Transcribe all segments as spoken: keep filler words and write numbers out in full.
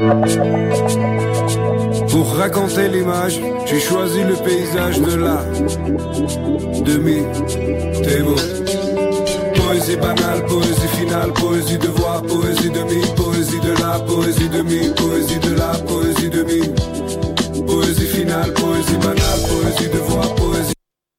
Pour raconter l'image, j'ai choisi le paysage de la demi. T'es beau. Poésie banale, poésie finale, poésie de voix, poésie de mi, poésie de la, poésie de mi, poésie de la, poésie de mi. Poésie finale, poésie banale, poésie de voix, poésie.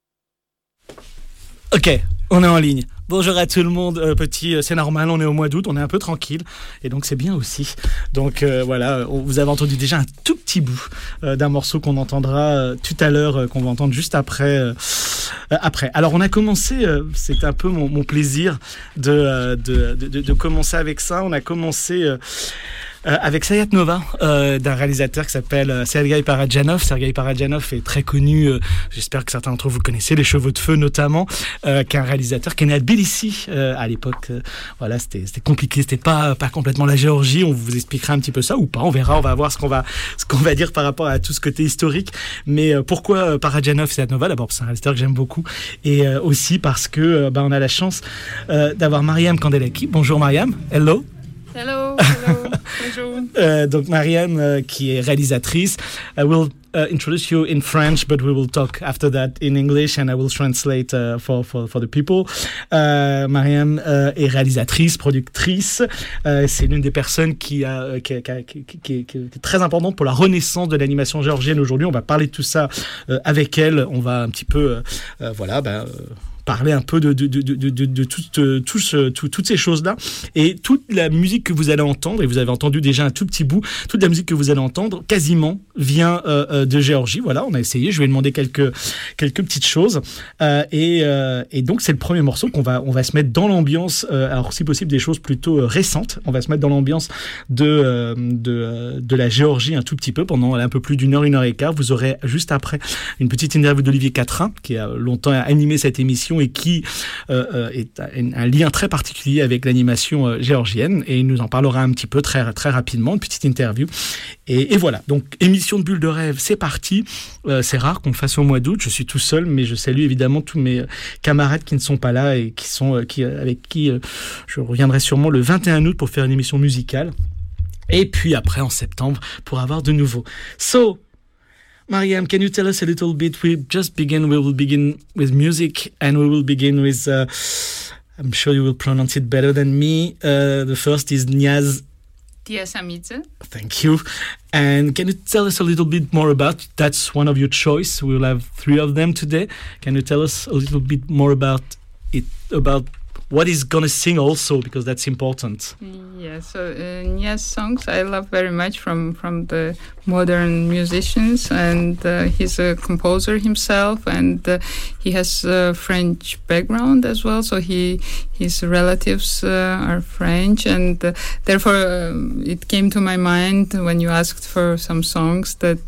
Ok, on est en ligne. Bonjour à tout le monde, euh, petit, euh, c'est normal, on est au mois d'août, on est un peu tranquille, et donc c'est bien aussi. Donc euh, voilà, on, vous avez entendu déjà un tout petit bout euh, d'un morceau qu'on entendra euh, tout à l'heure, euh, qu'on va entendre juste après. Euh, euh, après. Alors on a commencé, euh, c'est un peu mon, mon plaisir de, euh, de, de, de, de commencer avec ça, on a commencé... Euh, Euh, avec Sayat Nova, euh, d'un réalisateur qui s'appelle euh, Sergei Parajanov. Sergei Parajanov est très connu, euh, j'espère que certains d'entre vous connaissez, Les Chevaux de Feu notamment, euh, qui est un réalisateur qui est né à Tbilissi euh, à l'époque. Euh, voilà, c'était, c'était compliqué, c'était pas, pas complètement la Géorgie, on vous expliquera un petit peu ça, ou pas, on verra, on va voir ce qu'on va, ce qu'on va dire par rapport à tout ce côté historique. Mais euh, pourquoi euh, Parajanov, Sayat Nova? D'abord, c'est un réalisateur que j'aime beaucoup, et euh, aussi parce que euh, bah, on a la chance euh, d'avoir Mariam Kandelaki. Bonjour Mariam, hello. Hello, hello, bonjour. Euh, donc Mariam, euh, qui est réalisatrice, I will uh, introduce you in French, but we will talk after that in English, and I will translate uh, for, for for the people. Euh, Mariam euh, est réalisatrice, productrice. Euh, c'est l'une des personnes qui a qui, qui, qui, qui, qui, qui est très importante pour la renaissance de l'animation géorgienne aujourd'hui. On va parler de tout ça euh, avec elle. On va un petit peu, euh, euh, voilà, ben. Euh, parler un peu de, de, de, de, de, de tout, tout, tout, tout, toutes ces choses-là. Et toute la musique que vous allez entendre, et vous avez entendu déjà un tout petit bout, toute la musique que vous allez entendre, quasiment, vient euh, de Géorgie. Voilà, on a essayé, je vais demander quelques, quelques petites choses. Euh, et, euh, et donc, c'est le premier morceau qu'on va, on va se mettre dans l'ambiance, euh, alors si possible des choses plutôt euh, récentes, on va se mettre dans l'ambiance de, euh, de, de la Géorgie un tout petit peu, pendant un peu plus d'une heure, une heure et quart. Vous aurez juste après une petite interview d'Olivier Quatrain, qui a longtemps animé cette émission et qui euh, est un, un lien très particulier avec l'animation euh, géorgienne, et il nous en parlera un petit peu très, très rapidement, une petite interview. Et, et voilà, donc émission de Bulle de Rêve, c'est parti. Euh, c'est rare qu'on le fasse au mois d'août, je suis tout seul, mais je salue évidemment tous mes camarades qui ne sont pas là et qui sont, euh, qui, avec qui euh, je reviendrai sûrement le vingt et un août pour faire une émission musicale. Et puis après, en septembre, pour avoir de nouveau. So, Mariam, can you tell us a little bit? We just begin, we will begin with music, and we will begin with, uh, I'm sure you will pronounce it better than me. Uh, the first is Niaz Tiasamidze. Thank you. And can you tell us a little bit more about, that's one of your choice. We'll have three of them today. Can you tell us a little bit more about it, about what he's gonna sing also, because that's important. Yeah, so uh, Nia's songs I love very much from, from the modern musicians, and uh, he's a composer himself, and uh, he has a French background as well, so he his relatives uh, are French, and uh, therefore uh, it came to my mind when you asked for some songs that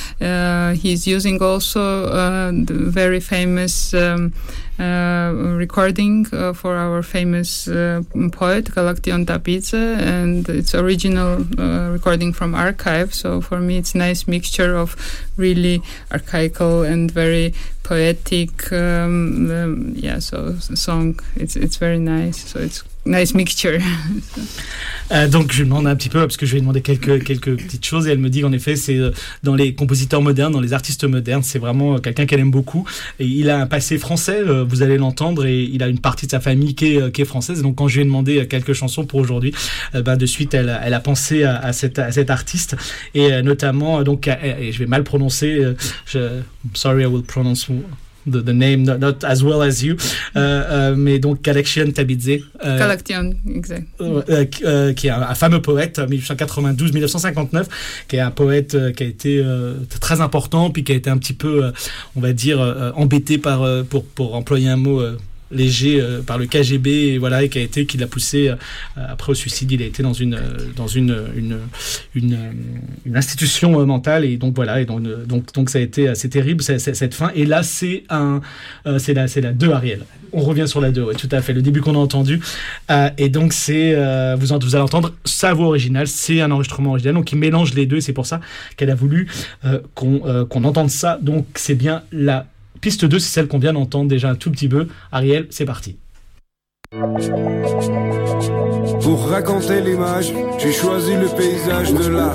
uh, he's using also uh, the very famous um, uh, recording uh, for our famous uh, poet Galaktion Tabidze, and it's original uh, recording from archive, so for me it's a nice mixture of really archaical and very poetic um, um, yeah so song. It's it's very nice, so it's nice mixture. euh, donc je lui demande un petit peu, parce que je lui ai demandé quelques, quelques petites choses, et elle me dit qu'en effet c'est euh, dans les compositeurs modernes, dans les artistes modernes, c'est vraiment euh, quelqu'un qu'elle aime beaucoup, et il a un passé français, euh, vous allez l'entendre, et il a une partie de sa famille qui est, euh, qui est française, et donc quand je lui ai demandé quelques chansons pour aujourd'hui, euh, ben, de suite elle, elle a pensé à, à, cette, à cet artiste, et euh, notamment, donc, et je vais mal prononcer, euh, je, I'm sorry I will pronounce The, the name, not, not as well as you, euh, euh, mais donc Galaktion Tabidze, euh, Galaktion, exact. Euh, euh, qui est un, un fameux poète, dix-huit cent quatre-vingt-douze à dix-neuf cent cinquante-neuf, qui est un poète euh, qui a été euh, très important, puis qui a été un petit peu, euh, on va dire, euh, embêté par, euh, pour, pour employer un mot euh, léger, euh, par le K G B, et voilà, et qui a été, qui l'a poussé euh, après au suicide. Il a été dans une dans une une une, une institution euh, mentale, et donc voilà, et donc donc donc ça a été assez terrible, c'est, c'est, cette fin. Et là c'est un euh, c'est la c'est la deux Ariel. On revient sur la deux, ouais, tout à fait, le début qu'on a entendu, euh, et donc c'est euh, vous vous allez entendre sa voix originale, c'est un enregistrement original, donc il mélange les deux, et c'est pour ça qu'elle a voulu euh, qu'on euh, qu'on entende ça. Donc c'est bien la piste deux, c'est celle qu'on vient d'entendre déjà un tout petit peu. Ariel, c'est parti. Pour raconter l'image, j'ai choisi le paysage de la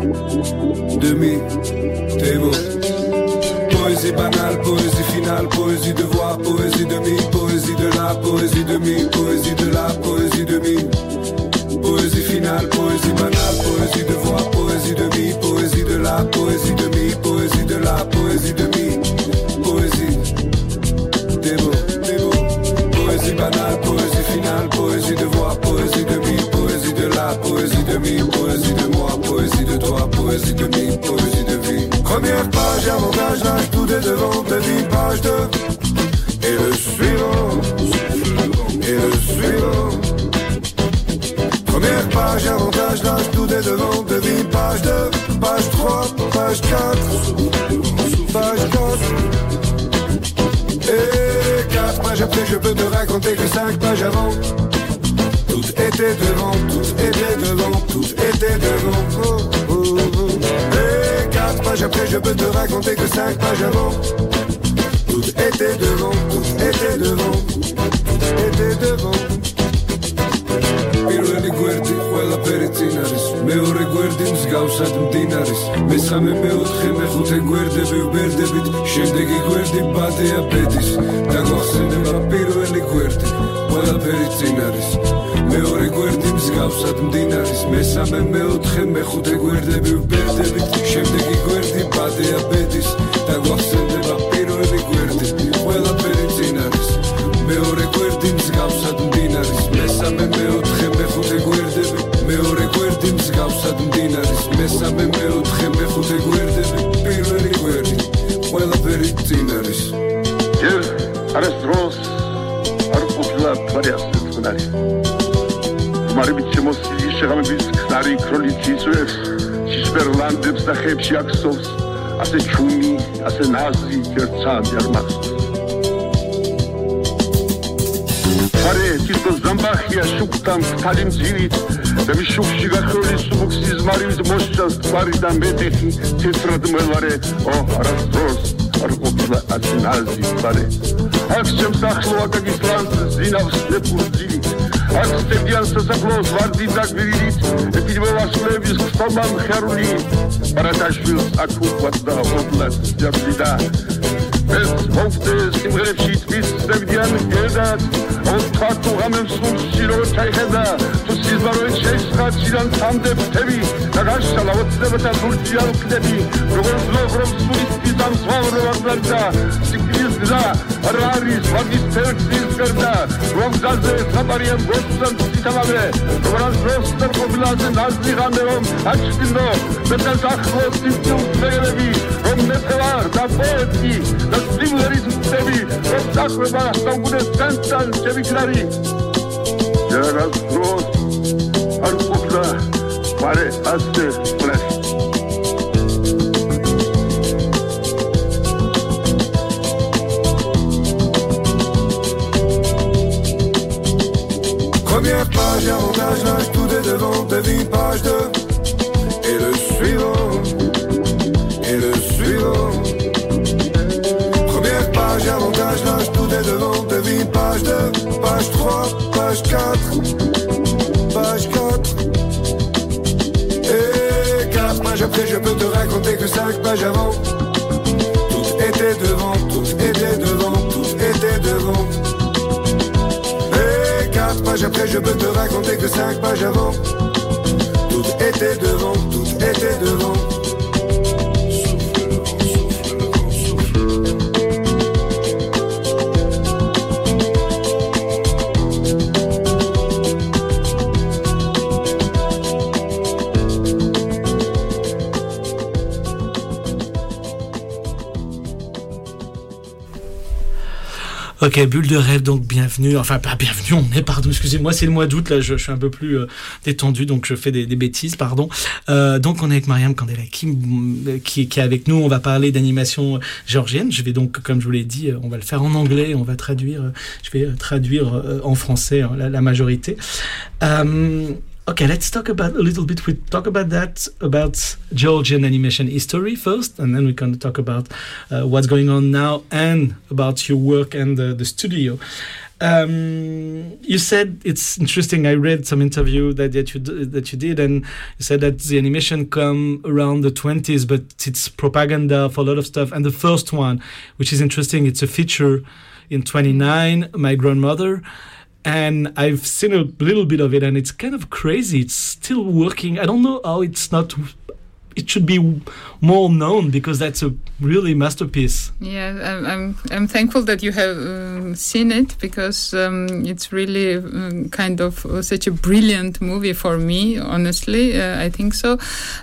demi-témo. Poésie banale, poésie finale, poésie de voix, poésie de mi, poésie de la, poésie de mi, poésie de la, poésie de mi. Poésie finale, poésie banale, poésie de voix, poésie de mi, poésie de la, poésie de mi, poésie de la, poésie de mi. Poésie, des mots, des mots. Poésie banale, poésie finale, poésie de voix, poésie de mi, poésie de la, poésie de mi, poésie de moi, poésie de toi, poésie de mi, poésie de vie. Première page, avantage, l'âge, tout est devant, devine, page deux. Et le suivant, et le suivant. Première page, avantage, l'âge, tout est devant, devine, page deux, page trois, page quatre, page quatre. Et quatre pages après, je peux te raconter que cinq pages avant. Tout était devant, tout était devant, tout était devant. Oh, oh, oh. Et quatre pages après, je peux te raconter que cinq pages avant. Tout était devant, tout était devant, tout était devant. Პირველი გვერდი ყველაფერი წინ არის მეორე გვერდი მსგავსად მდინარის მესამე მეოთხე მეხუთე გვერდები ვბერდებით შემდეგი გვერდი ბადეა ბედის დაგვახსენება პირველი გვერდი ყველაფერი წინ არის მეორე გვერდი მსგავსად მდინარის მესამე მეოთხე მეხუთე გვერდები ვბერდებით შემდეგი გვერდი ბადეა ბედის დაგვახსენება პირველი გვერდი ყველაფერი წინ არის მეორე გვერდი მსგავსად მდინარის მესამე მეოთხე მეხუთე გვერდები მეორე გვერდი მსგავსად მდინარის მესამე მეოთხე მეხუთე გვერდები პირველი გვერდი ყველაფერი წინ არის ჯერ არასდროს არ ყოფილა ფარიას წყნარი მარებით შემოსილი შეღამების ქსარი ქროლით ისვებს შიშბერლანდებს და ხებში აქსოვს ასე ჩუმი ასე ნაზი ერთსამი არ მახსოვს Pare, tylko zambachia, szuk tam w talim zivit, da mi szuk shiga kholi subuk sizmariz moshchas twari da metehi, tetrad melare, o arastros, arqopla asinazi pare. Aksem sakhlo akagislan zinavs nepurdili. Akstegian sasaklos vardi da gvirit, epidemias levis kstoman kharuli. Paratashvils akupvat da oblat javdida. Es hofte simrefshit bis sevdian gedat. Os khatu gamem sum siro chaykheda tu sizbaroit sheishkhat sidan tamde tevi da gashshala otsdebeta turkiya ukdebi rogos logrom suistizam svavrvatlarda sikizda raris vagis terksis gerda rogzaze sabariem gostan sitamave rogras roster kobilaze nazli gamerom achtindo betas akhlos istus begerebi rom metvar da poetki da simleris tevi rom sakhveba stangudes tantan Victory. Jaras cross, Arpukla, Pare, Aste, Flash. Première page, avantage, l'âge, tout est devant, devine, page deux. Et le suivant, et le suivant. Première page, avantage, l'âge, tout est devant, devine, page deux. Page trois, page quatre, page quatre. Et quatre pages après, je peux te raconter que cinq pages avant. Tout était devant, tout était devant, tout était devant. Et quatre pages après, je peux te raconter que cinq pages avant. Tout était devant, tout était devant. Ok, Bulle de rêve, donc bienvenue, enfin pas bienvenue, on est, pardon, excusez-moi, c'est le mois d'août, là je, je suis un peu plus euh, détendu, donc je fais des, des bêtises, pardon. Euh, donc on est avec Mariam Kandela qui, qui, qui est avec nous, on va parler d'animation géorgienne, je vais donc, comme je vous l'ai dit, on va le faire en anglais, on va traduire, je vais traduire en français la, la majorité. Um, Okay, let's talk about a little bit. We talk about that, about Georgian animation history first, and then we're going to talk about uh, what's going on now and about your work and uh, the studio. Um, you said it's interesting. I read some interview that, that you that you did, and you said that the animation come around the twenties, but it's propaganda for a lot of stuff. And the first one, which is interesting, it's a feature in twenty-nine, My Grandmother. And I've seen a little bit of it, and it's kind of crazy. It's still working. I don't know how it's not. It should be more known, because that's a really masterpiece. Yeah, I'm I'm, I'm thankful that you have um, seen it, because um, it's really um, kind of uh, such a brilliant movie for me. Honestly, uh, I think so.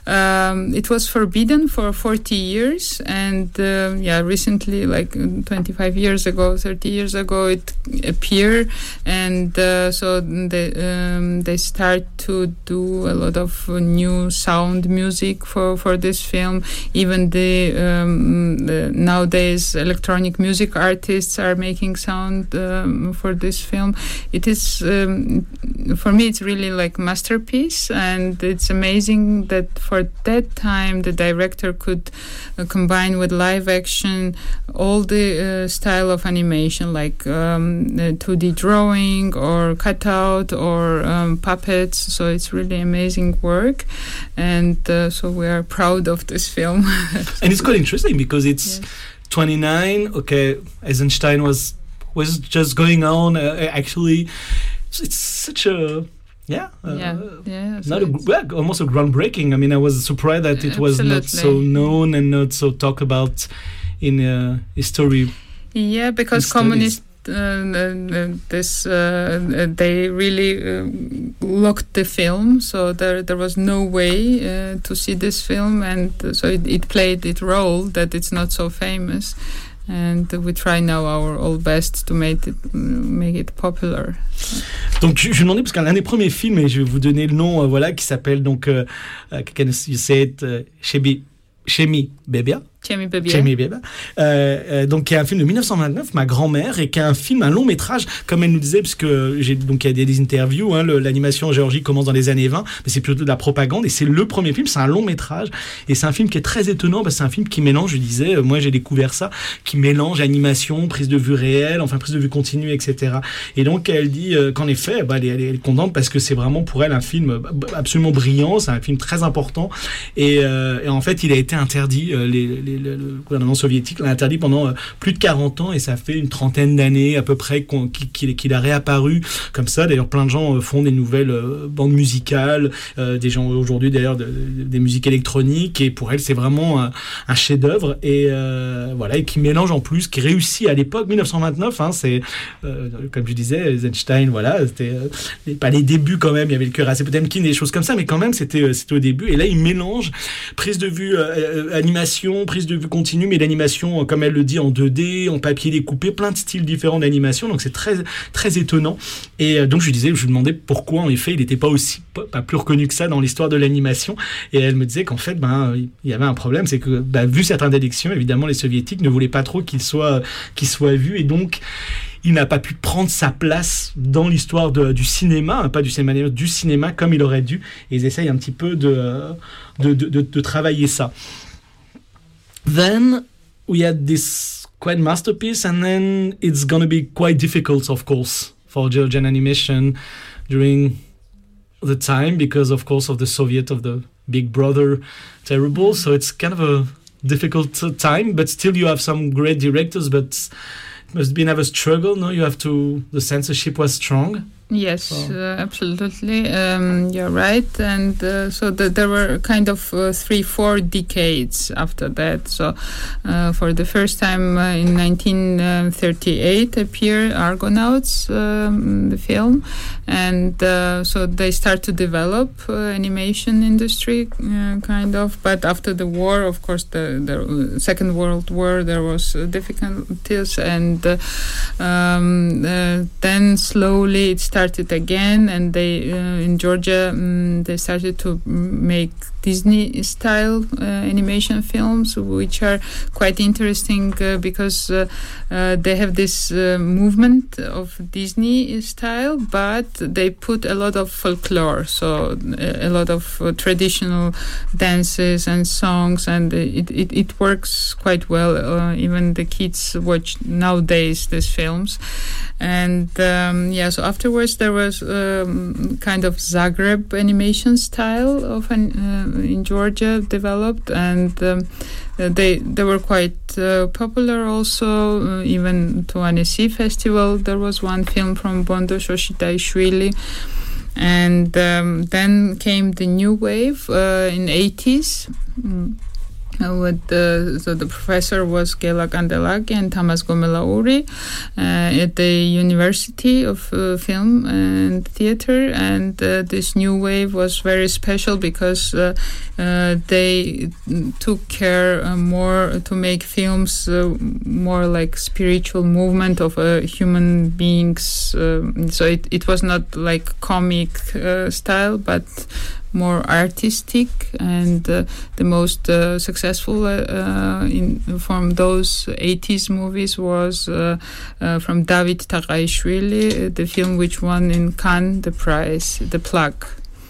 Um, it was forbidden for forty years, and uh, yeah, recently, like twenty-five years ago, thirty years ago, it appeared, and uh, so they um, they start to do a lot of uh, new sound music for. For, for this film. Even the, um, the nowadays electronic music artists are making sound um, for this film. It is um, for me it's really like masterpiece, and it's amazing that for that time the director could uh, combine with live action all the uh, style of animation, like um, two D drawing or cutout or um, puppets. So it's really amazing work, and uh, so we are proud of this film. And it's quite interesting, because it's yes. twenty-nine. Okay, Eisenstein was was just going on. Uh, actually, it's such a yeah, uh, yeah, yeah. So not a, well, almost a groundbreaking. I mean, I was surprised that it was absolutely. not so known and not so talked about in uh, history. Yeah, because communist. Uh, uh, this uh, they really uh, locked the film, so there there was no way uh, to see this film, and so it, it played its role that it's not so famous, and we try now our all best to make it make it popular. Donc je, je demandais, parce qu'un des premiers films, et je vais vous donner le nom, euh, voilà, qui s'appelle donc uh, Can you say it, uh, Shebi Shemi Bebia. Chemi Bebia. Chemi Bebia. Euh, euh, donc qui est un film de dix-neuf cent vingt-neuf, Ma grand-mère, et qui est un film, un long métrage, comme elle nous disait, parce que j'ai donc il y a des, des interviews. Hein, le, l'animation en Géorgie commence dans les années vingt, mais c'est plutôt de la propagande, et c'est le premier film. C'est un long métrage, et c'est un film qui est très étonnant, parce que c'est un film qui mélange. Je disais, euh, moi j'ai découvert ça, qui mélange animation, prise de vue réelle, enfin prise de vue continue, et cetera. Et donc elle dit euh, qu'en effet, bah, elle, elle, elle est contente, parce que c'est vraiment pour elle un film absolument brillant. C'est un film très important, et, euh, et en fait il a été interdit. Euh, les, les, le, le gouvernement soviétique l'a interdit pendant euh, plus de quarante ans, et ça fait une trentaine d'années à peu près qu'on, qu'il, qu'il a réapparu comme ça. D'ailleurs, plein de gens euh, font des nouvelles euh, bandes musicales, euh, des gens aujourd'hui d'ailleurs de, de, des musiques électroniques, et pour elle c'est vraiment un, un chef-d'œuvre, et euh, voilà, et qui mélange en plus, qui réussit à l'époque dix-neuf cent vingt-neuf. Hein, c'est euh, comme je disais, Eisenstein, voilà, c'était euh, pas les débuts quand même. Il y avait le Cœur à Potemkin, des choses comme ça, mais quand même c'était c'était au début. Et là, il mélange prise de vue euh, animation, prise de vue continue, mais l'animation, comme elle le dit, en deux D, en papier découpé, plein de styles différents d'animation, donc c'est très très étonnant. Et donc je lui disais, je lui demandais pourquoi en effet il n'était pas aussi pas plus reconnu que ça dans l'histoire de l'animation, et elle me disait qu'en fait ben il y avait un problème, c'est que ben, vu cette interdiction, évidemment les soviétiques ne voulaient pas trop qu'il soit qu'il soit vu, et donc il n'a pas pu prendre sa place dans l'histoire de, du cinéma, hein, pas du cinéma, du cinéma comme il aurait dû, et ils essayent un petit peu de de, de, de, de travailler ça. Then we had this quite masterpiece, and then it's going to be quite difficult, of course, for Georgian animation during the time, because, of course, of the Soviet, of the Big Brother terrible. So it's kind of a difficult time, but still you have some great directors, but it must be another struggle, no? You have to, the censorship was strong. Yes, so. uh, absolutely. Um, you're right. And uh, so the, there were kind of uh, three, four decades after that. So uh, for the first time uh, in nineteen thirty-eight appeared Argonauts, um, the film. And uh, so they start to develop uh, animation industry, uh, kind of. But after the war, of course, the, the Second World War, there was uh, difficulties. And uh, um, uh, then slowly it started started again, and they uh, in Georgia um, they started to make Disney-style uh, animation films, which are quite interesting uh, because uh, uh, they have this uh, movement of Disney style, but they put a lot of folklore, so a, a lot of uh, traditional dances and songs, and it, it, it works quite well. Uh, even the kids watch nowadays these films. And um, yeah, so afterwards there was um, kind of Zagreb animation style of an, uh, in Georgia developed, and um, they they were quite uh, popular also. Uh, even to Annecy Festival, there was one film from Bondo Shoshitaishvili. And um, then came the new wave uh, in eighties. Mm. Uh, with the, so the professor was Gela Kandelaki and Tamas Gomelauri uh, at the University of uh, Film and Theater, and uh, this new wave was very special because uh, uh, they took care uh, more to make films uh, more like spiritual movement of uh, human beings. Uh, so it, it was not like comic uh, style, but more artistic, and uh, the most uh, successful uh, uh, in from those eighties movies was uh, uh, from David Taqaishvili, the film which won in Cannes the prize, The Plug.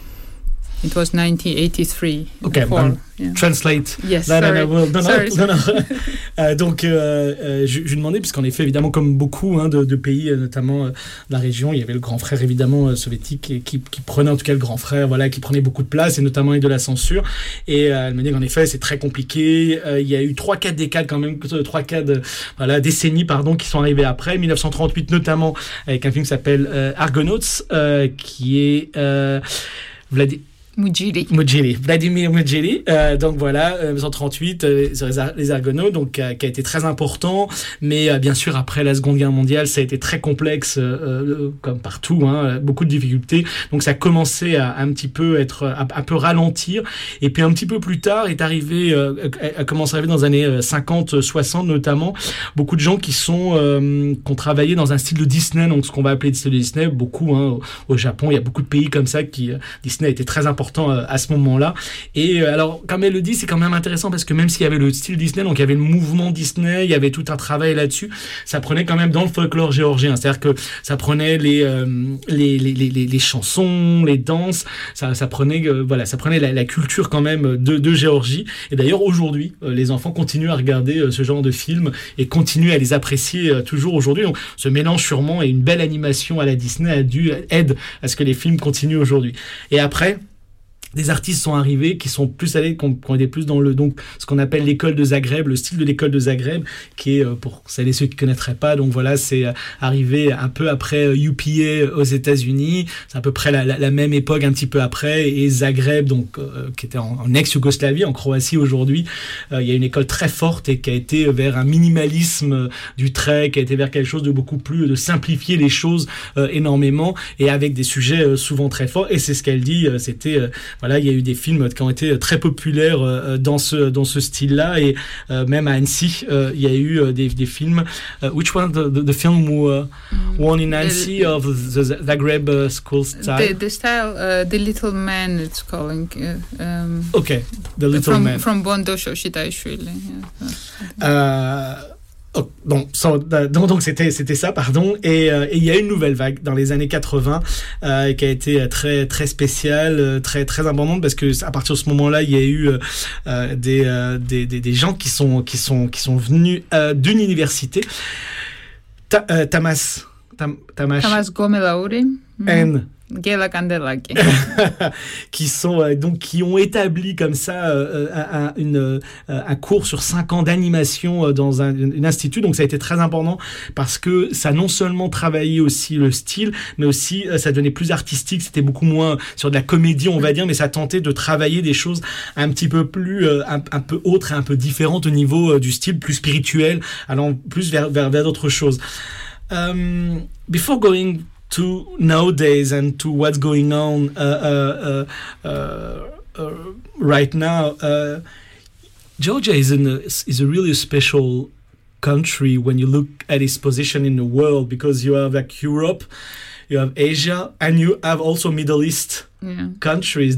It was nineteen eighty-three. Okay, um, yeah. Translate. Yes, no, sorry. No, no, well, no, sorry, no, no, no. euh, donc, euh, euh, je, je lui demandais, puisqu'en effet, évidemment, comme beaucoup hein, de, de pays, notamment euh, de la région, il y avait le grand frère, évidemment, euh, soviétique, et qui, qui prenait, en tout cas, le grand frère, voilà, qui prenait beaucoup de place, et notamment avec de la censure. Et euh, elle me dit qu'en effet, c'est très compliqué. Euh, il y a eu trois quatre décades, quand même, trois quatre voilà, décennies, pardon, qui sont arrivées après. dix-neuf cent trente-huit, notamment, avec un film qui s'appelle euh, Argonauts, euh, qui est... Euh, Vladi- Mujiri. Mujiri, Vladimir Mujiri. Euh, donc voilà, euh, dix-neuf cent trente-huit, euh, les Argonautes, donc euh, qui a été très important. Mais euh, bien sûr, après la Seconde Guerre mondiale, ça a été très complexe, euh, comme partout, hein, beaucoup de difficultés. Donc ça a commencé à, à un petit peu être, à, à peu ralentir. Et puis un petit peu plus tard est arrivé, euh, a commencé à arriver dans les années cinquante, soixante notamment, beaucoup de gens qui sont, euh, qui ont travaillé dans un style de Disney, donc ce qu'on va appeler le style de Disney. Beaucoup, hein, au, au Japon, il y a beaucoup de pays comme ça qui Disney a été très important à ce moment-là. Et alors, comme elle le dit, c'est quand même intéressant parce que même s'il y avait le style Disney, donc il y avait le mouvement Disney, il y avait tout un travail là-dessus, ça prenait quand même dans le folklore géorgien. C'est-à-dire que ça prenait les euh, les, les, les, les chansons, les danses, ça, ça prenait euh, voilà, ça prenait la, la culture quand même de, de Géorgie. Et d'ailleurs, aujourd'hui, euh, les enfants continuent à regarder euh, ce genre de films et continuent à les apprécier euh, toujours aujourd'hui. Donc, ce mélange sûrement et une belle animation à la Disney a dû aide à ce que les films continuent aujourd'hui. Et après, des artistes sont arrivés qui sont plus allés, qui ont, qui ont été plus dans le, donc, ce qu'on appelle l'école de Zagreb, le style de l'école de Zagreb, qui est, pour celles et ceux qui ne connaîtraient pas, donc voilà, c'est arrivé un peu après U P A aux États-Unis, c'est à peu près la, la, la même époque, un petit peu après, et Zagreb, donc, euh, qui était en, en ex-Yougoslavie, en Croatie aujourd'hui, euh, il y a une école très forte et qui a été vers un minimalisme du trait, qui a été vers quelque chose de beaucoup plus, de simplifier les choses euh, énormément, et avec des sujets euh, souvent très forts, et c'est ce qu'elle dit, euh, c'était, euh, voilà, il y a eu des films qui ont été très populaires euh, dans ce dans ce style-là, et euh, même à Annecy, euh, il y a eu euh, des des films. Uh, which one the the, the film who uh, mm. won in Annecy of the Zagreb uh, school style? The, the style, uh, The Little Man, it's calling. Uh, um, okay, The Little from, Man. From Bondo Shoshitaishvili. Yeah. Uh, Oh, bon, so, donc, donc c'était c'était ça, pardon. Et euh, il y a une nouvelle vague dans les années quatre-vingts euh, qui a été très très spéciale, très très abondante, parce que à partir de ce moment-là, il y a eu euh, des, euh, des des des gens qui sont qui sont qui sont venus euh, d'une université. Ta, euh, Tamas Tam, Tamas Tamas Gomelauri. N. Gela Kandelaki. qui sont euh, donc qui ont établi comme ça euh, un, une, euh, un cours sur cinq ans d'animation euh, dans un, un institut. Donc ça a été très important parce que ça non seulement travaillait aussi le style, mais aussi euh, ça devenait plus artistique. C'était beaucoup moins sur de la comédie, on va dire, mais ça tentait de travailler des choses un petit peu plus euh, un, un peu autres et un peu différentes au niveau euh, du style, plus spirituel, allant plus vers vers, vers d'autres choses. Um, before going to nowadays and to what's going on uh, uh, uh, uh, uh, right now, uh, Georgia is in a, is a really special country when you look at its position in the world, because you have like Europe, you have Asia, and you have also Middle East yeah. countries. Do you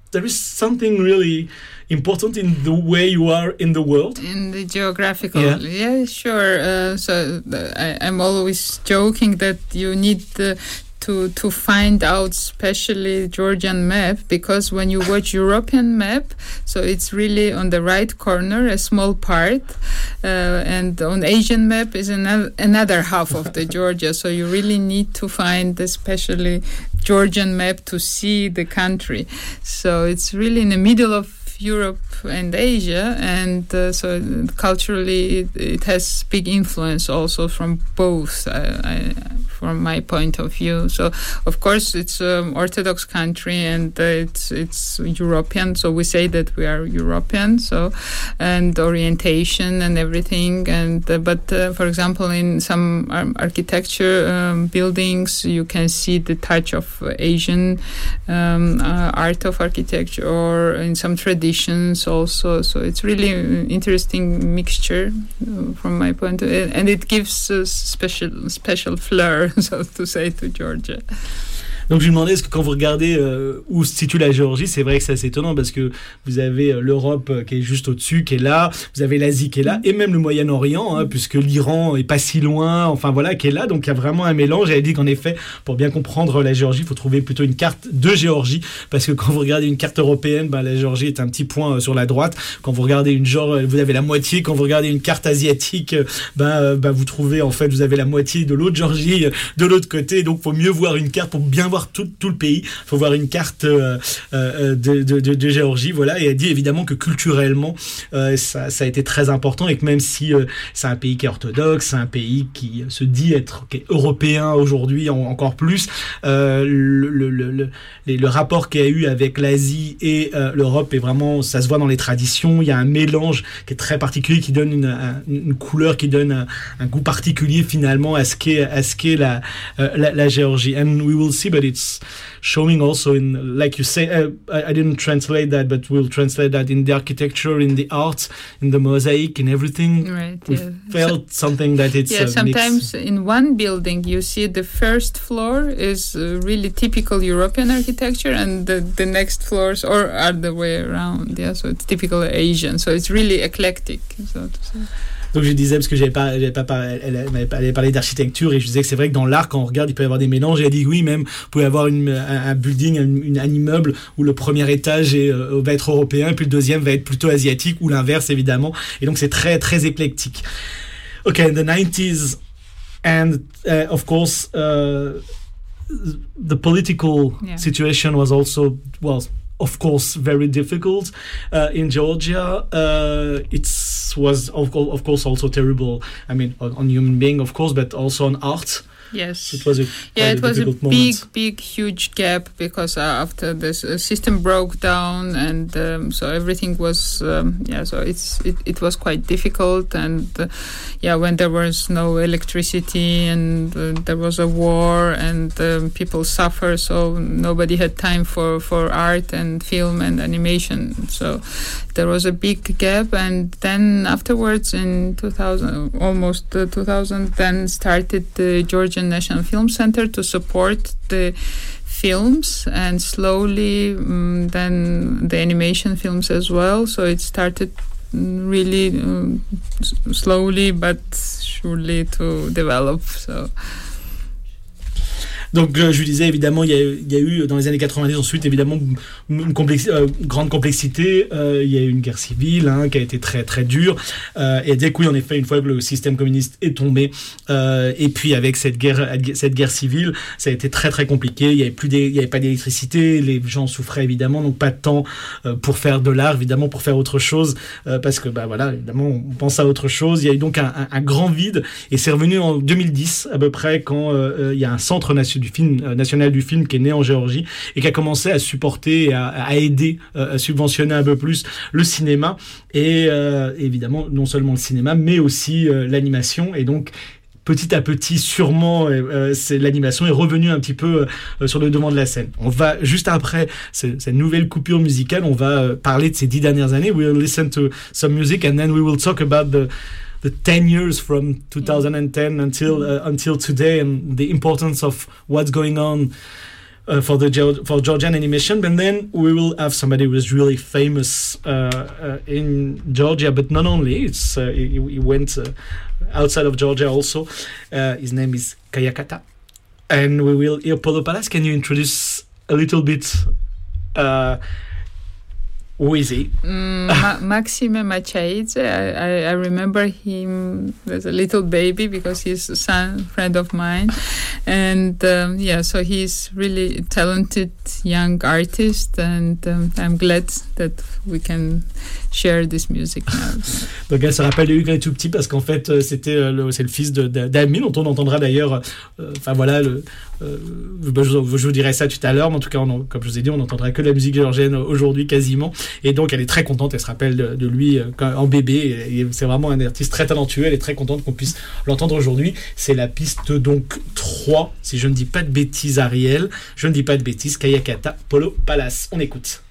there is something really important in the way you are in the world. In the geographical, yeah, yeah sure. Uh, so uh, I, I'm always joking that you need uh, to to find out especially Georgian map, because when you watch European map, so it's really on the right corner, a small part, uh, and on Asian map is another another half of the Georgia. So you really need to find especially Georgian map to see the country. So it's really in the middle of Europe and Asia, and uh, so culturally it, it has big influence also from both, uh, I, from my point of view. So of course it's an Orthodox country, and uh, it's it's European, so we say that we are European, so and orientation and everything, and uh, but uh, for example in some um, architecture um, buildings you can see the touch of Asian um, uh, art of architecture, or in some traditions also. So it's really an interesting mixture uh, from my point of view, and it gives a special special flair, so to say, to Georgia. Donc je lui demandais, est-ce que quand vous regardez euh, où se situe la Géorgie, c'est vrai que c'est assez étonnant parce que vous avez euh, l'Europe euh, qui est juste au-dessus, qui est là, vous avez l'Asie qui est là, et même le Moyen-Orient, hein, puisque l'Iran est pas si loin, enfin voilà, qui est là, donc il y a vraiment un mélange. J'avais dit qu'en effet, pour bien comprendre la Géorgie, il faut trouver plutôt une carte de Géorgie, parce que quand vous regardez une carte européenne, ben, la Géorgie est un petit point euh, sur la droite. Quand vous regardez une genre, vous avez la moitié. Quand vous regardez une carte asiatique, ben, euh, ben vous trouvez en fait, vous avez la moitié de l'autre Géorgie euh, de l'autre côté. Donc faut mieux voir une carte pour bien voir Tout, tout le pays. Il faut voir une carte euh, euh, de, de, de, de Géorgie, voilà. Et elle dit évidemment que culturellement, euh, ça, ça a été très important, et que même si euh, c'est un pays qui est orthodoxe, c'est un pays qui se dit être qui est européen aujourd'hui en, encore plus, euh, le, le, le, le, le rapport qu'il y a eu avec l'Asie et euh, l'Europe est vraiment, ça se voit dans les traditions. Il y a un mélange qui est très particulier, qui donne une, un, une couleur, qui donne un, un goût particulier finalement à ce qu'est à ce qu'est la, euh, la, la Géorgie. And we will see, but it's showing also in, like you say, uh, I, I didn't translate that, but we'll translate that in the architecture, in the art, in the mosaic, in everything. Right. We Yeah. felt so, something that it's yeah. Uh, sometimes mixed. In one building you see the first floor is uh, really typical European architecture, and the, the next floors or other way around. Yeah. So it's typical Asian. So it's really eclectic, so to say. Donc je disais, parce que j'avais pas, j'avais pas, elle, elle m'avait elle parlé d'architecture, et je disais que c'est vrai que dans l'art, quand on regarde, il peut y avoir des mélanges. Et elle dit oui, même, vous pouvez avoir une, un, un building, un, une, un immeuble où le premier étage est, euh, va être européen, puis le deuxième va être plutôt asiatique, ou l'inverse évidemment. Et donc c'est très, très éclectique. Okay, in the nineties, and uh, of course, uh, the political yeah. situation was also, well, of course, very difficult uh, in Georgia. Uh, it was, of, of course, also terrible. I mean, on, on human being, of course, but also on art. Yes. It was a yeah, it a was a big, moment. big, huge gap, because uh, after this uh, system broke down, and um, so everything was um, yeah. So it's it, it was quite difficult, and uh, yeah, when there was no electricity, and uh, there was a war, and um, people suffer, so nobody had time for for art and film and animation. So there was a big gap, and then afterwards in two thousand, almost uh, two thousand, then started the Georgian National Film Center to support the films, and slowly um, then the animation films as well. So it started really um, s- slowly but surely to develop. So. Donc euh, je lui disais, évidemment, il y, a, il y a eu dans les années quatre-vingt-dix ensuite évidemment une complexi- euh, grande complexité. Euh, il y a eu une guerre civile hein, qui a été très très dure. Euh, et dès que oui, en effet, une fois que le système communiste est tombé, euh, et puis avec cette guerre cette guerre civile, ça a été très très compliqué. Il y avait plus il y avait pas d'électricité, les gens souffraient évidemment, donc pas de temps euh, pour faire de l'art, évidemment pour faire autre chose, euh, parce que bah voilà, évidemment on pense à autre chose. Il y a eu donc un, un, un grand vide, et c'est revenu en deux mille dix à peu près, quand euh, il y a un centre national du film euh, national du film qui est né en Géorgie, et qui a commencé à supporter et à, à aider, euh, à subventionner un peu plus le cinéma, et euh, évidemment non seulement le cinéma mais aussi euh, l'animation. Et donc petit à petit, sûrement, euh, c'est, l'animation est revenue un petit peu euh, sur le devant de la scène. On va, juste après cette, cette nouvelle coupure musicale, on va euh, parler de ces dix dernières années. We'll listen to some music, and then we will talk about the the ten years from two thousand ten until uh, until today, and the importance of what's going on uh, for the for Georgian animation. But then we will have somebody who is really famous uh, uh, in Georgia, but not only. It's uh, he, he went uh, outside of Georgia also. Uh, his name is Kaya Kata, and we will hear Polo Palace. Can you introduce a little bit? Uh, Who is he? Mm, Ma- Maxime Machaidze. I, I, I remember him as a little baby because he's a son, friend of mine. And um, yeah, so he's really talented young artist, and um, I'm glad that we can share this music now. Donc elle se rappelle de lui quand il est tout petit parce qu'en fait c'était le, c'est le fils de, de, d'Ami dont on entendra d'ailleurs. Enfin euh, voilà, le, euh, je, je vous dirai ça tout à l'heure, mais en tout cas, on, comme je vous ai dit, on n'entendra que la musique géorgienne aujourd'hui quasiment. Et donc elle est très contente, elle se rappelle de, de lui quand, en bébé. Et, et c'est vraiment un artiste très talentueux. Elle est très contente qu'on puisse l'entendre aujourd'hui. C'est la piste donc trois, si je ne dis pas de bêtises, Ariel. Je ne dis pas de bêtises. Kaya Kata, Polo Palace. On écoute.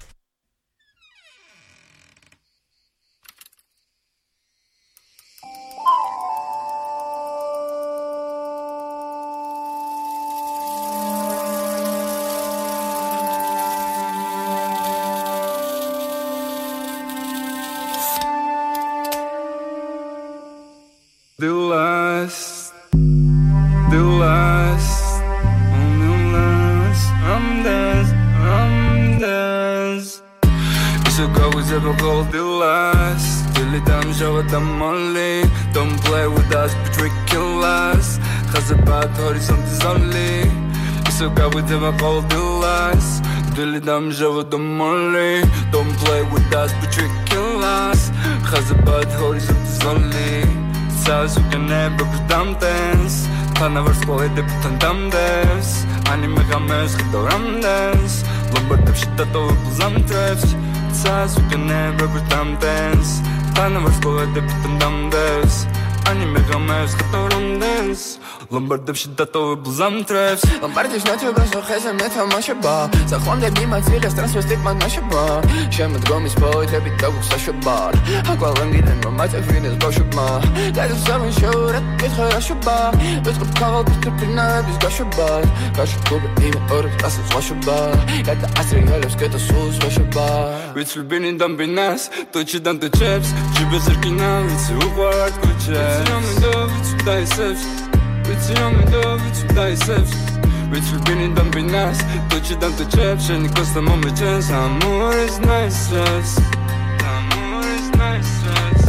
The last, the last, the last, I'm dance, I'm dance. It's a girl who's ever called the last. Till the damn show at the molly. Don't play with us, but we kill us. Cause about horizon is only. It's a girl who's ever called the last. Till the damn show at the molly. Don't play with us, but we kill us. Cause about horizon is only. Сразу не богдам дэнс Тана върсколе де потандам дэнс Ани мегамес хидорам дэнс Ломбърдъв шитато въблзам тревс Сразу не богдам дэнс Тана върсколе де потандам дэнс Ани мегамес хидорам дэнс Ломбърдъв шитато въблзам тревс Ломбърдиш ночью бросил хэзэ мета машаба Захлам де бима цвиля странствостик ман машаба Шемет гомис полой требит догук сашаба Аквалам гиден мамата финес башаба Дайдам самый шоу рад бит хорошаба Битруп кавал битруп пина без гашаба Кашу клубы имя орус асыл слашаба Когда асри ялев скета сус вашаба Ведь любини дам би нас Точи дан те чепс Жибе зъркина Ведь се ухварат куче Ведь се яме да Ведь дай сепс Ведь се яме да Ведь дай сепс Ведь любини дам би нас Точи дан те чепс Ще ни коста момиче Само is nice stress Само is nice stress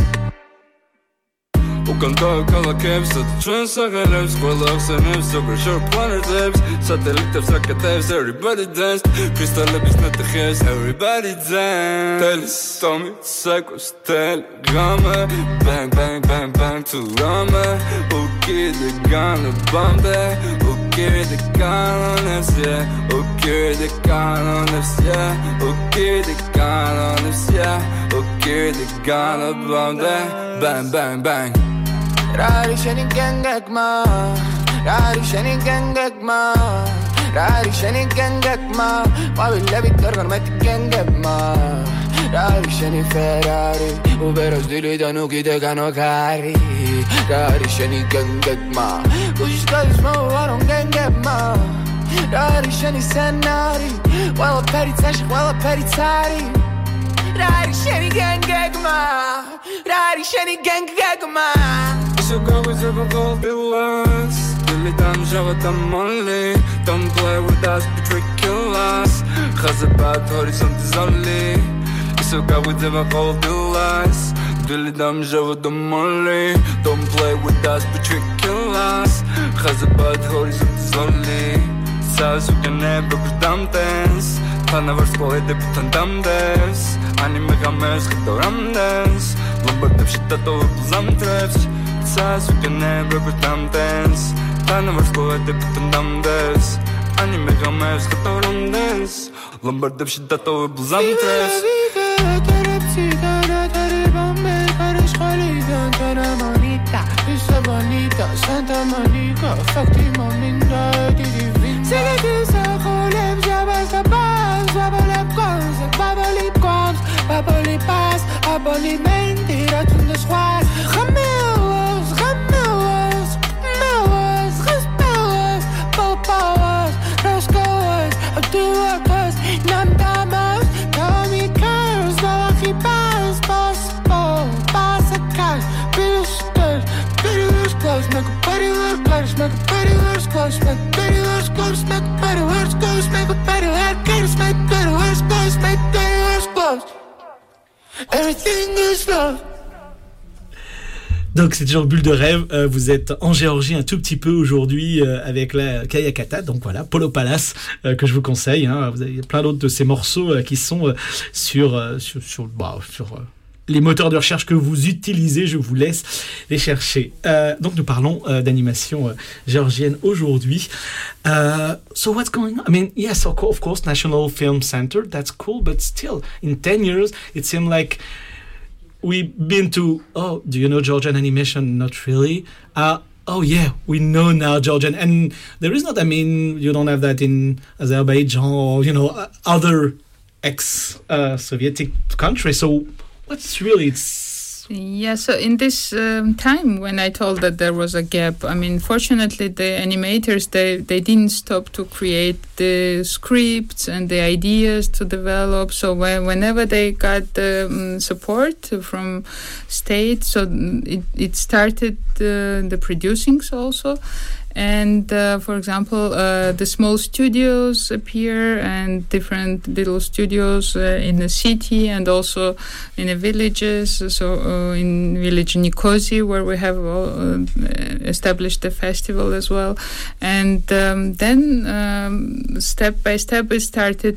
Укантаю калакев Са те чуен са халев Скойлах се нев Супер шор планер тепс Сателитев са катев Everybody dance Кристале биснете хес Everybody dance Телис Томи Секос Телеграме Bang bang bang bang Тураме Уки де гана бамбе Уки де гана нефсе Уки де гана нефсе Уки де гана нефсе Уки де гана бамбе Bang bang bang Rari sheni gengekma Rari sheni gengekma Rari sheni gengekma Mavi levi torgar meti gengekma Rari sheni Ferrari Uberos dili danu gide gano gari Rari sheni gengekma Kushis kadis mo aron gengekma Rari sheni senari Wala peri tashik wala peri tari Rari sheni gengekma Rari sheni gengekma It's a girl who's ever called the last Till там жава там only Don't play with us, but we kill us Cause about horizon is only It's a girl who's ever called the last Till там жава там only Don't play with us, but we kill us Cause about horizon is only Сразу не богдам дэнс Тана върсколе де потандам дэнс Ани мегамес хидорам дэнс Ломбърдъв шитато въблзам тревс Сразу не богдам дэнс Тана върсколе де потандам дэнс Ани мегамес хидорам дэнс Ломбърдъв шитато въблзам тревс Santa Monica, fuck the maminda, divina. C'est les deux relève, j'avais sa base, j'avais les cons, j'avais les cons, j'avais les passes, j'avais les mentiras, tout le soir. Ramelos, ramelos, melos, respelos, popaos, los goes, everything is love. Donc c'est toujours Bulle de rêve, euh, vous êtes en Géorgie un tout petit peu aujourd'hui euh, avec la Kayakata, donc voilà, Polo Palace euh, que je vous conseille, hein. Vous avez plein d'autres de ces morceaux euh, qui sont euh, sur, euh, sur, sur, bah, sur euh, les moteurs de recherche que vous utilisez, je vous laisse les chercher. Euh, donc nous parlons euh, d'animation euh, géorgienne aujourd'hui. Uh, so what's going on? I mean, yes, of course, National Film Center, that's cool, but still, in ten years, it seemed like we've been to, oh, do you know Georgian animation? Not really. Uh, oh, yeah, we know now Georgian. And there is not, I mean, you don't have that in Azerbaijan or, you know, other ex-Soviet uh, countries. So what's really, it's... Yeah, so in this um, time when I told that there was a gap, I mean, fortunately the animators, they, they didn't stop to create the scripts and the ideas to develop. So when, whenever they got the um, support from state, so it, it started uh, the producings also. And uh, for example, uh, the small studios appear and different little studios uh, in the city and also in the villages. So uh, in village Nikosi, where we have uh, established the festival as well. And um, then um, step by step, we started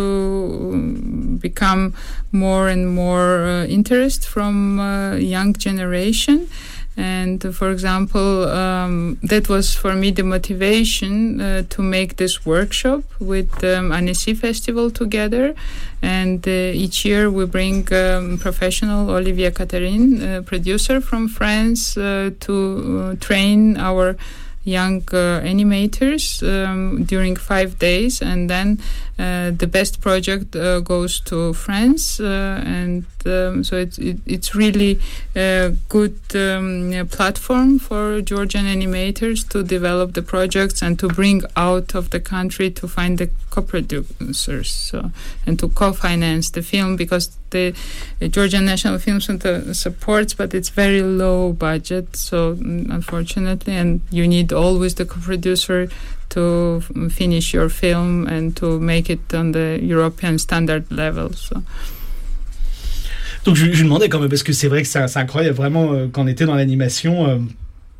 to become more and more uh, interest from uh, young generation. And uh, for example, um, that was for me the motivation uh, to make this workshop with um, Annecy Festival together. And uh, each year we bring um, professional Olivia Catherine, uh, producer from France, uh, to uh, train our young uh, animators um, during five days, and then uh, the best project uh, goes to France, uh, and um, so it's it, it's really a good um, platform for Georgian animators to develop the projects and to bring out of the country to find the co-producers, so, and to co-finance the film, because the, the Georgian National Film Center supports, but it's very low budget, so unfortunately, and you need always the co-producer to f- finish your film and to make it on the European standard level. So. Donc je, je lui demandais quand même, parce que c'est vrai que c'est, c'est incroyable, vraiment, euh, quand on était dans l'animation... Euh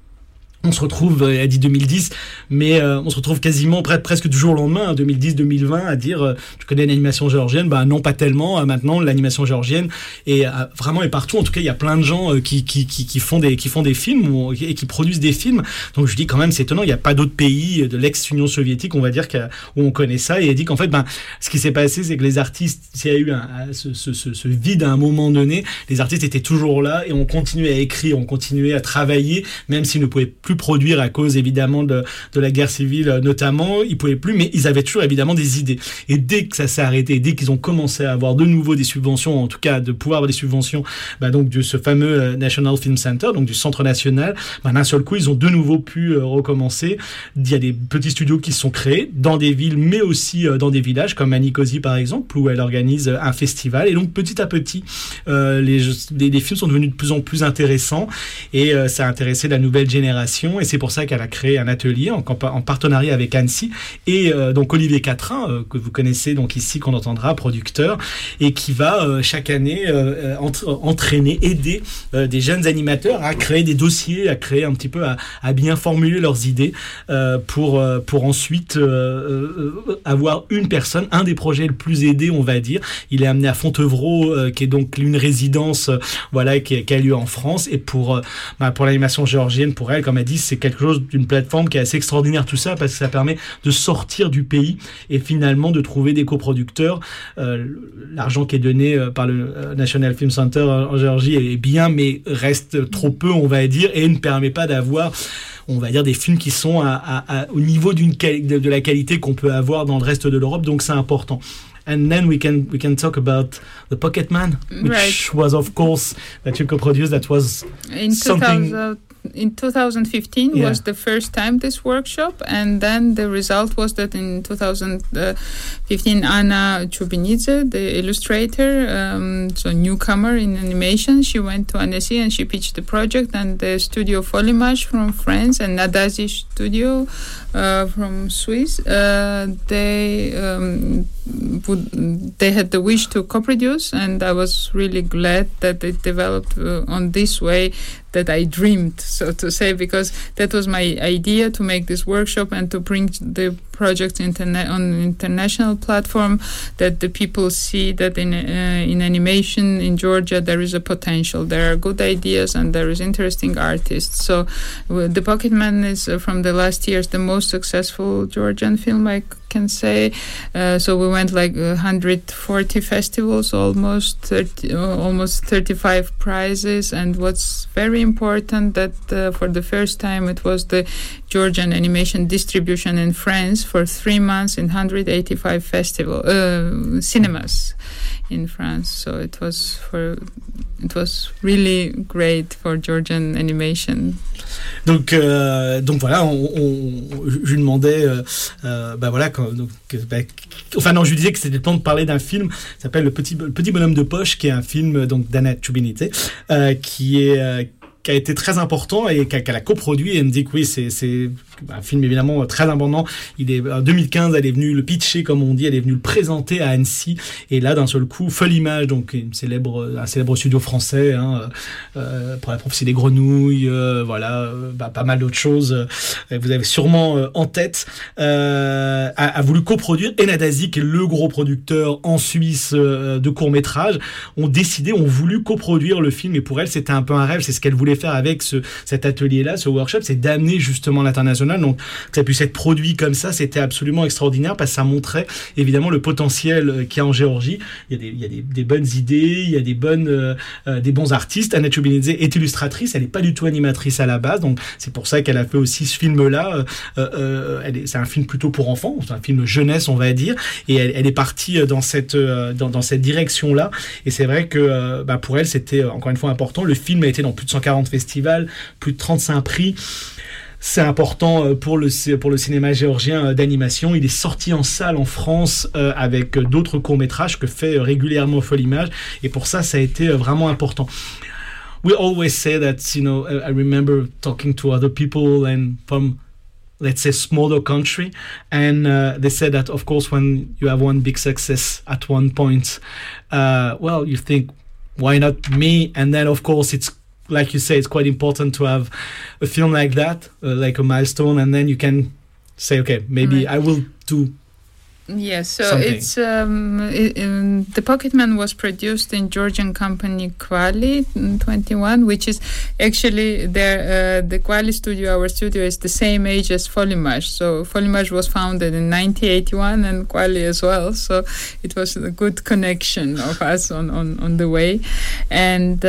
on se retrouve, elle a dit deux mille dix, mais euh, on se retrouve quasiment pre- presque du jour au lendemain, hein, deux mille dix deux mille vingt, à dire euh, tu connais l'animation géorgienne? Bah non, pas tellement. Euh, maintenant, l'animation géorgienne est euh, vraiment est partout. En tout cas, il y a plein de gens euh, qui, qui, qui, qui, font des, qui font des films ou, et qui produisent des films. Donc je dis quand même, c'est étonnant, il n'y a pas d'autres pays de l'ex-Union soviétique, on va dire, où on connaît ça. Et elle dit qu'en fait, ben, ce qui s'est passé, c'est que les artistes, s'il y a eu un, un, ce, ce, ce, ce vide à un moment donné, les artistes étaient toujours là et on continuait à écrire, on continuait à travailler, même s'ils ne pouvaient plus produire à cause évidemment de, de la guerre civile notamment, ils pouvaient plus, mais ils avaient toujours évidemment des idées. Et dès que ça s'est arrêté, dès qu'ils ont commencé à avoir de nouveau des subventions, en tout cas de pouvoir avoir des subventions, bah donc de ce fameux National Film Center, donc du Centre National, bah d'un seul coup ils ont de nouveau pu euh, recommencer. Il y a des petits studios qui se sont créés dans des villes, mais aussi euh, dans des villages comme à Nicosie par exemple, où elle organise un festival. Et donc petit à petit, euh, les, les, les films sont devenus de plus en plus intéressants et euh, ça a intéressé la nouvelle génération. Et c'est pour ça qu'elle a créé un atelier en, en partenariat avec Annecy et euh, donc Olivier Catrin, euh, que vous connaissez donc ici, qu'on entendra, producteur, et qui va euh, chaque année euh, entre, entraîner, aider euh, des jeunes animateurs à créer des dossiers, à créer un petit peu, à, à bien formuler leurs idées euh, pour, euh, pour ensuite euh, euh, avoir une personne, un des projets le plus aidé, on va dire. Il est amené à Fontevraud, euh, qui est donc une résidence euh, voilà, qui, qui a lieu en France, et pour, euh, bah, pour l'animation géorgienne, pour elle, comme elle dit, c'est quelque chose d'une plateforme qui est assez extraordinaire, tout ça, parce que ça permet de sortir du pays et finalement de trouver des coproducteurs. Euh, l'argent qui est donné euh, par le euh, National Film Center en, en Géorgie est bien, mais reste trop peu, on va dire, et ne permet pas d'avoir, on va dire, des films qui sont à, à, à, au niveau d'une quali- de, de la qualité qu'on peut avoir dans le reste de l'Europe, donc c'est important. And then we can we can talk about the Pocket Man, which right. was of course that you co-produced. That was in something. two thousand in two thousand fifteen Yeah. was the first time this workshop, and then the result was that in two thousand fifteen Anna Chubinidze, the illustrator, um, so newcomer in animation, she went to Annecy and she pitched the project, and the studio Folimage from France and Nadazi Studio uh, from Swiss, uh, they um, would, they had the wish to co-produce, and I was really glad that it developed uh, on this way that I dreamed, so to say, because that was my idea, to make this workshop and to bring the project interna- on an international platform, that the people see that in uh, in animation in Georgia there is a potential, there are good ideas, and there is interesting artists. So uh, The Pocketman is uh, from the last years the most successful Georgian film, I can say. Uh, so we went like one hundred forty festivals, almost thirty, uh, almost thirty-five prizes, and what's very important that uh, for the first time it was the Georgian animation distribution in France for three months in one hundred eighty-five festival uh, cinemas in France. So it was for it was really great for Georgian animation. Donc, euh, donc voilà, on, on, je lui demandais, euh, euh, bah voilà, quand, donc, bah, enfin non, je lui disais que c'était le temps de parler d'un film qui s'appelle Le Petit, le Petit Bonhomme de Poche, qui est un film donc d'Anna Chubinidze, euh, qui est euh, qui a été très important et qu'elle a coproduit. Et elle me dit que oui, c'est, c'est un film évidemment très important. Il est, en deux mille quinze, elle est venue le pitcher, comme on dit, elle est venue le présenter à Annecy. Et là, d'un seul coup, Folimage, donc une célèbre, un célèbre studio français, hein, euh, pour la prophétie des grenouilles, euh, voilà, euh, bah, pas mal d'autres choses. Euh, vous avez sûrement euh, en tête, euh, a, a voulu coproduire. Et Nadazi, qui est le gros producteur en Suisse euh, de courts-métrages, ont décidé, ont voulu coproduire le film. Et pour elle, c'était un peu un rêve. C'est ce qu'elle voulait faire avec ce, cet atelier-là, ce workshop, c'est d'amener justement l'international. Donc, que ça puisse être produit comme ça, c'était absolument extraordinaire parce que ça montrait évidemment le potentiel qu'il y a en Géorgie. Il y a des, il y a des, des bonnes idées, il y a des bonnes, euh, des bons artistes. Anna Chubinidze est illustratrice, elle n'est pas du tout animatrice à la base, donc c'est pour ça qu'elle a fait aussi ce film-là. Euh, euh, elle est, c'est un film plutôt pour enfants, c'est un film jeunesse, on va dire, et elle, elle est partie dans cette, dans, dans cette direction-là. Et c'est vrai que bah, pour elle, c'était encore une fois important. Le film a été dans plus de cent quarante festivals, plus de trente-cinq prix. C'est important pour le, pour le cinéma géorgien d'animation. Il est sorti en salle en France euh, avec d'autres courts-métrages que fait régulièrement Folimage. Et pour ça, ça a été vraiment important. We always say that, you know, I remember talking to other people and from, let's say, smaller country, and uh, they said that, of course, when you have one big success at one point, uh, well, you think, why not me? And then, of course, it's like you say, it's quite important to have a film like that, uh, like a milestone, and then you can say, okay, maybe right. I will do. Yes, so something. it's um, it, um, The Pocketman was produced in Georgian company Quali twenty-one, which is actually their uh, the Quali studio. Our studio is the same age as Folimage. So Folimage was founded in nineteen eighty-one, and Quali as well. So it was a good connection of us on on, on the way. And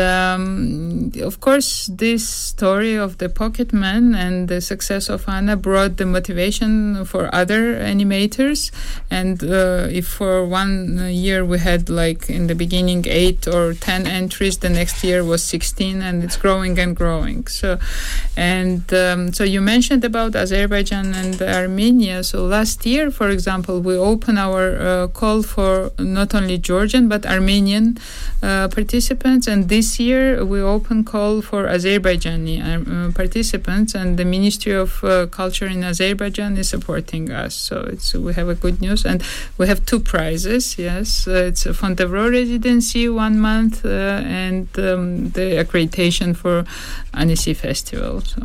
um, of course, this story of The Pocketman and the success of Anna brought the motivation for other animators. And uh, if for one year we had, like in the beginning, eight or ten entries, the next year was sixteen, and it's growing and growing. So, and um, so you mentioned about Azerbaijan and Armenia. So last year, for example, we opened our uh, call for not only Georgian but Armenian uh, participants, and this year we open call for Azerbaijani uh, participants, and the Ministry of uh, Culture in Azerbaijan is supporting us. So it's we have a good news. And we have two prizes, yes. Uh, it's a Fontevraud residency, one month, uh, and um, the accreditation for Annecy Festival. So.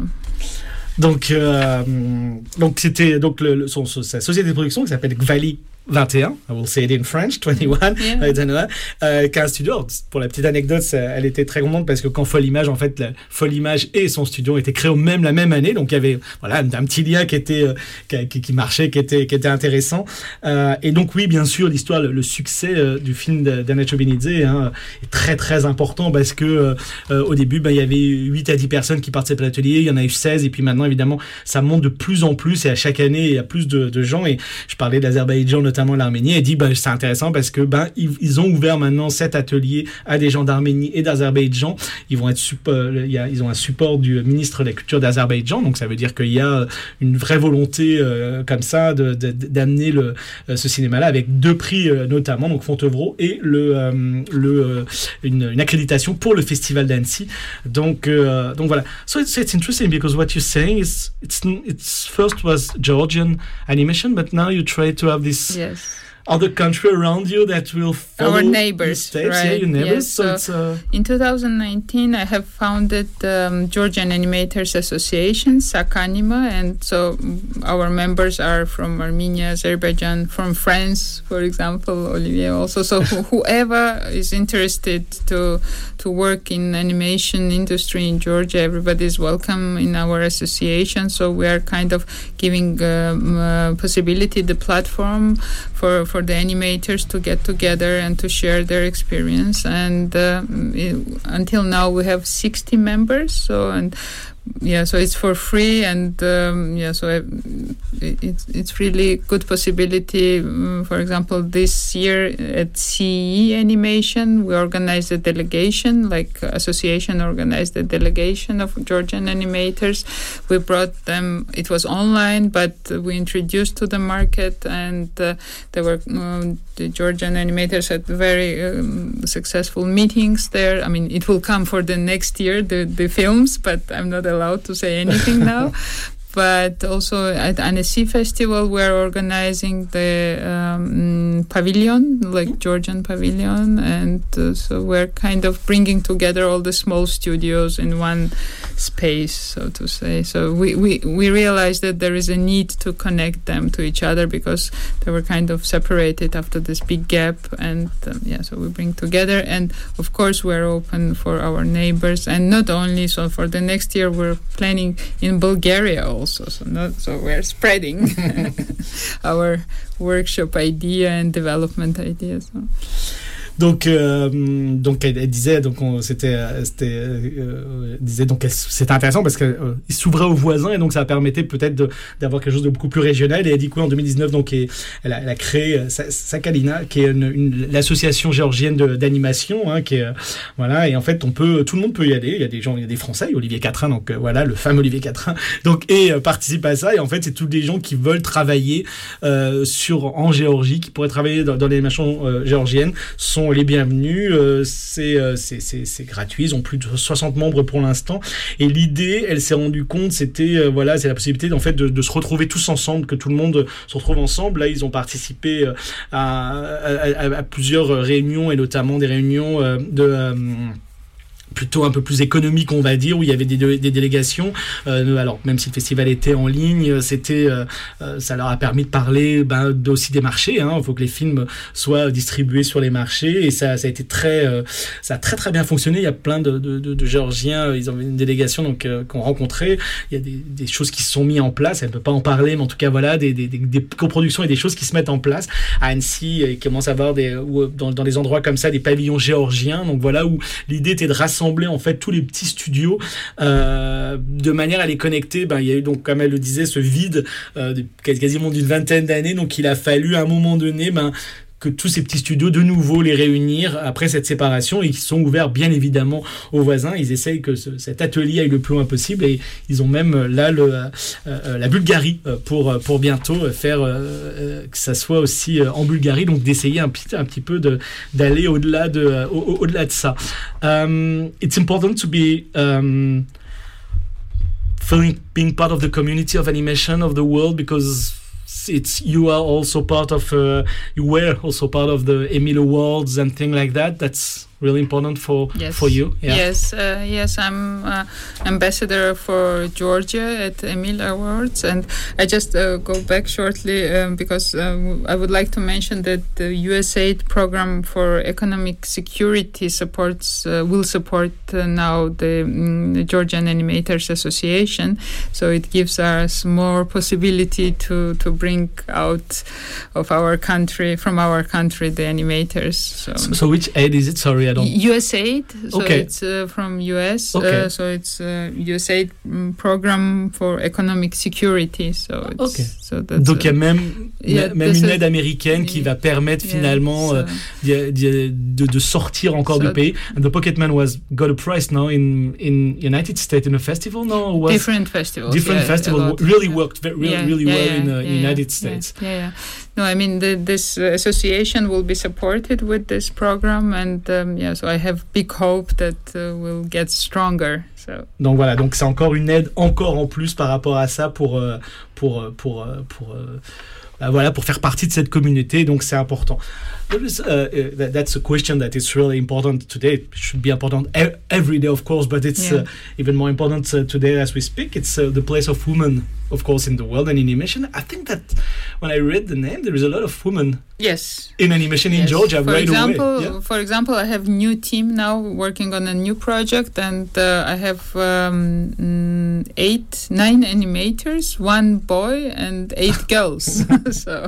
Donc, euh, donc c'était donc le, le, son, sa société de production qui s'appelle Gvali vingt et un, I will say it in French, vingt-et-un, yeah. I don't know, euh, qui a un studio. Pour la petite anecdote, ça, elle était très contente parce que quand Folimage, en fait, la, Folimage et son studio étaient créés au même, la même année, donc il y avait voilà, un, un petit lien qui était, euh, qui, qui marchait, qui était, qui était intéressant. Euh, et donc oui, bien sûr, l'histoire, le, le succès euh, du film d'Anna Chubinidze hein, est très très important parce que euh, au début, bah, il y avait huit à dix personnes qui participaient à l'atelier, il y en a eu seize, et puis maintenant, évidemment, ça monte de plus en plus, et à chaque année, il y a plus de, de gens, et je parlais d'Azerbaïdjan notamment l'Arménie, et dit bah, c'est intéressant parce que ben ils, ils ont ouvert maintenant cet atelier à des gens d'Arménie et d'Azerbaïdjan. Ils vont être support, il y a, ils ont un support du ministre de la Culture d'Azerbaïdjan, donc ça veut dire qu'il y a une vraie volonté euh, comme ça de, de, d'amener le, euh, ce cinéma-là avec deux prix euh, notamment, donc Fontevraud et le, euh, le euh, une, une accréditation pour le festival d'Annecy. Donc euh, donc voilà. So it's, it's interesting because what you're saying is it's it's first was Georgian animation, but now you try to have this. Yes. Other country around you that will follow our neighbors, steps, right? yeah, your neighbors. Yes. So, So it's, uh, in two thousand nineteen, I have founded um, Georgian Animators Association, Sakanima, and so our members are from Armenia, Azerbaijan, from France, for example, Olivier also. So whoever is interested to to work in animation industry in Georgia, everybody is welcome in our association. So we are kind of giving um, uh, possibility, the platform for for the animators to get together and to share their experience. And uh, it, until now we have sixty members. So and yeah, so it's for free, and um, yeah, so I, it, it's it's really good possibility. Um, for example, this year at C E Animation, we organized a delegation, like association organized a delegation of Georgian animators. We brought them. It was online, but we introduced to the market, and uh, there were um, the Georgian animators had very um, successful meetings there. I mean, it will come for the next year, the the films, but I'm not allowed to say anything now. But also at Annecy Festival, we're organizing the um, pavilion, like Georgian pavilion, and uh, so we're kind of bringing together all the small studios in one space, so to say. So we, we, we realized that there is a need to connect them to each other because they were kind of separated after this big gap, and um, yeah, so we bring together. And of course, we're open for our neighbors, and not only so. For the next year, we're planning in Bulgaria also. Also, so, not, so we're spreading our workshop idea and development ideas. So. Donc, euh, donc elle, elle disait, donc on, c'était, c'était, euh, disait donc elle, c'était intéressant parce que euh, il s'ouvrait aux voisins et donc ça permettait peut-être de, d'avoir quelque chose de beaucoup plus régional. Et elle dit quoi en deux mille dix-neuf, donc et, elle, a, elle a créé euh, Sakalina, qui est une, une, l'association géorgienne de, d'animation, hein, qui est euh, voilà. Et en fait, on peut, tout le monde peut y aller. Il y a des gens, il y a des Français, Olivier Quatrain, donc euh, voilà, le fameux Olivier Quatrain, donc et euh, participe à ça. Et en fait, c'est tous des gens qui veulent travailler euh, sur en Géorgie, qui pourraient travailler dans, dans l'animation euh, géorgienne, sont les bienvenus, euh, c'est, euh, c'est, c'est, c'est gratuit, ils ont plus de soixante membres pour l'instant, et l'idée, elle s'est rendue compte, c'était, euh, voilà, c'est la possibilité en fait de, de se retrouver tous ensemble, que tout le monde se retrouve ensemble. Là, ils ont participé euh, à, à, à, à plusieurs réunions, et notamment des réunions euh, de... Euh, plutôt un peu plus économique, on va dire, où il y avait des, des délégations. Euh, alors, même si le festival était en ligne, c'était, euh, ça leur a permis de parler ben, aussi des marchés. Hein. Il faut que les films soient distribués sur les marchés, et ça, ça a été très, euh, ça a très très bien fonctionné. Il y a plein de, de, de, de Géorgiens, ils ont une délégation donc euh, qu'on rencontrait. Il y a des, des choses qui se sont mises en place. Elle ne peut pas en parler, mais en tout cas voilà, des, des, des, des coproductions et des choses qui se mettent en place. À Annecy, il commence à avoir des, ou dans, dans des endroits comme ça, des pavillons géorgiens. Donc voilà, où l'idée était de rassembler en fait tous les petits studios euh, de manière à les connecter. Ben, il y a eu donc, comme elle le disait, ce vide euh, de, quasiment d'une vingtaine d'années, donc il a fallu à un moment donné ben, que tous ces petits studios de nouveau les réunir après cette séparation, et qui sont ouverts bien évidemment aux voisins. Ils essayent que ce, cet atelier aille le plus loin possible, et ils ont même là le, euh, euh, la Bulgarie pour, pour bientôt faire euh, que ça soit aussi en Bulgarie, donc d'essayer un petit, un petit peu de, d'aller au-delà de, au, au-delà de ça. Um, it's important to be um, feeling, being part of the community of animation of the world, because it's you are also part of uh, you were also part of the Emil Awards and things like that. That's really important for yes. for you. Yeah. Yes, uh, yes, I'm uh, ambassador for Georgia at Emil Awards, and I just uh, go back shortly um, because um, I would like to mention that the U S A I D program for economic security supports uh, will support uh, now the, um, the Georgian Animators Association, so it gives us more possibility to to bring out of our country from our country the animators. So, so, so which aid is it? Sorry. I don't... U S A I D, so okay. it's uh, from U S, okay. uh, so it's uh, U S A I D program for economic security. So it's, okay. so that's, Donc il y a même, yeah, même une aide américaine qui va permettre yeah, finalement so, euh, de, de, de sortir encore so du pays. And the Pocketman was got a prize now in in United States in a festival. No, was different festivals. Different yeah, festivals really yeah. worked very, really, yeah, really yeah, well yeah, in uh, yeah, United yeah, States. Yeah, yeah. No, I mean the, this uh, association will be supported with this program, and um, yeah, so I have big hope that uh, we'll get stronger. So. Donc voilà, donc c'est encore une aide encore en plus par rapport à ça pour euh, pour euh, pour euh, pour, pour euh, bah voilà pour faire partie de cette communauté. Donc c'est important. Is, uh, uh, that's a question that is really important today. It should be important e- every day, of course, but it's yeah. uh, even more important uh, today as we speak. It's uh, the place of women, of course, in the world and in animation. I think that when I read the name, there is a lot of women. Yes. In animation yes. in Georgia, for right example, away. Yeah? For example, I have new team now working on a new project, and uh, I have um, eight, nine animators, one boy, and eight girls. So,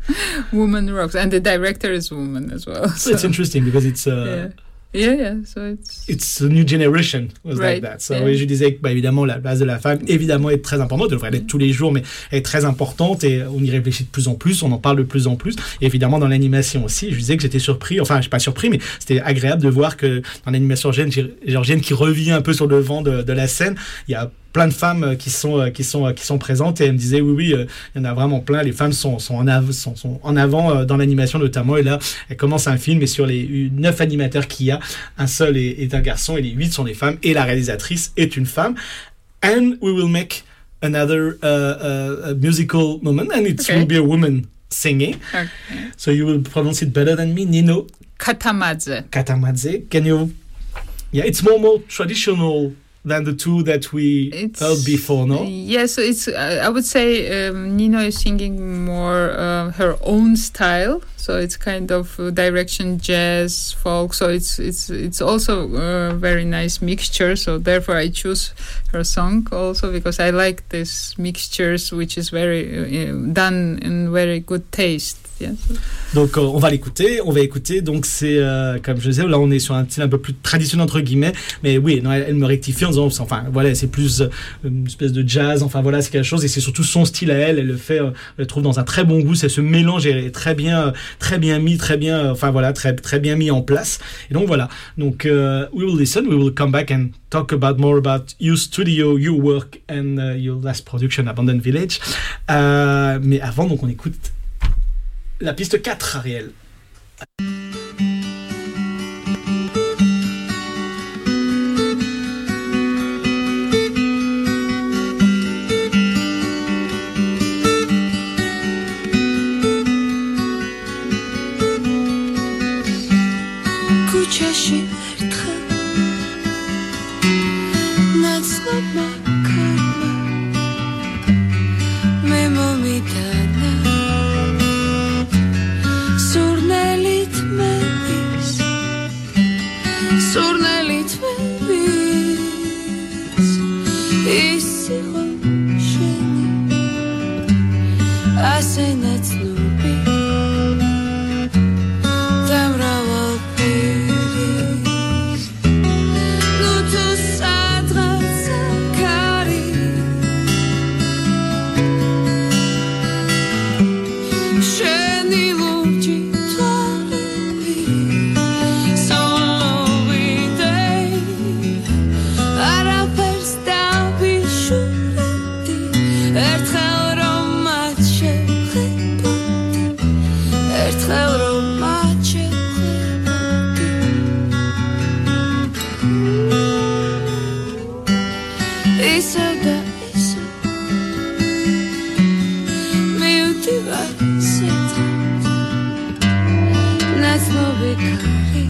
woman rocks, and the director is woman as well. So, so it's interesting because it's. Uh, yeah. Yeah, yeah, so it's... It's a new generation was right. like that. So, yeah. oui, je disais que, bah, évidemment, la place de la femme, évidemment, est très importante. Elle devrait l'être tous les jours, mais elle est très importante et on y réfléchit de plus en plus, on en parle de plus en plus. Et évidemment, dans l'animation aussi, je disais que j'étais surpris, enfin, je suis pas surpris, mais c'était agréable de voir que dans l'animation géorgienne qui revient un peu sur le vent de, de la scène, il y a plein de femmes qui sont qui sont qui sont présentes et elle me disait oui oui il y en a vraiment plein, les femmes sont sont en avant sont, sont en avant dans l'animation notamment, et là elle commence un film et sur les neuf animateurs qu'il y a, un seul est, est un garçon et les huit sont des femmes et la réalisatrice est une femme. And we will make another uh, uh, musical moment and it okay. will be a woman singing. Okay. So you will pronounce it better than me. Nino Katamadze. Katamadze. Can you? Yeah, it's more more traditional than the two that we it's, heard before, no? Yes, it's. Uh, I would say um, Nino is singing more uh, her own style, so it's kind of uh, direction jazz, folk. So it's it's it's also a very nice mixture. So therefore, I choose her song also because I like this mixtures, which is very uh, done in very good taste. Yes. Donc euh, on va l'écouter, on va écouter. Donc c'est euh, comme je disais, là on est sur un style un peu plus traditionnel entre guillemets, mais oui, non, elle, elle me rectifie en disant, enfin voilà, c'est plus euh, une espèce de jazz, enfin voilà, c'est quelque chose et c'est surtout son style à elle. Elle le fait, euh, elle le trouve dans un très bon goût. C'est ce mélange est très bien, euh, très bien mis, très bien, euh, enfin voilà, très très bien mis en place. Et donc voilà. Donc uh, we will listen, we will come back and talk about more about your studio, your work and uh, your last production, Abandoned Village. Euh, mais avant, donc on écoute la piste quatre, Ariel. Kuchashi ertra Natsnama karma Memomidana Surnelit mevis Surnelit mevis Isiho sheni Asenat nubi Tamraval piris Nutu sadra zakari Sheni luci tualevi Solo videi Arapers davi shureti Ertxel romace lepoti Ertxel romace lepoti Isa da isa Mi utiva seta Nazno vikari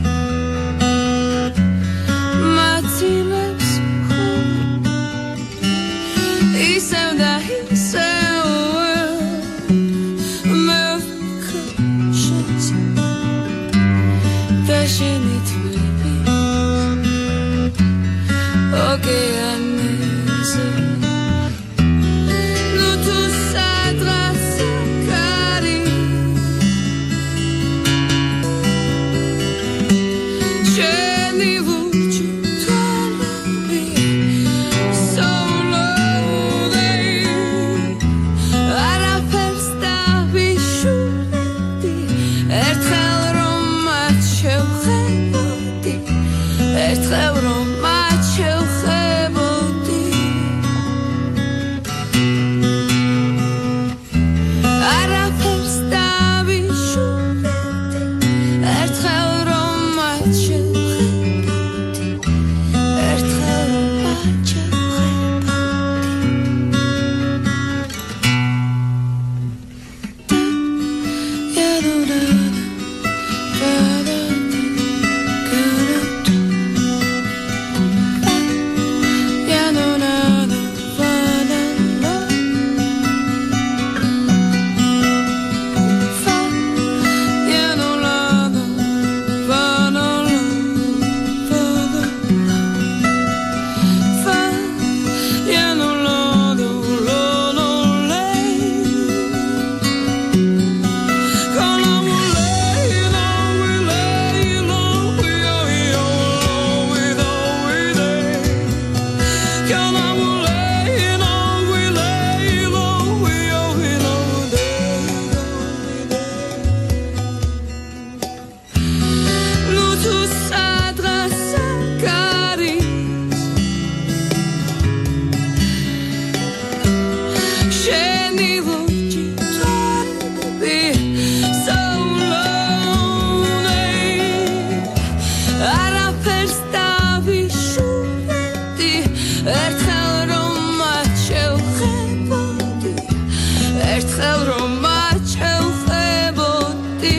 Matilevs home Isa da isa Mevka shansi Tashenit mevis Okay, anese Nutu sadra zakari Che ერთხელ რომ მაჩევხებოდი ერთხელ რომ მაჩევხებოდი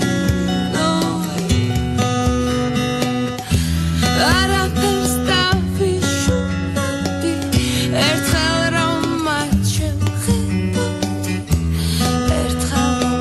არაფერს დავიშურდი ერთხელ რომ მაჩევხებოდი ერთხელ რომ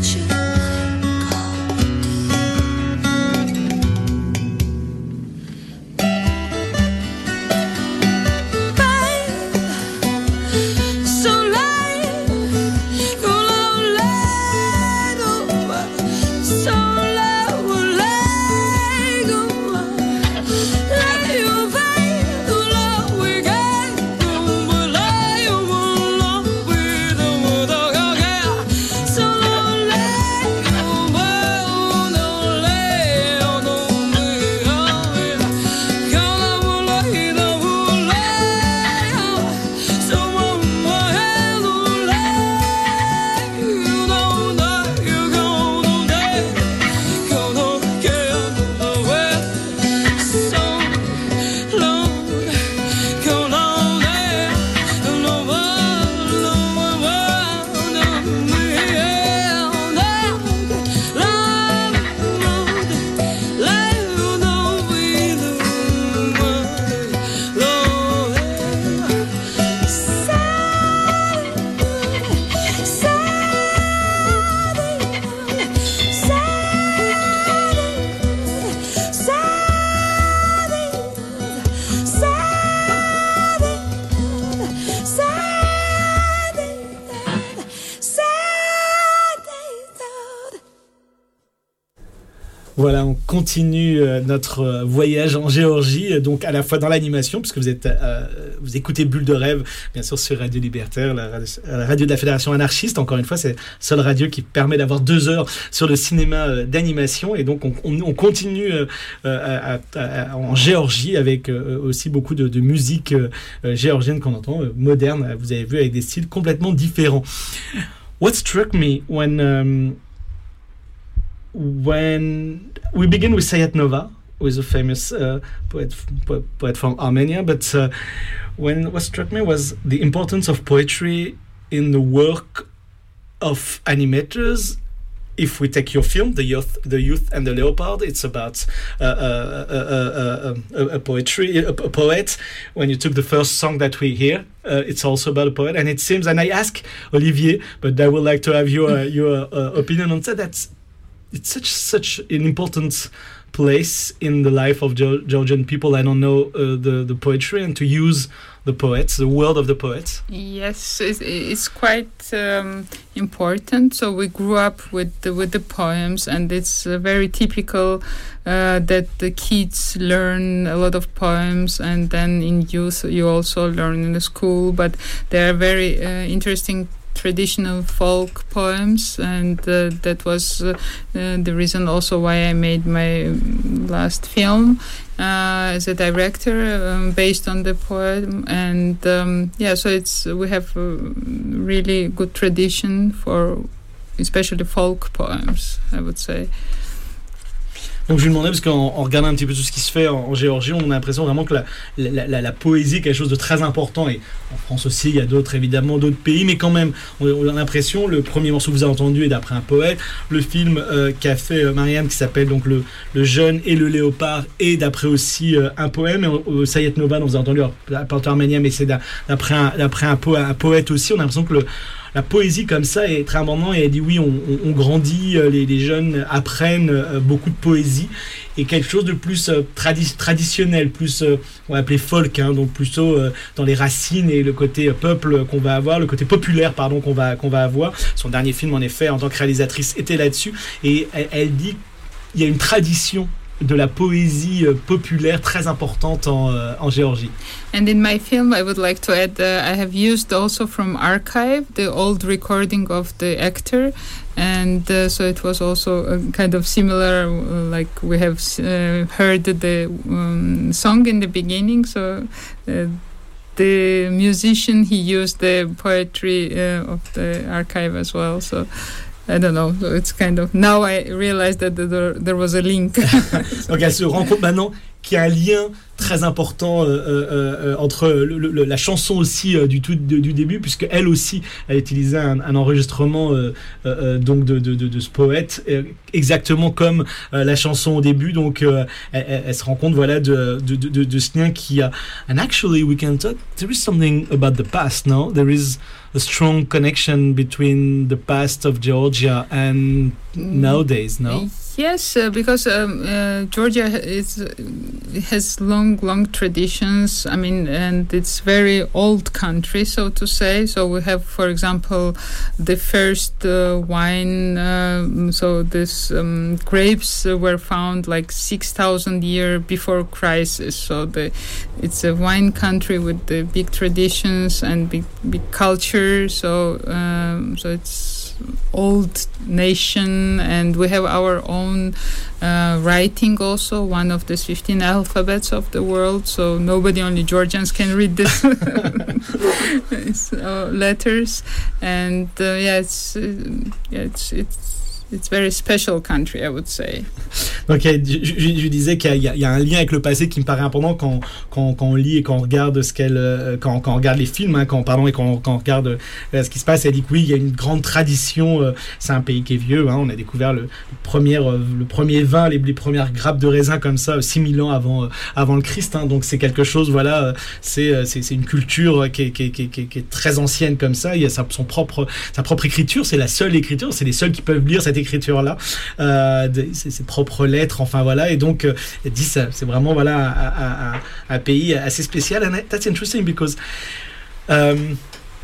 Voilà, on continue euh, notre euh, voyage en Géorgie, euh, donc à la fois dans l'animation, puisque vous êtes, euh, vous écoutez Bulle de rêve, bien sûr sur Radio Libertaire, la radio, la radio de la Fédération anarchiste. Encore une fois, c'est la seule radio qui permet d'avoir deux heures sur le cinéma euh, d'animation, et donc on, on, on continue euh, à, à, à, en Géorgie avec euh, aussi beaucoup de, de musique euh, géorgienne qu'on entend, euh, moderne. Vous avez vu, avec des styles complètement différents. What struck me when um, when we begin with Sayat Nova, who is a famous uh, poet, po- poet from Armenia, but uh, when what struck me was the importance of poetry in the work of animators. If we take your film, The Youth, the Youth and the Leopard, it's about uh, uh, uh, uh, uh, a poetry, a, a poet. When you took the first song that we hear, uh, it's also about a poet. And it seems, and I ask Olivier, but I would like to have your your uh, opinion on that. That's it's such such an important place in the life of Ge- Georgian people. I don't know uh, the the poetry, and to use the poets, the world of the poets. Yes, it's, it's quite um, important. So we grew up with the, with the poems, and it's uh, very typical uh, that the kids learn a lot of poems, and then in youth you also learn in the school. But they are very uh, interesting traditional folk poems, and uh, that was uh, uh, the reason also why I made my last film uh, as a director um, based on the poem. And um, yeah, so it's we have a really good tradition for especially folk poems, I would say. Donc je lui demandais, parce qu'en en regardant un petit peu tout ce qui se fait en, en Géorgie, on a l'impression vraiment que la, la, la, la poésie est quelque chose de très important, et en France aussi, il y a d'autres, évidemment, d'autres pays, mais quand même, on, on a l'impression, le premier morceau que vous avez entendu est d'après un poète, le film euh, qu'a fait euh, Mariam, qui s'appelle donc le, le Jeune et le Léopard, est d'après aussi euh, un poème, et euh, Sayat Nova, dont vous avez entendu, la porte arménienne, mais c'est d'après un, d'après un, po- un poète aussi. On a l'impression que le La poésie comme ça est très important, et elle dit oui, on, on, on grandit, les, les jeunes apprennent euh, beaucoup de poésie, et quelque chose de plus euh, tradi- traditionnel, plus euh, on va appeler folk, hein, donc plutôt euh, dans les racines et le côté euh, peuple qu'on va avoir, le côté populaire pardon qu'on va qu'on va avoir. Son dernier film en effet en tant que réalisatrice était là-dessus, et elle, elle dit il y a une tradition de la poésie euh, populaire très importante en, euh, en Géorgie. And in my film, I would like to add, uh, I have used also from archive the old recording of the actor, and uh, so it was also a kind of similar, uh, like we have uh, heard the um, song in the beginning, so uh, the musician, he used the poetry uh, of the archive as well, so I don't know, so it's kind of, now I realize that there, there was a link. Donc elle se rend compte maintenant qu'il y a un lien très important euh, euh, euh, entre le, le, la chanson aussi euh, du tout de, du début, puisque elle aussi a utilisé un, un enregistrement euh, euh, donc de, de, de, de ce poète euh, exactement comme euh, la chanson au début. Donc euh, elle, elle se rend compte voilà de de, de, de ce lien qui a. And actually we can talk. There is something about the past. No, there is a strong connection between the past of Georgia and nowadays. No. Yes, uh, because um, uh, Georgia is uh, has long, long traditions. I mean, and it's very old country, so to say. So we have, for example, the first uh, wine. Uh, so these um, grapes were found like six thousand years before Christ. So the it's a wine country with the big traditions and big, big culture. So um, so it's old nation, and we have our own uh, writing also, one of the fifteen alphabets of the world, so nobody, only Georgians can read this so, letters. And uh, yeah, it's, uh, yeah it's it's It's a very special country, I would say. Donc, je, je, je disais qu'il y a, il y a un lien avec le passé qui me paraît important quand, quand, quand on lit et quand on regarde ce qu'elle, quand, quand on regarde les films, hein, quand, pardon, et quand, quand on regarde euh, ce qui se passe. Elle dit que oui, il y a une grande tradition. Euh, c'est un pays qui est vieux. Hein, on a découvert le, le premier, euh, le premier vin, les, les premières grappes de raisin comme ça, six mille ans avant, euh, avant le Christ. Hein, donc, c'est quelque chose. Voilà, euh, c'est, c'est, c'est une culture qui est, qui, est, qui, est, qui est très ancienne comme ça. Il y a sa, son propre, sa propre écriture. C'est la seule écriture. C'est les seuls qui peuvent lire cette écriture là, euh, ses, ses propres lettres, enfin voilà, et donc euh, elle dit ça, c'est vraiment voilà un, un, un pays assez spécial. And that's interesting because um,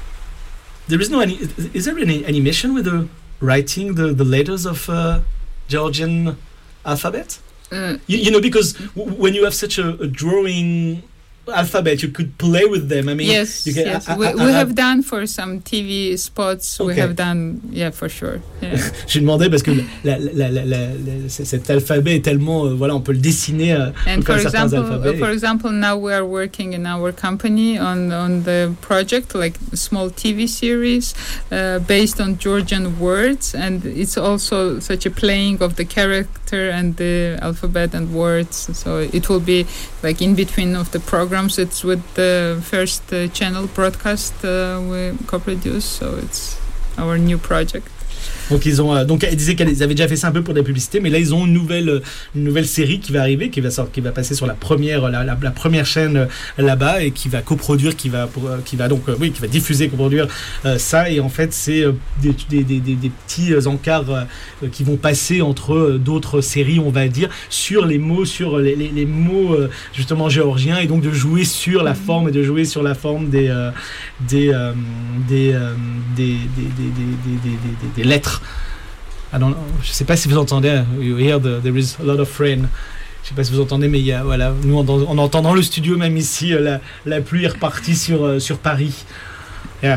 there is no any, is there any animation with the writing the, the letters of uh, Georgian alphabet? Uh, you, you know, because w- when you have such a, a drawing alphabet, you could play with them. I mean, yes, you can, yes. I, I, we, I, we I have, have done for some T V spots. Okay. We have done, yeah, for sure. Yeah. J'ai demandé parce que la, la, la, la, la, cet alphabet est tellement, euh, voilà, on peut le dessiner euh, and comme for certains example, alphabets. uh, for example, now we are working in our company on on the project, like a small T V series uh, based on Georgian words, and it's also such a playing of the character and the alphabet and words. So it will be like in between of the programs. It's with the first uh, channel broadcast uh, we co-produce, so it's our new project. Donc ils ont euh, donc elle disait qu'elles avaient déjà fait ça un peu pour des publicités, mais là ils ont une nouvelle une nouvelle série qui va arriver, qui va sortir, qui va passer sur la première la, la, la première chaîne euh, là-bas, et qui va coproduire, qui va pour, euh, qui va donc euh, oui qui va diffuser, coproduire euh, ça. Et en fait c'est euh, des, des, des, des, des petits encarts euh, qui vont passer entre euh, d'autres séries, on va dire, sur les mots, sur les, les, les mots euh, justement géorgiens, et donc de jouer sur la forme et de jouer sur la forme des euh, des, euh, des, euh, des, des, des, des, des, des, des lettres. Ah non, je sais pas si vous entendez. You hear the, there is a lot of rain. Je sais pas si vous entendez, mais il y a, voilà, nous on, on entend dans le studio, même ici, la, la pluie est repartie sur sur Paris. Yeah,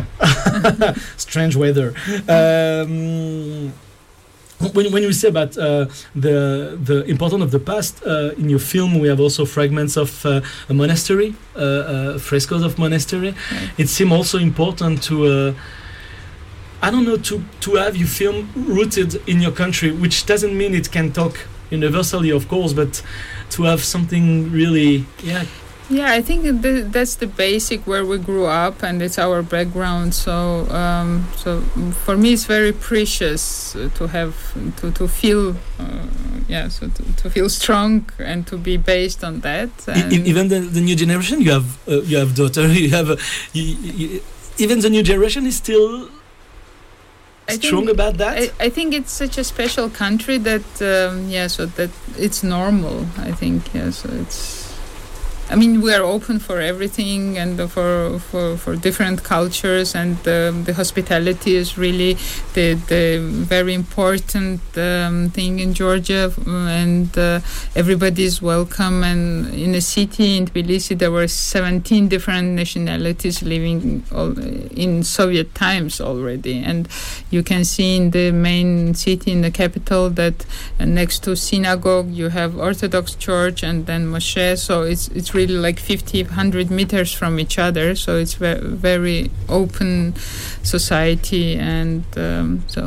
strange weather. Um, When, when you say about uh, the the importance of the past uh, in your film, we have also fragments of uh, a monastery, uh, uh, frescoes of monastery. Right. It seems also important to, uh, I don't know, to to have your film rooted in your country, which doesn't mean it can talk universally, of course, but to have something really, yeah. Yeah, I think th- that's the basic where we grew up, and it's our background. So, um, so for me, it's very precious to have to to feel, uh, yeah, so to, to feel strong and to be based on that. And E- even the, the new generation, you have uh, you have daughter, you have uh, you, you, even the new generation is still I strong think, about that. I, I think it's such a special country that, um, yeah, so that it's normal. I think, yeah, so it's. I mean, we are open for everything and for for, for different cultures, and um, the hospitality is really the the very important um, thing in Georgia, and uh, everybody is welcome. And in a city in Tbilisi, there were seventeen different nationalities living all, in Soviet times already, and you can see in the main city, in the capital, that uh, next to synagogue you have Orthodox church and then mosque. So it's it's really like fifty, one hundred meters from each other, so it's ve- very open society, and um, so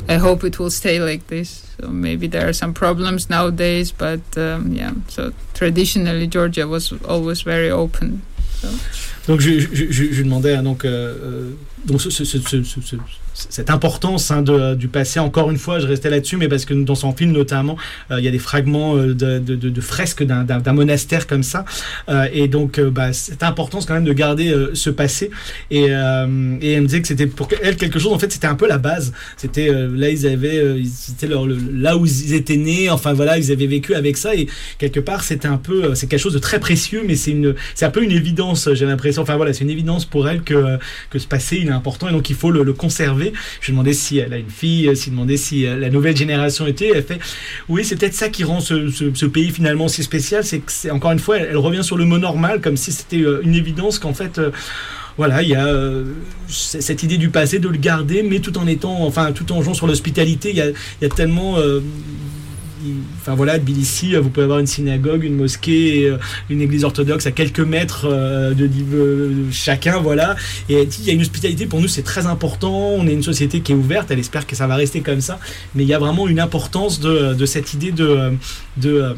I hope it will stay like this. So maybe there are some problems nowadays, but um, yeah. So traditionally, Georgia was always very open. So. Donc je, je, je, je demandais hein, donc euh, donc ce, ce, ce, ce, ce, cette importance hein, de, du passé. Encore une fois, je restais là-dessus, mais parce que dans son film notamment, euh, il y a des fragments euh, de, de, de, de fresques d'un, d'un, d'un monastère comme ça, euh, et donc euh, bah, cette importance quand même de garder euh, ce passé. Et, euh, et elle me disait que c'était pour elle quelque chose. En fait, c'était un peu la base. C'était euh, là ils avaient, euh, c'était leur, le, là où ils étaient nés. Enfin voilà, ils avaient vécu avec ça et quelque part c'était un peu, c'est quelque chose de très précieux, mais c'est une, c'est un peu une évidence. J'ai l'impression. Enfin voilà, c'est une évidence pour elle que que ce passé il est important et donc il faut le, le conserver. Je lui demandais si elle a une fille, si demandait si la nouvelle génération était. Elle fait oui, c'est peut-être ça qui rend ce, ce, ce pays finalement si spécial, c'est que c'est encore une fois, elle, elle revient sur le mot normal comme si c'était une évidence qu'en fait. Euh, Voilà, il y a euh, cette idée du passé, de le garder, mais tout en étant, enfin, tout en jouant sur l'hospitalité. Il y a, il y a tellement, euh, il, enfin voilà, Tbilissi, vous pouvez avoir une synagogue, une mosquée, et, euh, une église orthodoxe à quelques mètres euh, de, de chacun, voilà. Et il y a une hospitalité pour nous, c'est très important. On est une société qui est ouverte. Elle espère que ça va rester comme ça, mais il y a vraiment une importance de, de cette idée de, de euh,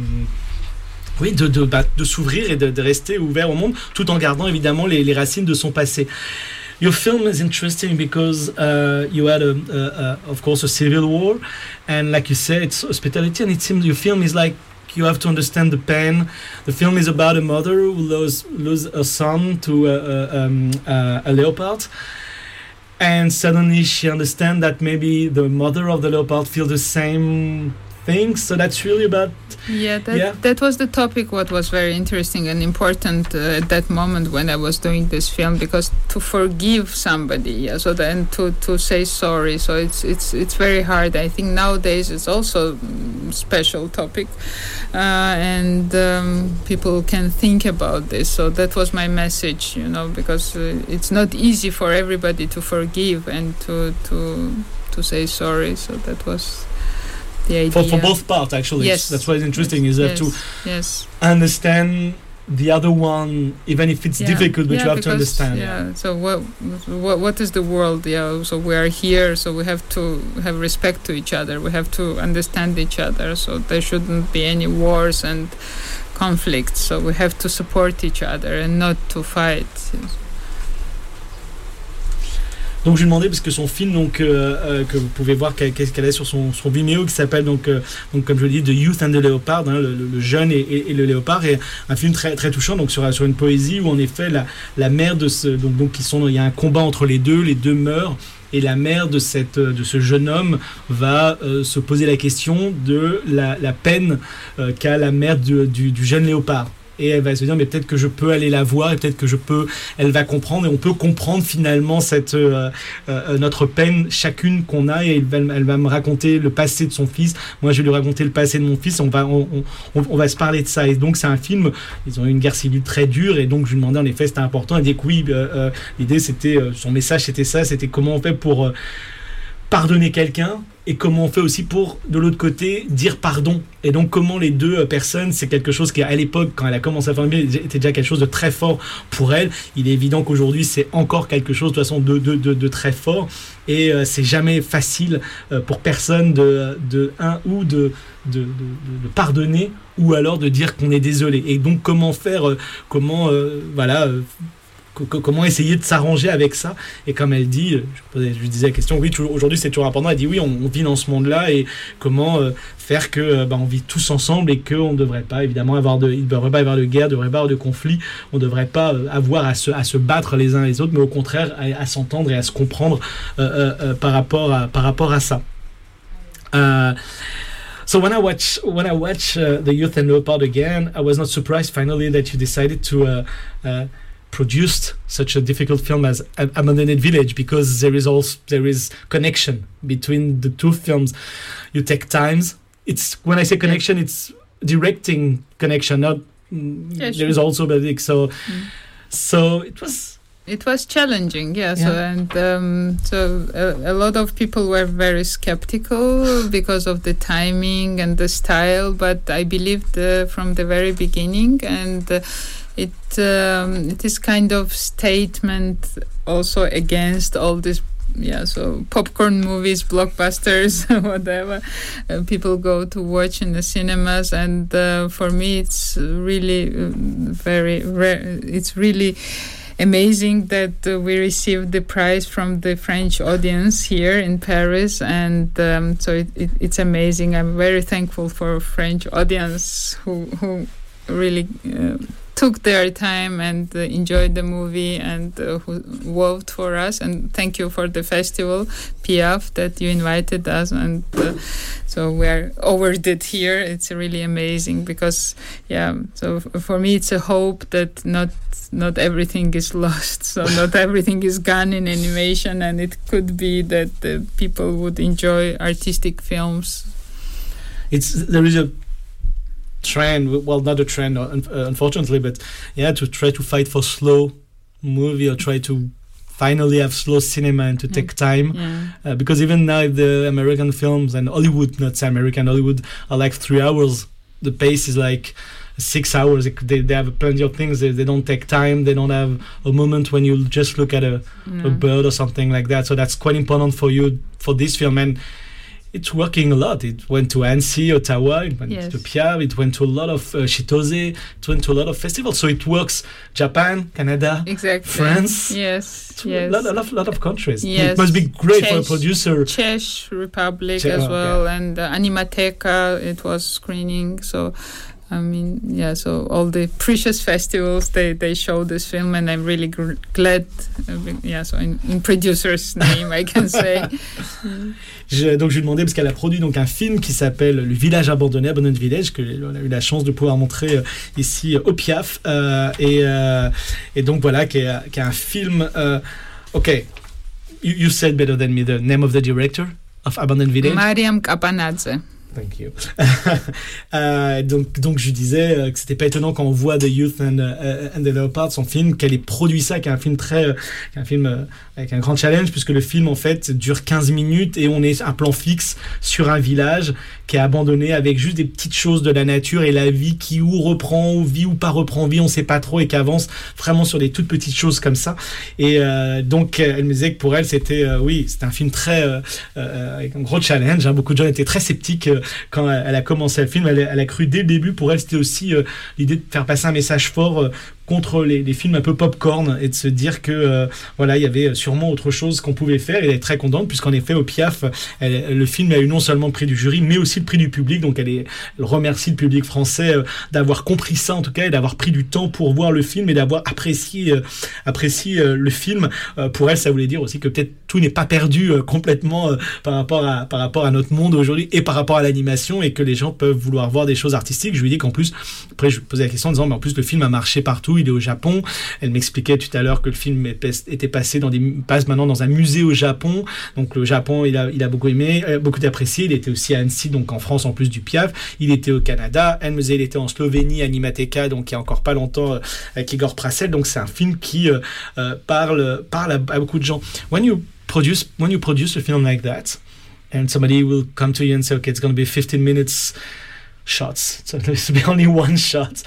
Oui, de, de, bah, de s'ouvrir et de, de rester ouvert au monde, tout en gardant évidemment les, les racines de son passé. Your film is interesting because uh, you had, a, a, a, of course, a civil war, and like you said, it's hospitality, and it seems your film is like you have to understand the pain. The film is about a mother who loses lose a son to a, a, um, a, a leopard, and suddenly she understands that maybe the mother of the leopard feels the same things. So that's really about yeah that, yeah. that was the topic what was very interesting and important uh, at that moment when I was doing this film, because to forgive somebody, yeah, so then to to say sorry, so it's it's it's very hard. I think nowadays it's also a special topic, uh, and um, people can think about this. So that was my message, you know, because uh, it's not easy for everybody to forgive and to to to say sorry. So that was For, for both parts, actually. Yes. That's what is interesting, is that yes. to yes. understand the other one, even if it's yeah. difficult, but yeah, you have because, to understand. Yeah. So what, what what is the world? Yeah. So we are here. So we have to have respect to each other. We have to understand each other. So there shouldn't be any wars and conflicts. So we have to support each other and not to fight. Yes. Donc je lui demandais, parce que son film donc euh, euh, que vous pouvez voir qu'elle, qu'elle a sur son, son Vimeo, qui s'appelle donc, euh, donc comme je le dis, The Youth and the Leopard, hein, le, le jeune et, et, et le léopard, est un film très très touchant, donc sur sur une poésie où en effet la la mère de ce donc donc qui sont il y a un combat entre les deux, les deux meurent. Et la mère de, cette, de ce jeune homme va euh, se poser la question de la, la peine euh, qu'a la mère du, du, du jeune léopard. Et elle va se dire, mais peut-être que je peux aller la voir, et peut-être que je peux, elle va comprendre, et on peut comprendre finalement cette, euh, euh, notre peine chacune qu'on a, et elle va, elle va me raconter le passé de son fils, moi je vais lui raconter le passé de mon fils, on va, on, on, on va se parler de ça. Et donc c'est un film, ils ont eu une guerre civile très dure, et donc je lui demandais en effet, c'était important, elle dit que oui, euh, euh, l'idée c'était, euh, son message c'était ça, c'était comment on fait pour euh, pardonner quelqu'un, et comment on fait aussi pour, de l'autre côté, dire pardon. Et donc, comment les deux personnes, c'est quelque chose qui, à l'époque, quand elle a commencé à faire le film, était déjà quelque chose de très fort pour elle. Il est évident qu'aujourd'hui, c'est encore quelque chose, de toute façon, de, de, de, de très fort. Et euh, c'est jamais facile euh, pour personne de, de un ou de, de, de, de pardonner, ou alors de dire qu'on est désolé. Et donc, comment faire, euh, comment, euh, voilà... Euh, comment essayer de s'arranger avec ça. Et comme elle dit, je, je lui disais la question, oui, toujours, aujourd'hui c'est toujours important, elle dit oui, on, on vit dans ce monde-là, et comment euh, faire que euh, bah, on vit tous ensemble, et qu'on ne devrait pas évidemment avoir de, il ne devrait pas y avoir de guerre, il ne devrait pas avoir de conflit, on ne devrait pas euh, avoir à se, à se battre les uns les autres, mais au contraire à, à s'entendre et à se comprendre euh, euh, euh, par, rapport à, par rapport à ça. Euh, So when I watch when I watch uh, The Youth and Leopard again, I was not surprised finally that you decided to uh, uh, produced such a difficult film as Abandoned Village, because there is also there is connection between the two films. You take times. It's when I say connection, it's directing connection. Not yeah, there sure. is also big. So mm. so it was. It was challenging, yeah. So yeah. and um, so a, a lot of people were very skeptical because of the timing and the style. But I believed uh, from the very beginning, and uh, it um, it is kind of statement also against all this yeah, so popcorn movies, blockbusters, whatever uh, people go to watch in the cinemas. And uh, for me, it's really uh, very rare. It's really amazing that uh, we received the prize from the French audience here in Paris, and um, so it, it, it's amazing. I'm very thankful for French audience who who really uh, took their time and uh, enjoyed the movie, and uh, who voted for us. And thank you for the festival, Piaf, that you invited us, and uh, so we're overdid it here. It's really amazing because, yeah, so f- for me it's a hope that not not everything is lost, so not everything is gone in animation, and it could be that uh, people would enjoy artistic films. It's there is a trend, well, not a trend, uh, unfortunately, but yeah, to try to fight for slow movie or try to finally have slow cinema and to yeah. take time, yeah. uh, because even now the American films and Hollywood, not American, Hollywood are like three hours. The pace is like six hours. They, they have plenty of things. They, they don't take time. They don't have a moment when you just look at a, yeah. a bird or something like that. So that's quite important for you for this film, and it's working a lot. It went to Annecy, Ottawa, it went yes. to Piaf, it went to a lot of uh, Chitose, it went to a lot of festivals. So it works Japan, Canada, exactly. France. Yes, to yes. A lot, a lot, lot of countries. Yes. It must be great Czech, for a producer. Czech Republic Czech, as okay. well, and uh, Animateca, it was screening. So, I mean, yeah, so all the precious festivals, they, they show this film, and I'm really gr- glad, uh, yeah, so in, in producer's name, I can say. Je, donc je lui demandais, parce qu'elle a produit donc un film qui s'appelle Le Village Abandonné, Abandoned Village, que on a eu la chance de pouvoir montrer euh, ici euh, au Piaf, euh, et, euh, et donc voilà, qui est, qui est un film. Euh, ok, you, you said better than me the name of the director of Abandoned Village. Mariam Kapanadze. Thank you. euh, donc, donc je disais euh, que c'était pas étonnant quand on voit The Youth and, uh, and the Leopard, son film, qu'elle ait produit ça, qui est un film très, euh, qui est un film euh, avec un grand challenge, puisque le film en fait dure quinze minutes et on est un plan fixe sur un village qui est abandonné avec juste des petites choses de la nature et la vie qui ou reprend ou vit ou pas reprend vie, on sait pas trop, et qui avance vraiment sur des toutes petites choses comme ça. Et euh, donc elle me disait que pour elle c'était euh, oui, c'était un film très euh, euh, avec un gros challenge, hein. Beaucoup de gens étaient très sceptiques euh, quand elle a commencé le film. Elle, elle a cru dès le début, pour elle c'était aussi euh, l'idée de faire passer un message fort euh, contre les, les films un peu popcorn, et de se dire que euh, voilà, il y avait sûrement autre chose qu'on pouvait faire. Elle est très contente puisqu'en effet au Piaf, elle, le film a eu non seulement le prix du jury mais aussi le prix du public. Donc elle, est, elle remercie le public français euh, d'avoir compris ça en tout cas, et d'avoir pris du temps pour voir le film et d'avoir apprécié, euh, apprécié euh, le film. Euh, pour elle, ça voulait dire aussi que peut-être tout n'est pas perdu euh, complètement euh, par rapport à par rapport à notre monde aujourd'hui et par rapport à l'animation, et que les gens peuvent vouloir voir des choses artistiques. Je lui dis qu'en plus, après je lui posais la question en disant mais en plus le film a marché partout. Il est au Japon. Elle m'expliquait tout à l'heure que le film était passé dans des passe maintenant dans un musée au Japon. Donc le Japon, il a il a beaucoup aimé, beaucoup apprécié. Il était aussi à Annecy, donc en France en plus du Piaf. Il était au Canada. Elle me disait il était en Slovénie, Animateca, donc il y a encore pas longtemps euh, avec Igor Prassel. Donc c'est un film qui euh, euh, parle parle à, à beaucoup de gens. When you produce when you produce a film like that, and somebody will come to you and say, okay, it's going to be fifteen minutes shots, so there's to be only one shot.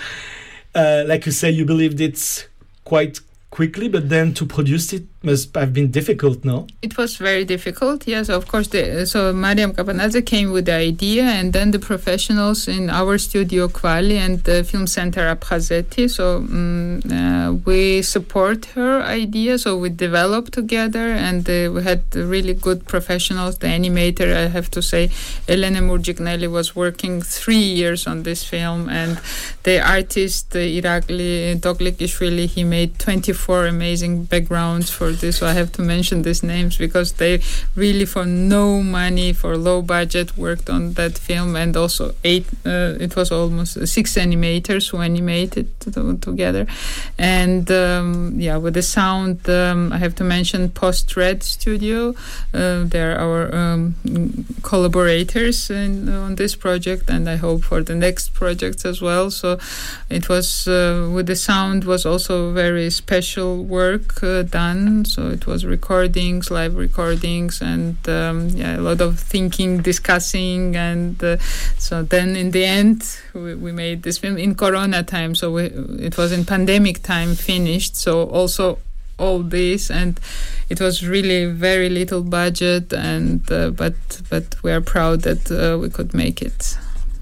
Uh, like you say, you believed it quite quickly, but then to produce it must have been difficult, no? It was very difficult, yes, of course. The, so Mariam Kapanadze came with the idea, and then the professionals in our studio Quali and the Film Center Aprazeti, so um, uh, we support her idea, so we developed together, and uh, we had really good professionals. The animator, I have to say, Elena Murgignelli was working three years on this film, and the artist, uh, Irakli Doglikishvili, he made twenty-four amazing backgrounds for this, so I have to mention these names because they really, for no money, for low budget, worked on that film. And also eight uh, it was almost six animators who animated to, together. And um, yeah, with the sound, um, I have to mention Post Red Studio. Uh, they're our um, collaborators in, on this project, and I hope for the next projects as well. So it was uh, with the sound was also very special work uh, done. So it was recordings, live recordings, and um, yeah, a lot of thinking, discussing, and uh, so then in the end we, we made this film in Corona time. So we, it was in pandemic time finished. So also all this, and it was really very little budget, and uh, but but we are proud that uh, we could make it.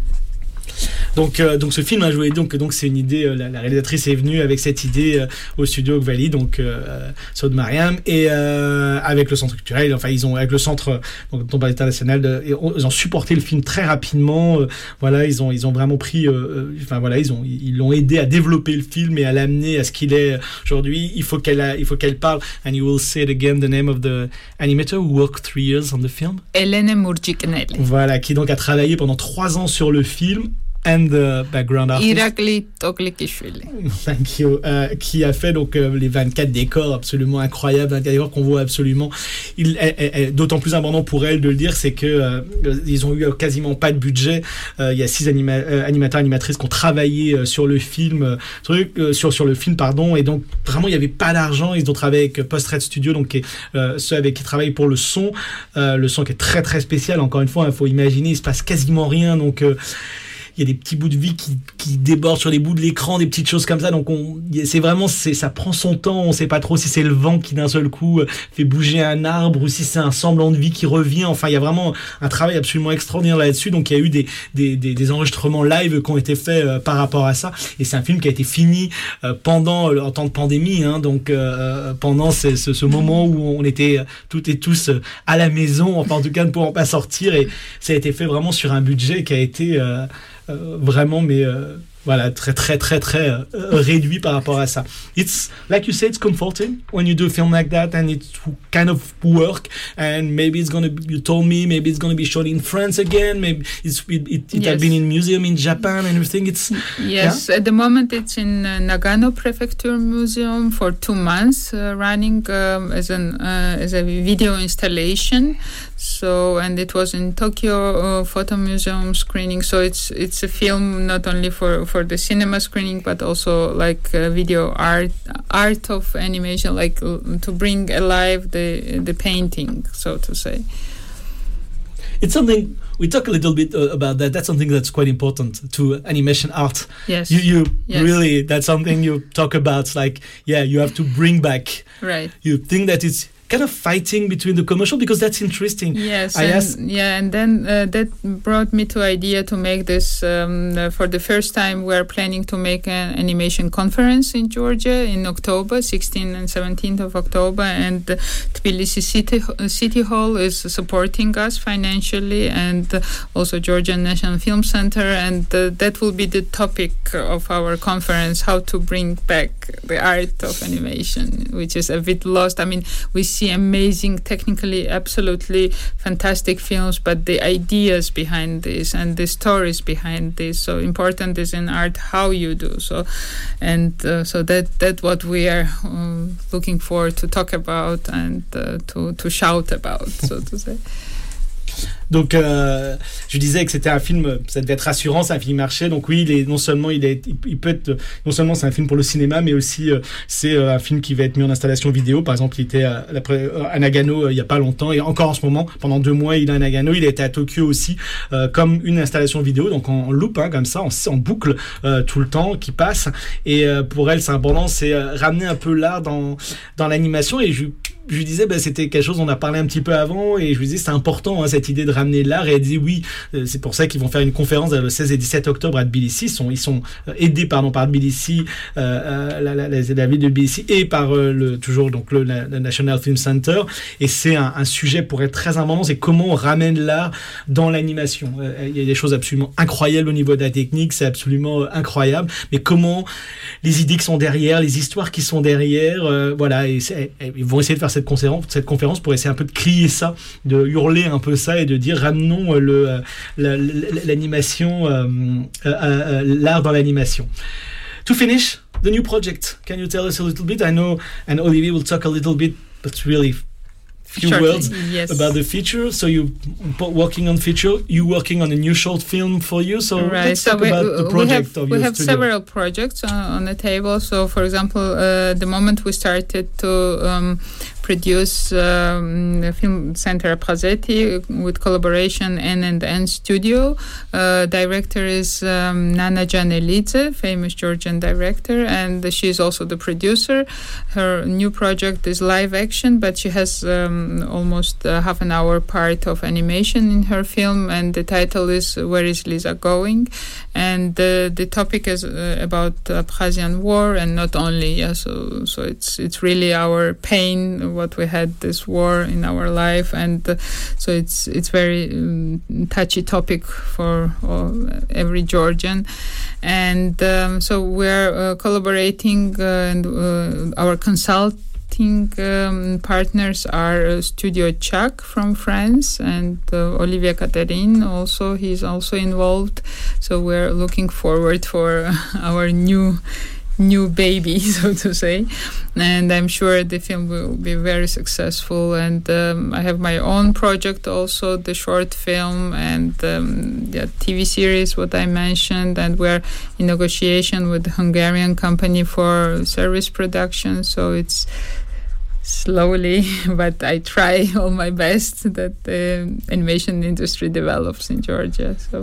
Donc, euh, donc ce film a joué. Donc, donc c'est une idée. Euh, la, la réalisatrice est venue avec cette idée euh, au studio Oak Valley, donc euh, Saud Mariam, et euh, avec le centre culturel. Enfin, ils ont avec le centre donc, dont on parle international. De, et on, ils ont supporté le film très rapidement. Euh, voilà, ils ont ils ont vraiment pris. Euh, enfin voilà, ils ont ils l'ont aidé à développer le film et à l'amener à ce qu'il est aujourd'hui. Il faut qu'elle a, il faut qu'elle parle. And you will say it again, the name of the animator who worked three years on the film. Elena Murcikneli. Voilà, qui donc a travaillé pendant trois ans sur le film. And the background artist. Irakli Toklikishvili. Thank you. Euh, qui a fait donc euh, les vingt-quatre décors absolument incroyables, vingt-quatre décors qu'on voit absolument. Il est, est, est d'autant plus important pour elle de le dire, c'est que euh, ils ont eu quasiment pas de budget. Euh, il y a six anima- euh, animateurs, animatrices qui ont travaillé euh, sur le film, euh, truc, euh, sur sur le film, pardon. Et donc vraiment il y avait pas d'argent. Ils ont travaillé avec Post Red Studio, donc euh, ceux avec qui travaillent pour le son, euh, le son qui est très très spécial. Encore une fois, il faut imaginer, il se passe quasiment rien, donc. Euh, Il y a des petits bouts de vie qui, qui débordent sur les bouts de l'écran, des petites choses comme ça. Donc, on, c'est vraiment, c'est, ça prend son temps. On sait pas trop si c'est le vent qui d'un seul coup fait bouger un arbre ou si c'est un semblant de vie qui revient. Enfin, il y a vraiment un travail absolument extraordinaire là-dessus. Donc, il y a eu des, des, des, des enregistrements live qui ont été faits euh, par rapport à ça. Et c'est un film qui a été fini euh, pendant, en temps de pandémie. Hein, donc, euh, pendant ce, ce, ce moment où on était toutes et tous à la maison, enfin, en tout cas, ne pouvant pas sortir. Et ça a été fait vraiment sur un budget qui a été euh, euh, vraiment, mais euh, voilà, très très très très euh, réduit par rapport à ça. It's like you say, it's comforting when you do a film like that, and it's kind of work. And maybe it's gonna. Be, you told me maybe it's gonna be shot in France again. Maybe it's it it, it Yes. had been in museum in Japan and everything. It's Yes, yeah? at the moment it's in uh, Nagano Prefecture Museum for two months, uh, running um, as an uh, as a video installation. So, and it was in Tokyo uh, Photo Museum screening. So it's it's a film not only for, for the cinema screening, but also like uh, video art art of animation, like uh, to bring alive the the painting, so to say. It's something we talk a little bit uh, about that. That's something that's quite important to animation art. Yes. You you Yes. really that's something you talk about. Like yeah, you have to bring back. Right. You think that it's kind of fighting between the commercial because that's interesting. Yes, I and, asked, yeah, and then uh, that brought me to idea to make this. Um, uh, for the first time, we're planning to make an animation conference in Georgia in October, sixteenth and seventeenth of October, and uh, Tbilisi City uh, City Hall is supporting us financially, and uh, also Georgian National Film Center, and uh, that will be the topic of our conference: how to bring back the art of animation, which is a bit lost. I mean, we see amazing, technically absolutely fantastic films, but the ideas behind this and the stories behind this, so important is in art how you do so, and uh, so that that what we are um, looking for to talk about and uh, to to shout about, so to say. Donc, euh, je disais que c'était un film, ça devait être rassurant, c'est un film marché. Donc oui, il est non seulement il est, il peut être non seulement c'est un film pour le cinéma, mais aussi euh, c'est euh, un film qui va être mis en installation vidéo. Par exemple, il était à, à Nagano euh, il y a pas longtemps et encore en ce moment, pendant deux mois, il est à Nagano. Il était à Tokyo aussi, euh, comme une installation vidéo, donc en, en loop, hein, comme ça, en, en boucle euh, tout le temps, qui passe. Et euh, pour elle, c'est important, c'est euh, ramener un peu l'art dans dans l'animation. Et je je lui disais, ben, c'était quelque chose, on a parlé un petit peu avant, et je lui disais, c'est important, hein, cette idée de ramener de l'art, et elle dit oui, euh, c'est pour ça qu'ils vont faire une conférence le seize et dix-sept octobre à Tbilissi. Ils sont, ils sont euh, aidés, pardon, par Tbilissi, euh, euh, la, la, la, la ville de Tbilissi, et par euh, le, toujours, donc, le, le National Film Center, et c'est un, un sujet pour être très important, c'est comment on ramène l'art dans l'animation. Euh, il y a des choses absolument incroyables au niveau de la technique, c'est absolument euh, incroyable, mais comment les idées qui sont derrière, les histoires qui sont derrière, euh, voilà, et c'est, et ils vont essayer de faire cette conférence, cette conférence pour essayer un peu de crier ça, de hurler un peu ça et de dire ramenons le, euh, la, la, l'animation, euh, euh, euh, l'art dans l'animation. To finish, the new project. Can you tell us a little bit? I know, and Olivier will talk a little bit, but really few Shortly, words yes. about the feature. So you working on feature, you working on a new short film for you. So right. let's so talk we, about the project we have, of we your have studio. several projects uh, on the table. So, for example, uh, the moment we started to um, produce um, the film center Praseti with collaboration N and N Studio. Uh, director is um, Nana Janelidze, famous Georgian director, and she is also the producer. Her new project is live action, but she has um, almost uh, half an hour part of animation in her film, and the title is Where is Lisa Going? And uh, the topic is uh, about Abkhazian war, and not only. Yeah, so so it's it's really our pain, what we had this war in our life, and uh, so it's it's very um, touchy topic for uh, every Georgian. And um, so we're uh, collaborating, uh, and uh, our consulting um, partners are uh, Studio Chuck from France, and uh, Olivier Catherine also, he's also involved. So we're looking forward for our new new baby, so to say, and I'm sure the film will be very successful. And um, I have my own project also, the short film and um, the T V series, what I mentioned, and we're in negotiation with the Hungarian company for service production, so it's slowly, but I try all my best that the animation industry develops in Georgia. So.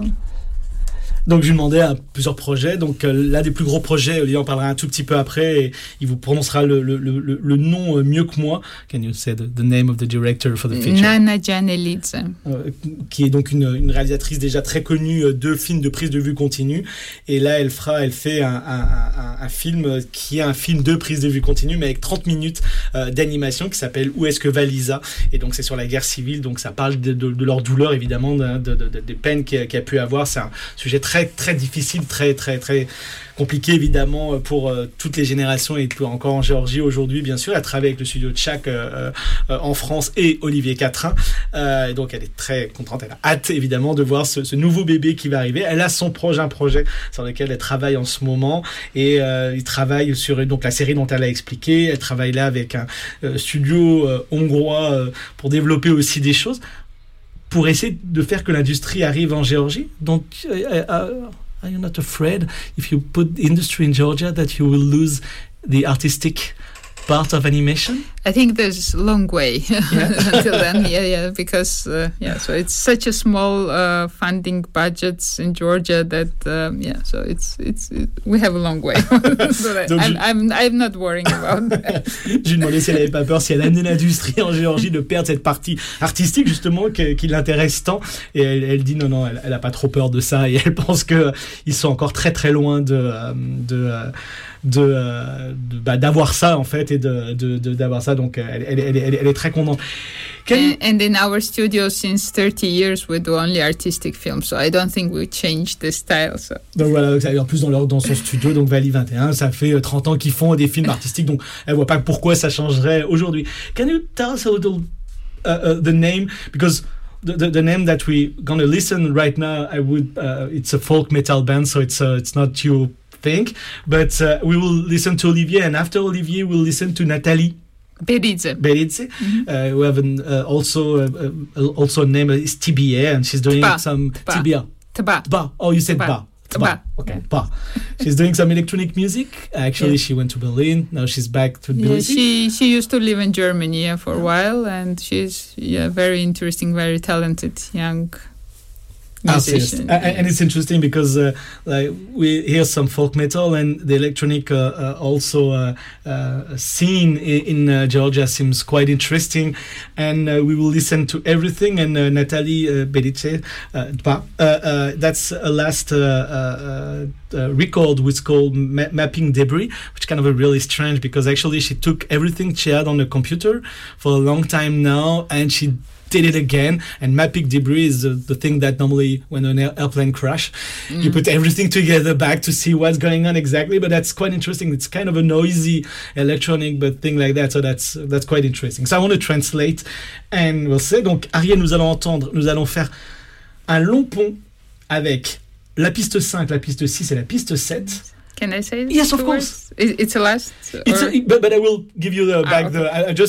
Donc je lui demandais à plusieurs projets. Donc euh, l'un des plus gros projets, Olivier en parlera un tout petit peu après et il vous prononcera le, le, le, le nom mieux que moi. Can you say the, the name of the director for the feature? Nana Janelidze. Euh, qui est donc une, une réalisatrice déjà très connue de films de prise de vue continue. Et là elle fera, elle fait un, un, un, un film qui est un film de prise de vue continue, mais avec trente minutes euh, d'animation qui s'appelle Où est-ce que va Lisa? Et donc c'est sur la guerre civile. Donc ça parle de, de, de leur douleur évidemment, de, de, de, des peines qu'il y a pu avoir. C'est un sujet très Très, très difficile, très, très, très compliqué évidemment pour euh, toutes les générations et pour, encore en Géorgie aujourd'hui, bien sûr. Elle travaille avec le studio Tchak euh, euh, en France et Olivier Catherine. Euh, et donc elle est très contente, elle a hâte évidemment de voir ce, ce nouveau bébé qui va arriver. Elle a son projet, un projet sur lequel elle travaille en ce moment et euh, il travaille sur donc la série dont elle a expliqué. Elle travaille là avec un euh, studio euh, hongrois euh, pour développer aussi des choses, pour essayer de faire que l'industrie arrive en Géorgie. Donc, uh, uh, are you not afraid if you put the industry in Georgia that you will lose the artistic part of animation? I think there's a long way yeah. until then. Yeah, yeah, because uh, yeah, so it's such a small uh, funding budgets in Georgia that um, yeah, so it's it's it, we have a long way. So that I'm, je... I'm I'm not worrying about that. Je lui demandais si elle avait pas peur, si elle amenait l'industrie en Géorgie de perdre cette partie artistique justement qui, qui l'intéresse tant. Et elle, elle dit non non, elle, elle a pas trop peur de ça et elle pense que ils sont encore très très loin de de de, de bah, d'avoir ça en fait et de, de, de d'avoir ça. Donc elle, elle, elle, elle, elle est très contente. And, and in our studio since thirty years we do only artistic films, so I don't think we changed the style. So. Donc voilà, en plus dans, leur, dans son studio, donc Valley vingt et un, ça fait trente ans qu'ils font des films artistiques, donc elle voit pas pourquoi ça changerait aujourd'hui. Can you tell us a little uh, uh, the name, because The, the, the name that we gonna listen right now, I would uh, it's a folk metal band, so it's uh, it's not your thing, but uh, we will listen to Olivier, and after Olivier we'll listen to Nathalie Beridze. Beridze. Mm-hmm. Uh, we have an, uh, also uh, uh, also a name is T B A, and she's doing Tba. some Tba. T B A. Tba. Tba. Oh, you said Tba. Ba. Tba. Okay, Yeah. Ba. She's doing some electronic music. Actually, Yeah. she went to Berlin. Now she's back to Yeah, Tbilisi. she she used to live in Germany yeah, for a while, and she's yeah very interesting, very talented young musician. Ah, yes. And it's interesting because uh, like we hear some folk metal, and the electronic uh, uh, also uh, uh, scene in, in uh, Georgia seems quite interesting, and uh, we will listen to everything. And uh, Nathalie uh, Beridze, uh, uh, uh, that's a last uh, uh, uh, record was called Ma- Mapping Debris, which kind of a really strange because actually she took everything she had on the computer for a long time now, and she did it again. And mapping debris is the, the thing that normally when an air- airplane crash mm. you put everything together back to see what's going on exactly, but that's quite interesting. It's kind of a noisy electronic but thing like that, so that's that's quite interesting. So I want to translate and we'll see. Donc Ariel, nous allons entendre, nous allons faire un long pont avec la piste cinq, la piste six et la piste sept. Can I say Yes, of course. It, it's a last? It's a, but, but I will give you the, back ah, okay. the I, I just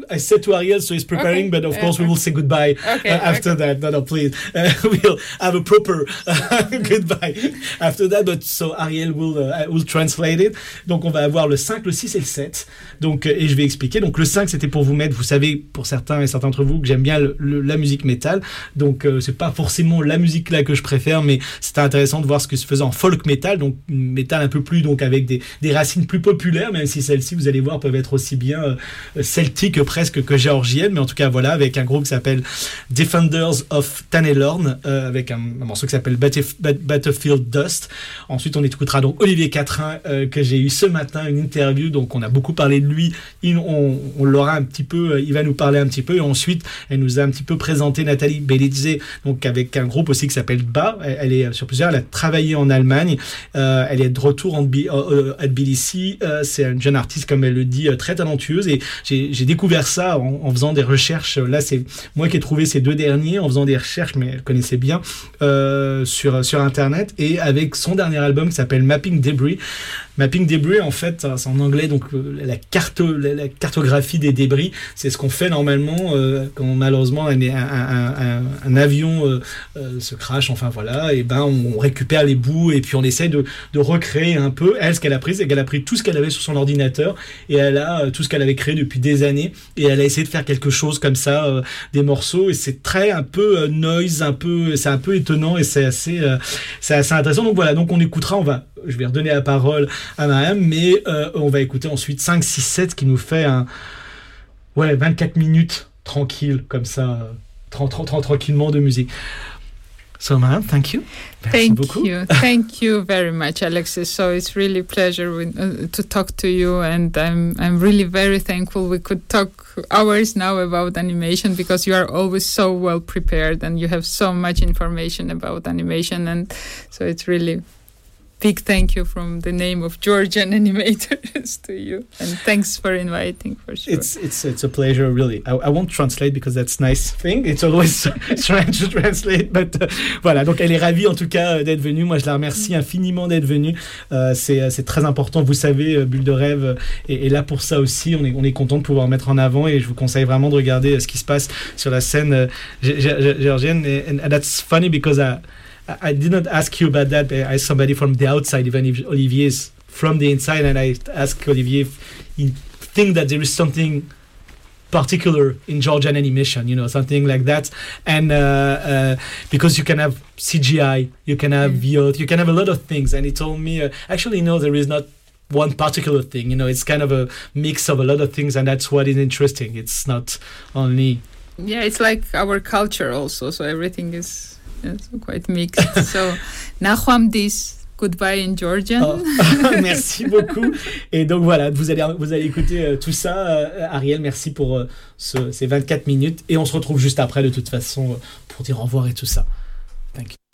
I said to Ariel, so he's preparing, okay. but of yeah. course we will say goodbye okay, uh, after okay. that. No, no, please. Uh, we'll have a proper uh, goodbye after that. But so Ariel will uh, will translate it. Donc on va avoir le cinq, le six et le sept. Donc euh, et je vais expliquer. Donc le cinq, c'était pour vous mettre. Vous savez, pour certains et certains d'entre vous, que j'aime bien le, le, la musique métal. Donc euh, c'est pas forcément la musique là que je préfère, mais c'était intéressant de voir ce que se faisait en folk metal. Donc métal un peu plus donc avec des des racines plus populaires, même si celles-ci, vous allez voir, peuvent être aussi bien euh, celtiques presque que géorgiennes, mais en tout cas voilà, avec un groupe qui s'appelle Defenders of Tanelorn, euh, avec un, un morceau qui s'appelle Battlef- Battlefield Dust. Ensuite on écoutera donc Olivier Quatrain, euh, que j'ai eu ce matin, une interview, donc on a beaucoup parlé de lui, il, on, on l'aura un petit peu, il va nous parler un petit peu, et ensuite elle nous a un petit peu présenté Nathalie Belidze, donc avec un groupe aussi qui s'appelle Ba, elle, elle est sur plusieurs, elle a travaillé en Allemagne, euh, elle est de retour en, euh, à Tbilissi, euh, c'est une jeune artiste, comme elle le dit, euh, très talentueuse, et j'ai, j'ai découvert ça en, en faisant des recherches. Là c'est moi qui ai trouvé ces deux derniers en faisant des recherches, mais elle connaissait bien euh, sur, sur internet, et avec son dernier album qui s'appelle Mapping Debris. Mapping Debris, en fait, c'est en anglais, donc la, carte, la, la cartographie des débris, c'est ce qu'on fait normalement euh, quand malheureusement un, un, un, un, un avion euh, euh, se crache, enfin voilà, et ben on récupère les bouts et puis on essaie de, de recréer un peu. Elle, ce qu'elle a pris, c'est qu'elle a pris tout ce qu'elle avait sur son ordinateur et elle a euh, tout ce qu'elle avait créé depuis des années et elle a essayé de faire quelque chose comme ça, euh, des morceaux, et c'est très un peu euh, noise, un peu, c'est un peu étonnant et c'est assez, euh, c'est assez intéressant. Donc voilà, donc on écoutera, on va, je vais redonner la parole à Mariam, mais euh, on va écouter ensuite cinq, six, sept qui nous fait un ouais, vingt-quatre minutes tranquille, comme ça, tra- tra- tra- tranquillement de musique. So Mariam, thank you. Merci Thank beaucoup. you. Thank you very much, Alexis. So it's really a pleasure with, uh, to talk to you, and I'm I'm really very thankful we could talk hours now about animation, because you are always so well prepared and you have so much information about animation, and so it's really big thank you from the name of Georgian animators to you, and thanks for inviting, for sure. It's it's it's a pleasure, really. I, I won't translate because that's nice thing. It's always strange to translate, but uh, voilà. Donc elle est ravie en tout cas d'être venue. Moi je la remercie infiniment d'être venue. Euh, c'est c'est très important. Vous savez, Bulle de rêve est, est là pour ça aussi. On est on est content de pouvoir mettre en avant, et je vous conseille vraiment de regarder ce qui se passe sur la scène géorgienne. And, and that's funny because I. I did not ask you about that. I asked somebody from the outside, even if Olivier is from the inside, and I asked Olivier if he think that there is something particular in Georgian animation, you know, something like that. And uh, uh, because you can have C G I, you can have V O D, you can have a lot of things. And he told me, uh, actually, no, there is not one particular thing. You know, it's kind of a mix of a lot of things, and that's what is interesting. It's not only... Yeah, it's like our culture also, so everything is... Yes, quite mixed. So, Nachwam dis, goodbye in Georgian. Oh, merci beaucoup. Et donc voilà, vous allez, vous allez écouter euh, tout ça. Euh, Ariel, merci pour euh, ce, ces vingt-quatre minutes. Et on se retrouve juste après, de toute façon, euh, pour dire au revoir et tout ça. Thank you.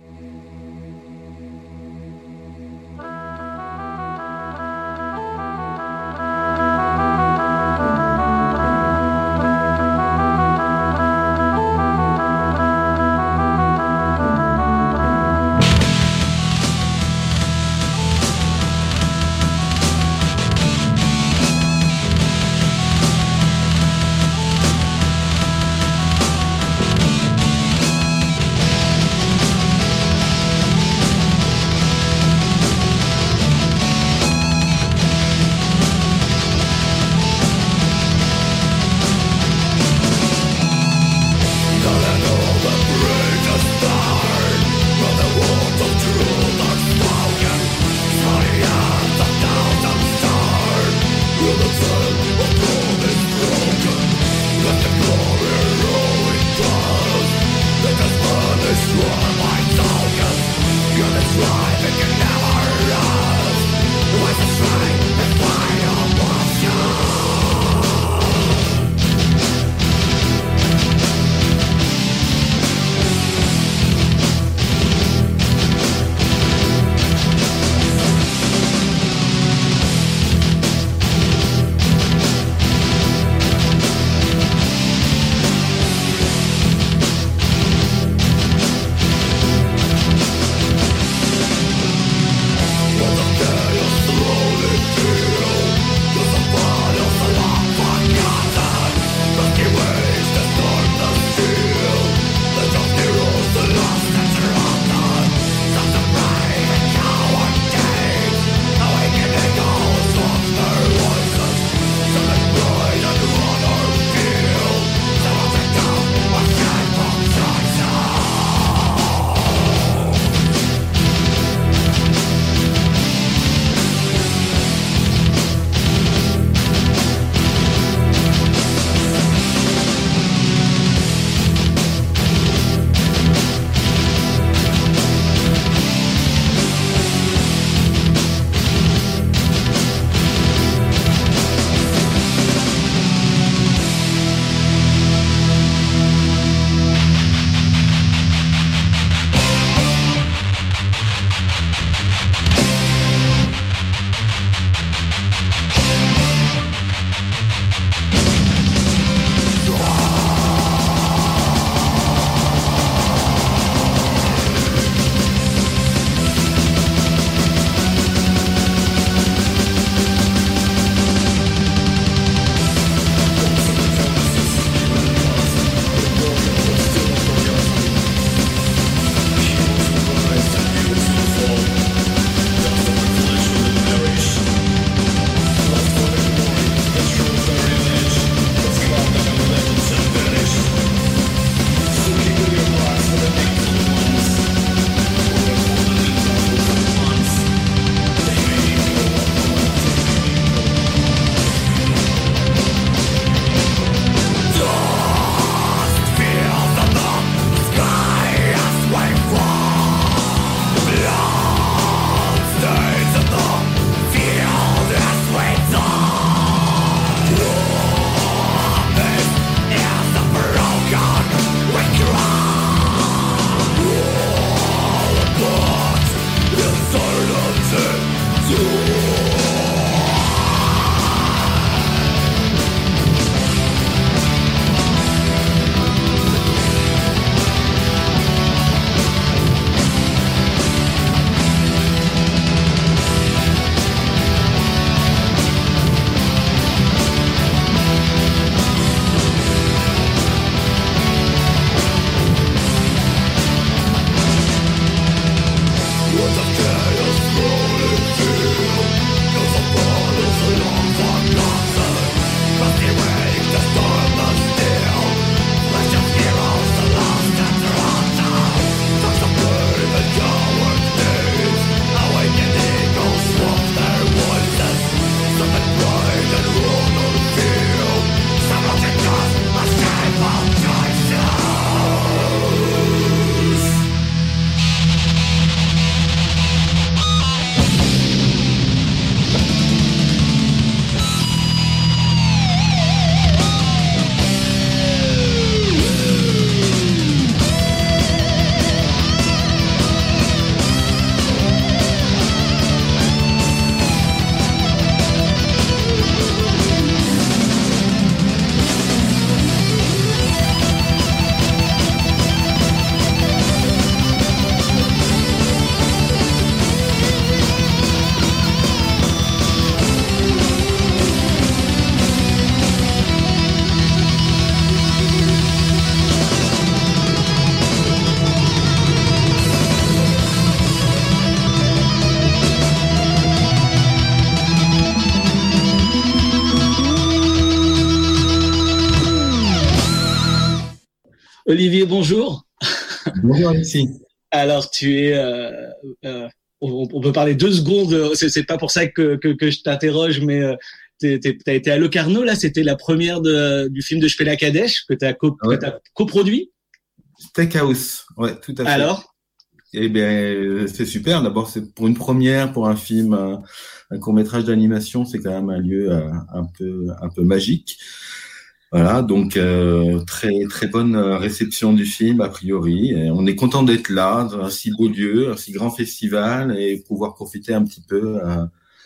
Olivier, bonjour. Bonjour Alexis. Alors, tu es... Euh, euh, on, on peut parler deux secondes, c'est, c'est pas pour ça que, que, que je t'interroge, mais euh, tu as été à Locarno, là, c'était la première de, du film de Shpela Kadesh que tu as co- ouais. coproduit. Steakhouse, ouais, tout à fait. Alors Eh bien, c'est super. D'abord, c'est pour une première, pour un film, un, un court-métrage d'animation, c'est quand même un lieu euh, un peu, un peu magique. Voilà, donc euh, très très bonne réception du film a priori. Et on est content d'être là, dans un si beau lieu, un si grand festival, et pouvoir profiter un petit peu euh,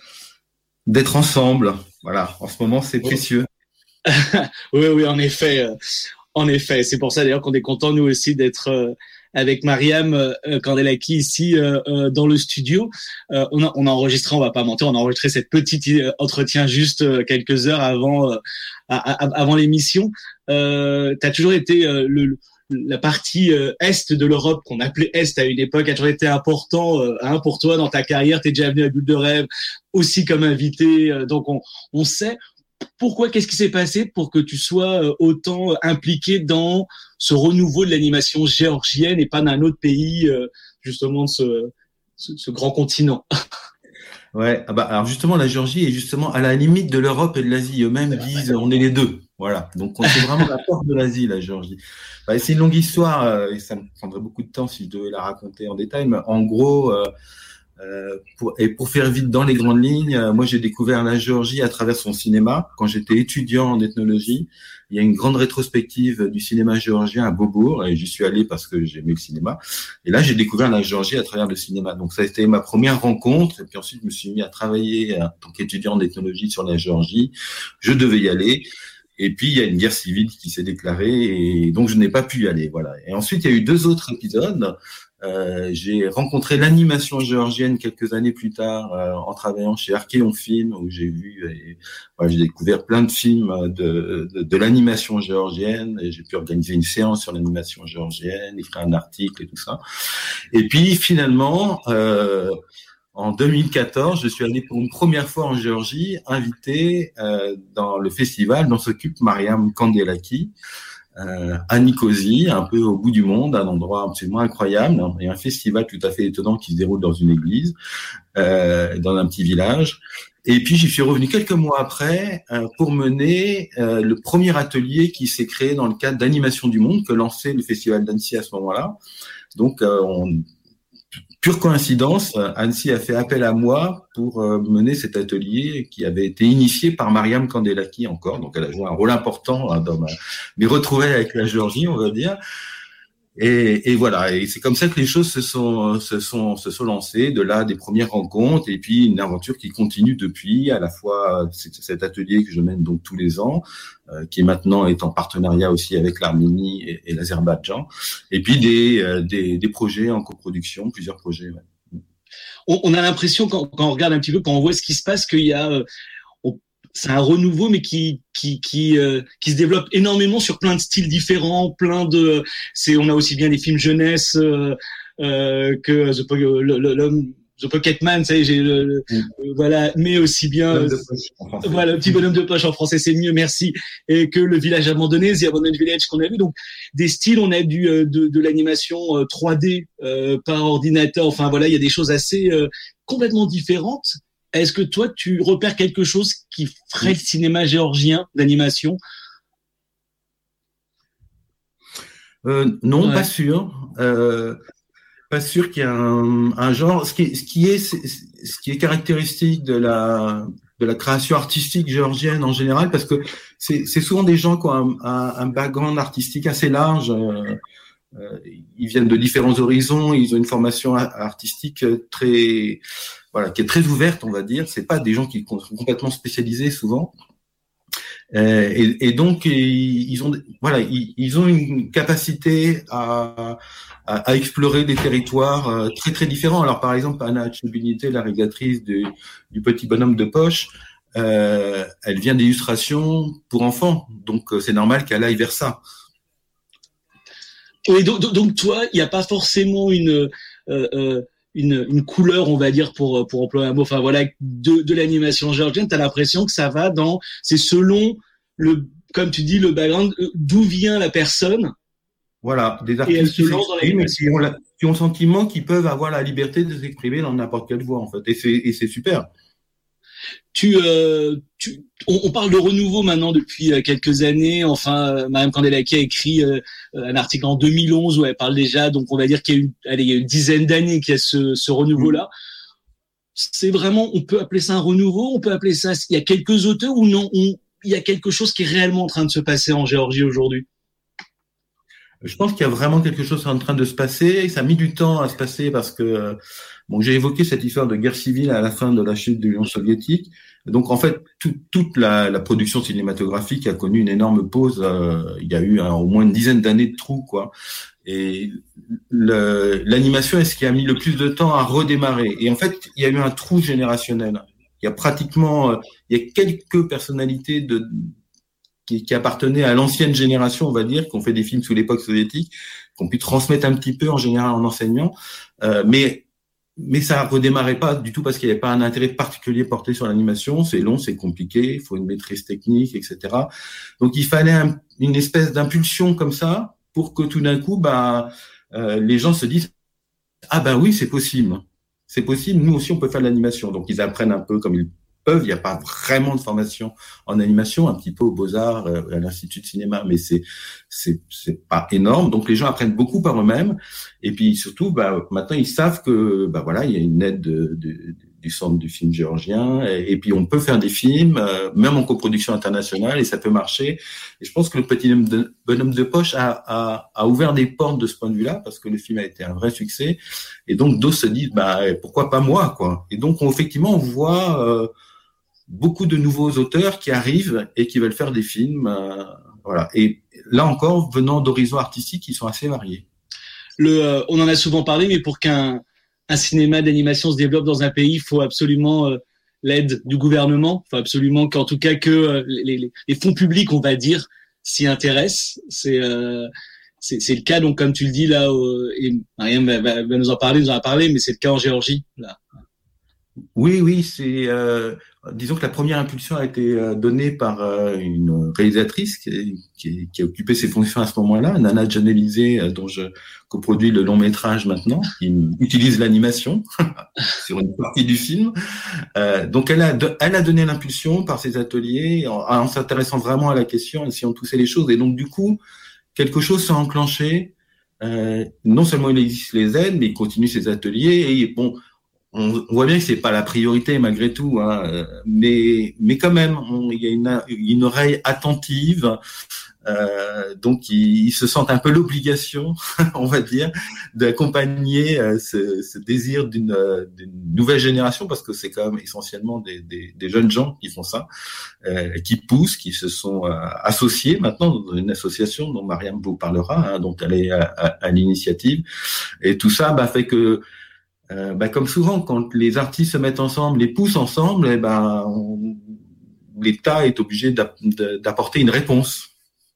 d'être ensemble. Voilà, en ce moment c'est précieux. Oui, oui, en effet, euh, en effet. C'est pour ça d'ailleurs qu'on est content nous aussi d'être euh, avec Mariam euh, Kandelaki ici euh, euh, dans le studio. Euh, on, a, on a enregistré, on va pas mentir, on a enregistré cette petite euh, entretien juste euh, quelques heures avant. Euh, avant l'émission. Euh, tu as toujours été euh, le, la partie euh, est de l'Europe qu'on appelait est à une époque, a toujours été important euh, hein, pour toi dans ta carrière. Tu es déjà venu à Bulle de Rêve aussi comme invité. Euh, donc on, on sait pourquoi, qu'est-ce qui s'est passé pour que tu sois euh, autant impliqué dans ce renouveau de l'animation géorgienne et pas d'un autre pays, euh, justement de ce, ce, ce grand continent. Ouais, ah bah alors justement la Géorgie est justement à la limite de l'Europe et de l'Asie. Eux-mêmes disent on est les deux. Voilà, donc on est vraiment la porte de l'Asie, la Géorgie. Bah, c'est une longue histoire euh, et ça me prendrait beaucoup de temps si je devais la raconter en détail. Mais en gros, euh, euh, pour, et pour faire vite dans les grandes lignes, euh, moi j'ai découvert la Géorgie à travers son cinéma quand j'étais étudiant en ethnologie. Il y a une grande rétrospective du cinéma géorgien à Beaubourg et j'y suis allé parce que j'aimais le cinéma. Et là, j'ai découvert la Géorgie à travers le cinéma. Donc, ça a été ma première rencontre. Et puis ensuite, je me suis mis à travailler en tant qu'étudiant en ethnologie sur la Géorgie. Je devais y aller. Et puis, il y a une guerre civile qui s'est déclarée et donc je n'ai pas pu y aller. Voilà. Et ensuite, il y a eu deux autres épisodes. Euh, j'ai rencontré l'animation géorgienne quelques années plus tard euh, en travaillant chez Archeon Film où j'ai vu et voilà, j'ai découvert plein de films de, de, de l'animation géorgienne et j'ai pu organiser une séance sur l'animation géorgienne, écrire un article et tout ça. Et puis finalement, euh, en deux mille quatorze, je suis allé pour une première fois en Géorgie, invité euh, dans le festival dont s'occupe Mariam Kandelaki. Euh, à Nicosie, un peu au bout du monde, un endroit absolument incroyable, et un festival tout à fait étonnant qui se déroule dans une église, euh, dans un petit village. Et puis j'y suis revenu quelques mois après euh, pour mener euh, le premier atelier qui s'est créé dans le cadre d'Animation du Monde que lançait le festival d'Annecy à ce moment-là. Donc euh, on pure coïncidence, Annecy a fait appel à moi pour euh, mener cet atelier qui avait été initié par Mariam Kandelaki encore. Donc, elle a joué un rôle important hein, dans ma, mes retrouvailles avec la Géorgie, on va dire. Et, et voilà, et c'est comme ça que les choses se sont, se sont, se sont lancées. De là, des premières rencontres et puis une aventure qui continue depuis. À la fois cet atelier que je mène donc tous les ans, euh, qui maintenant est en partenariat aussi avec l'Arménie et, et l'Azerbaïdjan. Et puis des, euh, des, des projets en coproduction, plusieurs projets. Ouais. On, on a l'impression quand, quand on regarde un petit peu, quand on voit ce qui se passe, qu'il y a euh, c'est un renouveau, mais qui qui qui euh, qui se développe énormément sur plein de styles différents, plein de. C'est on a aussi bien des films jeunesse euh, euh, que The, le, le, le, The Pocketman, ça y est, j'ai le, le mm. euh, voilà, mais aussi bien euh, voilà, le petit bonhomme de poche en français, c'est mieux, merci, et que Le Village abandonné, The Abandoned Village qu'on a vu. Donc des styles, on a du euh, de, de l'animation euh, trois D euh, par ordinateur. Enfin voilà, il y a des choses assez euh, complètement différentes. Est-ce que toi, tu repères quelque chose qui ferait le cinéma géorgien d'animation ? euh, Non, ouais. pas sûr. Euh, pas sûr qu'il y ait un, un genre. Ce qui, ce qui est, ce qui est caractéristique de la de la création artistique géorgienne en général, parce que c'est, c'est souvent des gens qui ont un, un, un background artistique assez large. Euh, euh, ils viennent de différents horizons. Ils ont une formation artistique très Voilà, qui est très ouverte, on va dire. C'est pas des gens qui sont complètement spécialisés souvent. Euh, et, et donc ils ont, voilà, ils, ils ont une capacité à, à, à explorer des territoires très très différents. Alors par exemple, Anna Chubinité, la réalisatrice du, du Petit bonhomme de poche, euh, elle vient d'illustrations pour enfants, donc c'est normal qu'elle aille vers ça. Oui, donc, donc toi, il n'y a pas forcément une euh, euh, Une, une couleur, on va dire, pour pour employer un mot, enfin voilà, de de l'animation géorgienne. T'as l'impression que ça va dans, c'est selon le, comme tu dis, le background, d'où vient la personne, Voilà, des Et artistes elles se qui lancent dans s'expriment et l'animation. qui ont, la- qui ont le sentiment qu'ils peuvent avoir la liberté de s'exprimer dans n'importe quelle voie, en fait. Et c'est, et c'est super. Tu, euh, tu, on, on parle de renouveau maintenant depuis euh, quelques années. Enfin, euh, Mariam Kandelaki a écrit euh, un article en deux mille onze où elle parle déjà. Donc, on va dire qu'il y a une, allez, il y a une dizaine d'années qu'il y a ce, ce renouveau-là. C'est vraiment, on peut appeler ça un renouveau. On peut appeler ça. Il y a quelques auteurs ou non on, il y a quelque chose qui est réellement en train de se passer en Géorgie aujourd'hui. Je pense qu'il y a vraiment quelque chose en train de se passer. Ça a mis du temps à se passer parce que, bon, j'ai évoqué cette histoire de guerre civile à la fin de la chute de l'Union soviétique. Donc, en fait, tout, toute la, la production cinématographique a connu une énorme pause. Euh, il y a eu hein, au moins une dizaine d'années de trous, quoi. Et le, l'animation est ce qui a mis le plus de temps à redémarrer. Et en fait, il y a eu un trou générationnel. Il y a pratiquement, euh, il y a quelques personnalités de Qui, qui appartenaient à l'ancienne génération, on va dire, qui ont fait des films sous l'époque soviétique, qui ont pu transmettre un petit peu en général en enseignant, euh, mais mais ça redémarrait pas du tout parce qu'il n'y avait pas un intérêt particulier porté sur l'animation. C'est long, c'est compliqué, il faut une maîtrise technique, et cetera. Donc il fallait un, une espèce d'impulsion comme ça pour que tout d'un coup, bah euh, les gens se disent ah ben oui, c'est possible, c'est possible. Nous aussi, on peut faire de l'animation. Donc ils apprennent un peu comme ils peuvent. Il n'y a pas vraiment de formation en animation, un petit peu aux Beaux-Arts, euh, à l'Institut de cinéma, mais c'est c'est c'est pas énorme. Donc les gens apprennent beaucoup par eux-mêmes. Et puis surtout, bah maintenant ils savent que bah voilà, il y a une aide de, de, du Centre du film géorgien, et, et puis on peut faire des films, euh, même en coproduction internationale, et ça peut marcher. Et je pense que le petit de, bonhomme de poche a, a a ouvert des portes de ce point de vue-là, parce que le film a été un vrai succès. Et donc d'autres se disent bah pourquoi pas moi, quoi. Et donc on, effectivement on voit euh, beaucoup de nouveaux auteurs qui arrivent et qui veulent faire des films, euh, voilà. Et là encore, venant d'horizons artistiques qui sont assez variés. Le, euh, on en a souvent parlé, mais pour qu'un un cinéma d'animation se développe dans un pays, il faut absolument euh, l'aide du gouvernement. Il faut absolument qu'en tout cas que euh, les, les, les fonds publics, on va dire, s'y intéressent. C'est euh, c'est, c'est le cas, donc comme tu le dis là, euh, et Mariam va, va, va nous en parler, nous en a parlé, mais c'est le cas en Géorgie là. Oui, oui, c'est euh, disons que la première impulsion a été euh, donnée par euh, une réalisatrice qui, qui, qui a occupé ses fonctions à ce moment-là, Nana Janelizé, euh, dont je coproduis le long métrage maintenant, qui utilise l'animation sur une partie du film. Euh, donc elle a de, elle a donné l'impulsion par ses ateliers en, en s'intéressant vraiment à la question, en essayant de pousser les choses. Et donc du coup, quelque chose s'est enclenché. Euh, non seulement il existe les aides, mais il continue ses ateliers et bon. On voit bien que c'est pas la priorité malgré tout, hein, mais mais quand même, on, il y a une, une oreille attentive, euh, donc ils, ils se sentent un peu l'obligation, on va dire, d'accompagner euh, ce, ce désir d'une, d'une nouvelle génération, parce que c'est quand même essentiellement des, des, des jeunes gens qui font ça, euh, qui poussent, qui se sont euh, associés maintenant dans une association dont Mariam vous parlera, hein, dont elle est à, à, à l'initiative, et tout ça bah, fait que Euh, bah, comme souvent, quand les artistes se mettent ensemble, les poussent ensemble, et ben, on, l'État est obligé d'apporter une réponse.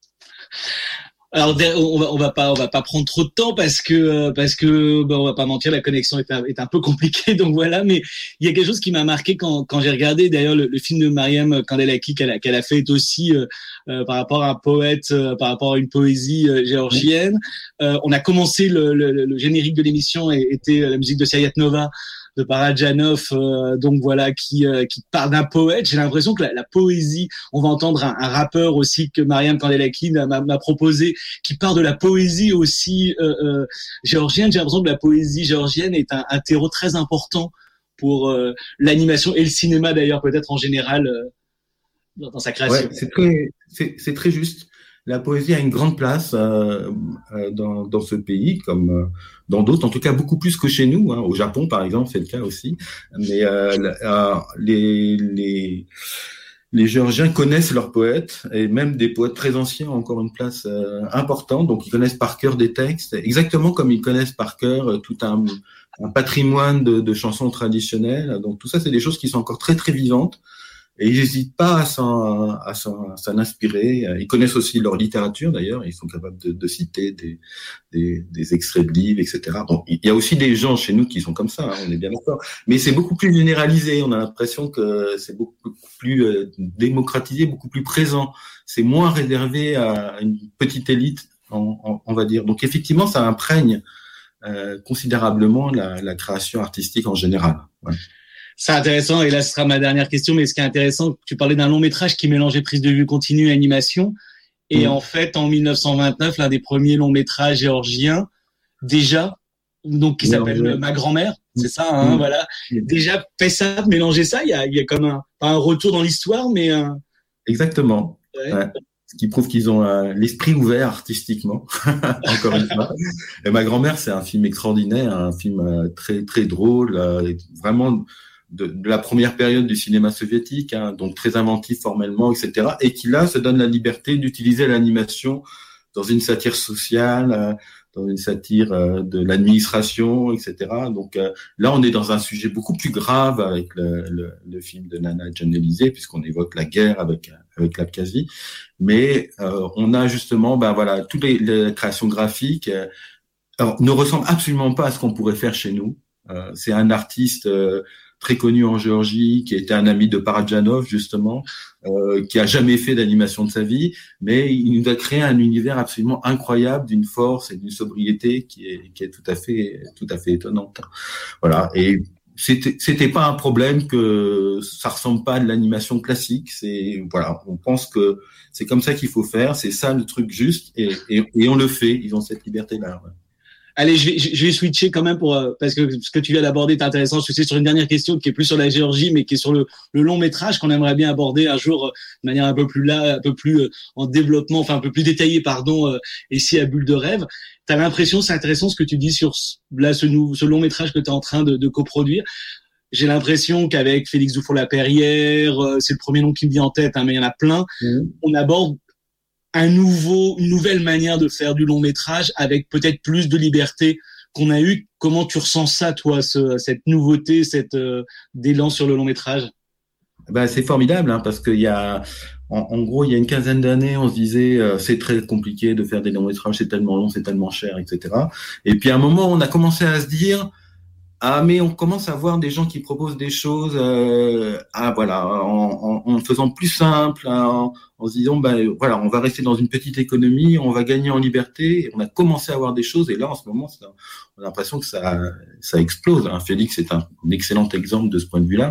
Alors on va on va pas on va pas prendre trop de temps parce que parce que ben on va pas mentir, la connexion est un, est un peu compliquée, donc voilà, mais il y a quelque chose qui m'a marqué quand quand j'ai regardé d'ailleurs le, le film de Mariam Kandelaki qu'elle a qu'elle a fait aussi euh, euh, par rapport à un poète, euh, par rapport à une poésie euh, géorgienne. Euh, on a commencé le, le, le générique de l'émission et était la musique de Sayat Nova de Parajanov, euh, donc voilà, qui euh, qui part d'un poète. J'ai l'impression que la, la poésie, on va entendre un, un rappeur aussi que Mariam Kandelaki m'a, m'a proposé, qui part de la poésie aussi euh, euh, géorgienne. J'ai l'impression que la poésie géorgienne est un, un terreau très important pour euh, l'animation et le cinéma d'ailleurs, peut-être en général euh, dans, dans sa création. Ouais, c'est très c'est, c'est très juste. La poésie a une grande place euh, euh, dans, dans ce pays, comme euh, dans d'autres, en tout cas beaucoup plus que chez nous. Hein. Au Japon, par exemple, c'est le cas aussi. Mais euh, euh, les, les, les Géorgiens connaissent leurs poètes, et même des poètes très anciens ont encore une place euh, importante. Donc, ils connaissent par cœur des textes, exactement comme ils connaissent par cœur euh, tout un, un patrimoine de, de chansons traditionnelles. Donc, tout ça, c'est des choses qui sont encore très, très vivantes. Et ils n'hésitent pas à s'en, à s'en, à s'en inspirer. Ils connaissent aussi leur littérature, d'ailleurs. Ils sont capables de, de citer des, des, des extraits de livres, et cetera. Bon, il y a aussi des gens chez nous qui sont comme ça, hein, on est bien d'accord. Mais c'est beaucoup plus généralisé. On a l'impression que c'est beaucoup plus euh, démocratisé, beaucoup plus présent. C'est moins réservé à une petite élite on, on, on va dire. Donc effectivement, ça imprègne euh, considérablement la, la création artistique en général. Ouais. C'est intéressant, et là ce sera ma dernière question, mais ce qui est intéressant, tu parlais d'un long métrage qui mélangeait prise de vue continue et animation, et mmh. en fait en mille neuf cent vingt-neuf, l'un des premiers longs métrages géorgiens, déjà, donc qui s'appelle ouais. Ma grand-mère, c'est ça, hein, mmh. voilà, déjà fait ça, mélanger ça, il y a, il y a comme un, pas un retour dans l'histoire, mais un... Exactement, ouais. Ouais. Ce qui prouve qu'ils ont euh, l'esprit ouvert artistiquement, encore une fois. Et Ma grand-mère, c'est un film extraordinaire, un film euh, très très drôle, euh, vraiment de, de la première période du cinéma soviétique, hein, donc très inventif formellement, et cetera. Et qui là se donne la liberté d'utiliser l'animation dans une satire sociale, euh, dans une satire euh, de l'administration, et cetera. Donc euh, là, on est dans un sujet beaucoup plus grave avec le, le, le film de Nana Djan-Élysée, puisqu'on évoque la guerre avec avec l'Abkhazie. Mais euh, on a justement, ben voilà, toutes les, les créations graphiques euh, alors, ne ressemblent absolument pas à ce qu'on pourrait faire chez nous. Euh, c'est un artiste euh, très connu en Géorgie, qui était un ami de Parajanov, justement, euh, qui a jamais fait d'animation de sa vie, mais il nous a créé un univers absolument incroyable, d'une force et d'une sobriété qui est, qui est tout à fait, tout à fait étonnante. Voilà. Et c'était, c'était pas un problème que ça ressemble pas à de l'animation classique. C'est, voilà, on pense que c'est comme ça qu'il faut faire, c'est ça le truc juste, et, et, et on le fait. Ils ont cette liberté-là. Ouais. Allez, je vais, je vais switcher quand même pour euh, parce que ce que tu viens d'aborder est intéressant. Je suis sur une dernière question qui est plus sur la Géorgie, mais qui est sur le, le long métrage qu'on aimerait bien aborder un jour euh, de manière un peu plus là, un peu plus euh, en développement, enfin un peu plus détaillé, pardon. Euh, ici à Bulle de rêve, t'as l'impression, c'est intéressant ce que tu dis sur là ce, nou, ce long métrage que tu es en train de, de coproduire. J'ai l'impression qu'avec Félix Dufour-Laperrière, euh, c'est le premier nom qui me vient en tête, hein, mais il y en a plein. Mmh. On aborde un nouveau, une nouvelle manière de faire du long métrage avec peut-être plus de liberté qu'on a eu. Comment tu ressens ça, toi, ce, cette nouveauté, cette euh, d'élan sur le long métrage? Ben, c'est formidable, hein, parce qu'il y a, en, en gros, il y a une quinzaine d'années, on se disait euh, c'est très compliqué de faire des longs métrages, c'est tellement long, c'est tellement cher, et cetera. Et puis à un moment, on a commencé à se dire ah, mais on commence à voir des gens qui proposent des choses, euh, ah voilà, en, en, en faisant plus simple, en, en se disant, ben voilà, on va rester dans une petite économie, on va gagner en liberté. Et on a commencé à voir des choses, et là en ce moment, ça, on a l'impression que ça, ça explose. Hein. Félix est un, un excellent exemple de ce point de vue-là.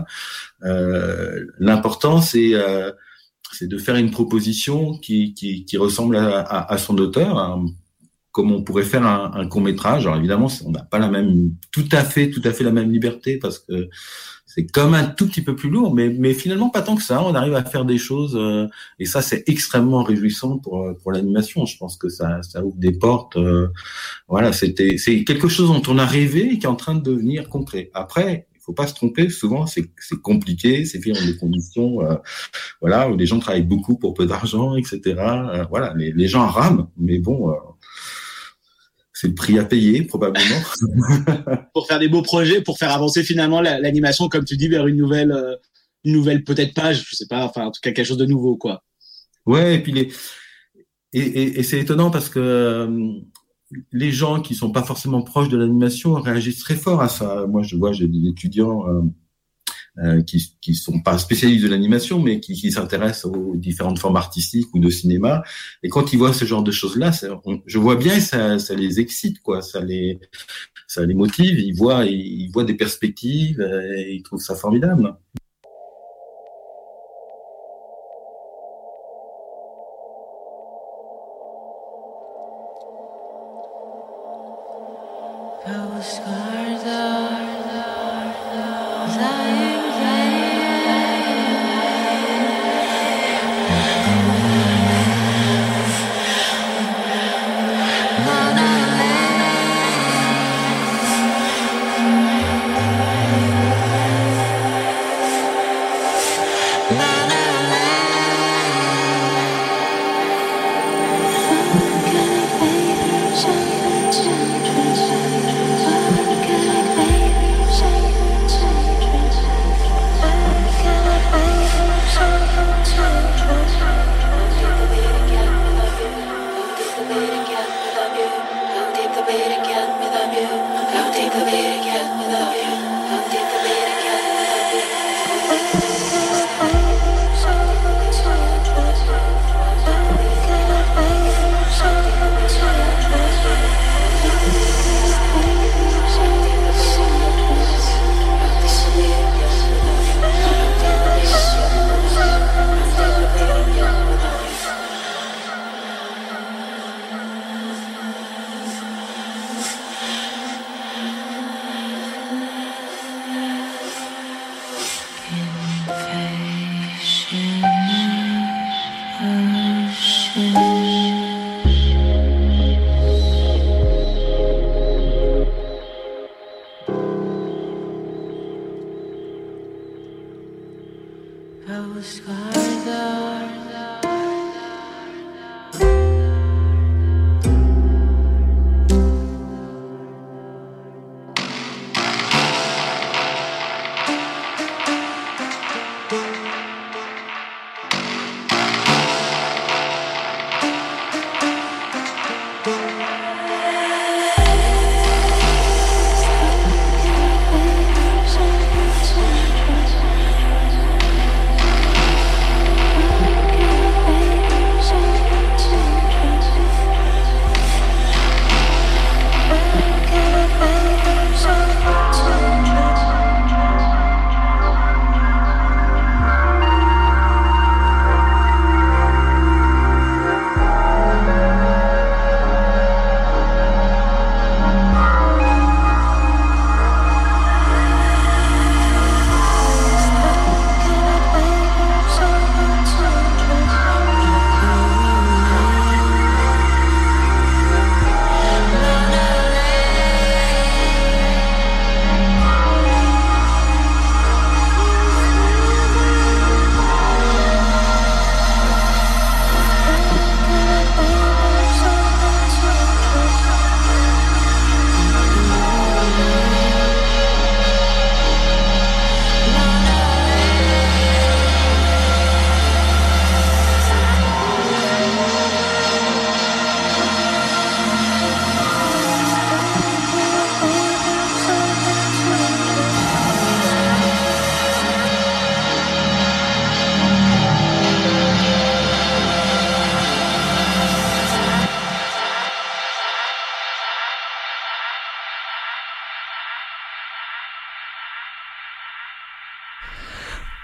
Euh, l'important, c'est, euh, c'est de faire une proposition qui, qui, qui ressemble à, à, à son auteur. Hein. Comme on pourrait faire un, un court métrage. Alors évidemment, on n'a pas la même, tout à fait, tout à fait la même liberté parce que c'est comme un tout petit peu plus lourd, mais, mais finalement pas tant que ça. On arrive à faire des choses euh, et ça c'est extrêmement réjouissant pour pour l'animation. Je pense que ça ça ouvre des portes. Euh, voilà, c'était c'est quelque chose dont on a rêvé et qui est en train de devenir concret. Après, il faut pas se tromper. Souvent, c'est c'est compliqué, c'est fait dans des conditions, euh, voilà, où les gens travaillent beaucoup pour peu d'argent, et cetera. Euh, voilà, les les gens rament, mais bon. Euh, C'est le prix à payer, probablement. Pour faire des beaux projets, pour faire avancer finalement la, l'animation, comme tu dis, vers une nouvelle, euh, une nouvelle peut-être page, je sais pas, enfin en tout cas quelque chose de nouveau, quoi. Ouais, et puis les, et, et, et c'est étonnant parce que euh, les gens qui sont pas forcément proches de l'animation réagissent très fort à ça. Moi, je vois, j'ai des étudiants euh, euh, qui qui sont pas spécialistes de l'animation, mais qui, qui s'intéressent aux différentes formes artistiques ou de cinéma. Et quand ils voient ce genre de choses-là, ça, on, je vois bien, ça, ça les excite, quoi. Ça les, ça les motive. Ils voient, ils, ils voient des perspectives et ils trouvent ça formidable.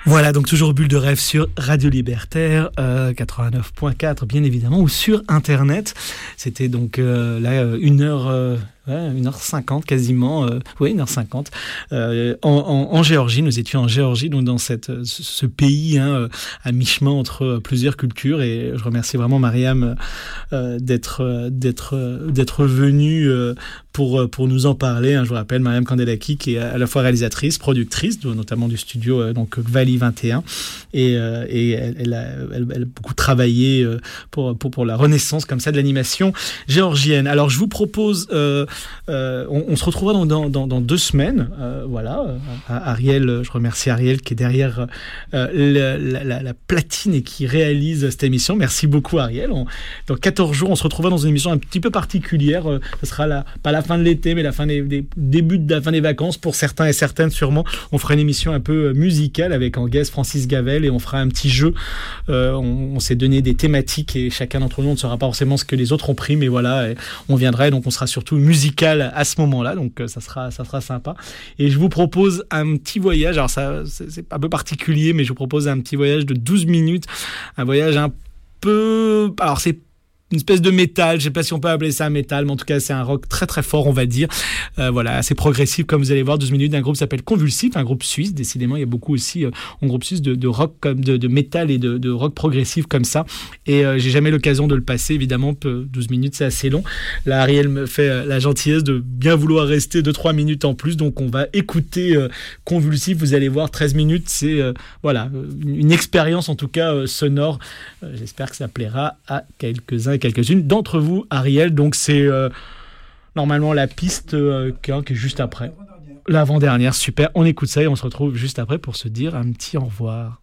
Voilà, donc toujours Bulle de Rêve sur Radio Libertaire, euh, quatre-vingt-neuf point quatre bien évidemment, ou sur Internet. C'était donc euh, là une heure... Euh Ouais, une heure cinquante quasiment, euh, oui, une heure cinquante, euh, en, en, en Géorgie. Nous étions en Géorgie, donc dans cette, ce pays hein, à mi-chemin entre plusieurs cultures. Et je remercie vraiment Mariam euh, d'être, d'être, d'être venue euh, pour, pour nous en parler. Hein. Je vous rappelle, Mariam Kandelaki, qui est à la fois réalisatrice, productrice, notamment du studio euh, donc Valley vingt et un. Et, euh, et elle, elle, a, elle, elle a beaucoup travaillé euh, pour, pour, pour la renaissance comme ça de l'animation géorgienne. Alors, je vous propose... Euh, Euh, on, on se retrouvera dans, dans, dans, dans deux semaines. Euh, voilà, euh, Ariel, je remercie Ariel qui est derrière euh, la, la, la platine et qui réalise cette émission. Merci beaucoup Ariel. On, dans quatorze jours, on se retrouvera dans une émission un petit peu particulière. Euh, ce sera la, pas la fin de l'été, mais la fin des, des débuts de la fin des vacances pour certains et certaines sûrement. On fera une émission un peu musicale avec en guest Francis Gavel et on fera un petit jeu. Euh, on, on s'est donné des thématiques et chacun d'entre nous on ne saura pas forcément ce que les autres ont pris, mais voilà, on viendra et donc on sera surtout musical à ce moment-là, donc ça sera, ça sera sympa. Et je vous propose un petit voyage, alors ça, c'est, c'est un peu particulier, mais je vous propose un petit voyage de douze minutes, un voyage un peu... Alors c'est une espèce de métal, je sais pas si on peut appeler ça un métal, mais en tout cas c'est un rock très très fort on va dire, euh, voilà, assez progressif comme vous allez voir, douze minutes d'un groupe qui s'appelle Convulsif, un groupe suisse, décidément il y a beaucoup aussi euh, en groupe suisse de, de rock, comme de, de métal et de, de rock progressif comme ça, et euh, j'ai jamais l'occasion de le passer évidemment, douze minutes c'est assez long, là Ariel me fait euh, la gentillesse de bien vouloir rester deux trois minutes en plus, donc on va écouter euh, Convulsif, vous allez voir treize minutes, c'est euh, voilà, une expérience en tout cas euh, sonore, euh, j'espère que ça plaira à quelques-uns et quelques-unes d'entre vous, Ariel. Donc c'est euh, normalement la piste euh, qui est juste après. L'avant-dernière, super. On écoute ça et on se retrouve juste après pour se dire un petit au revoir.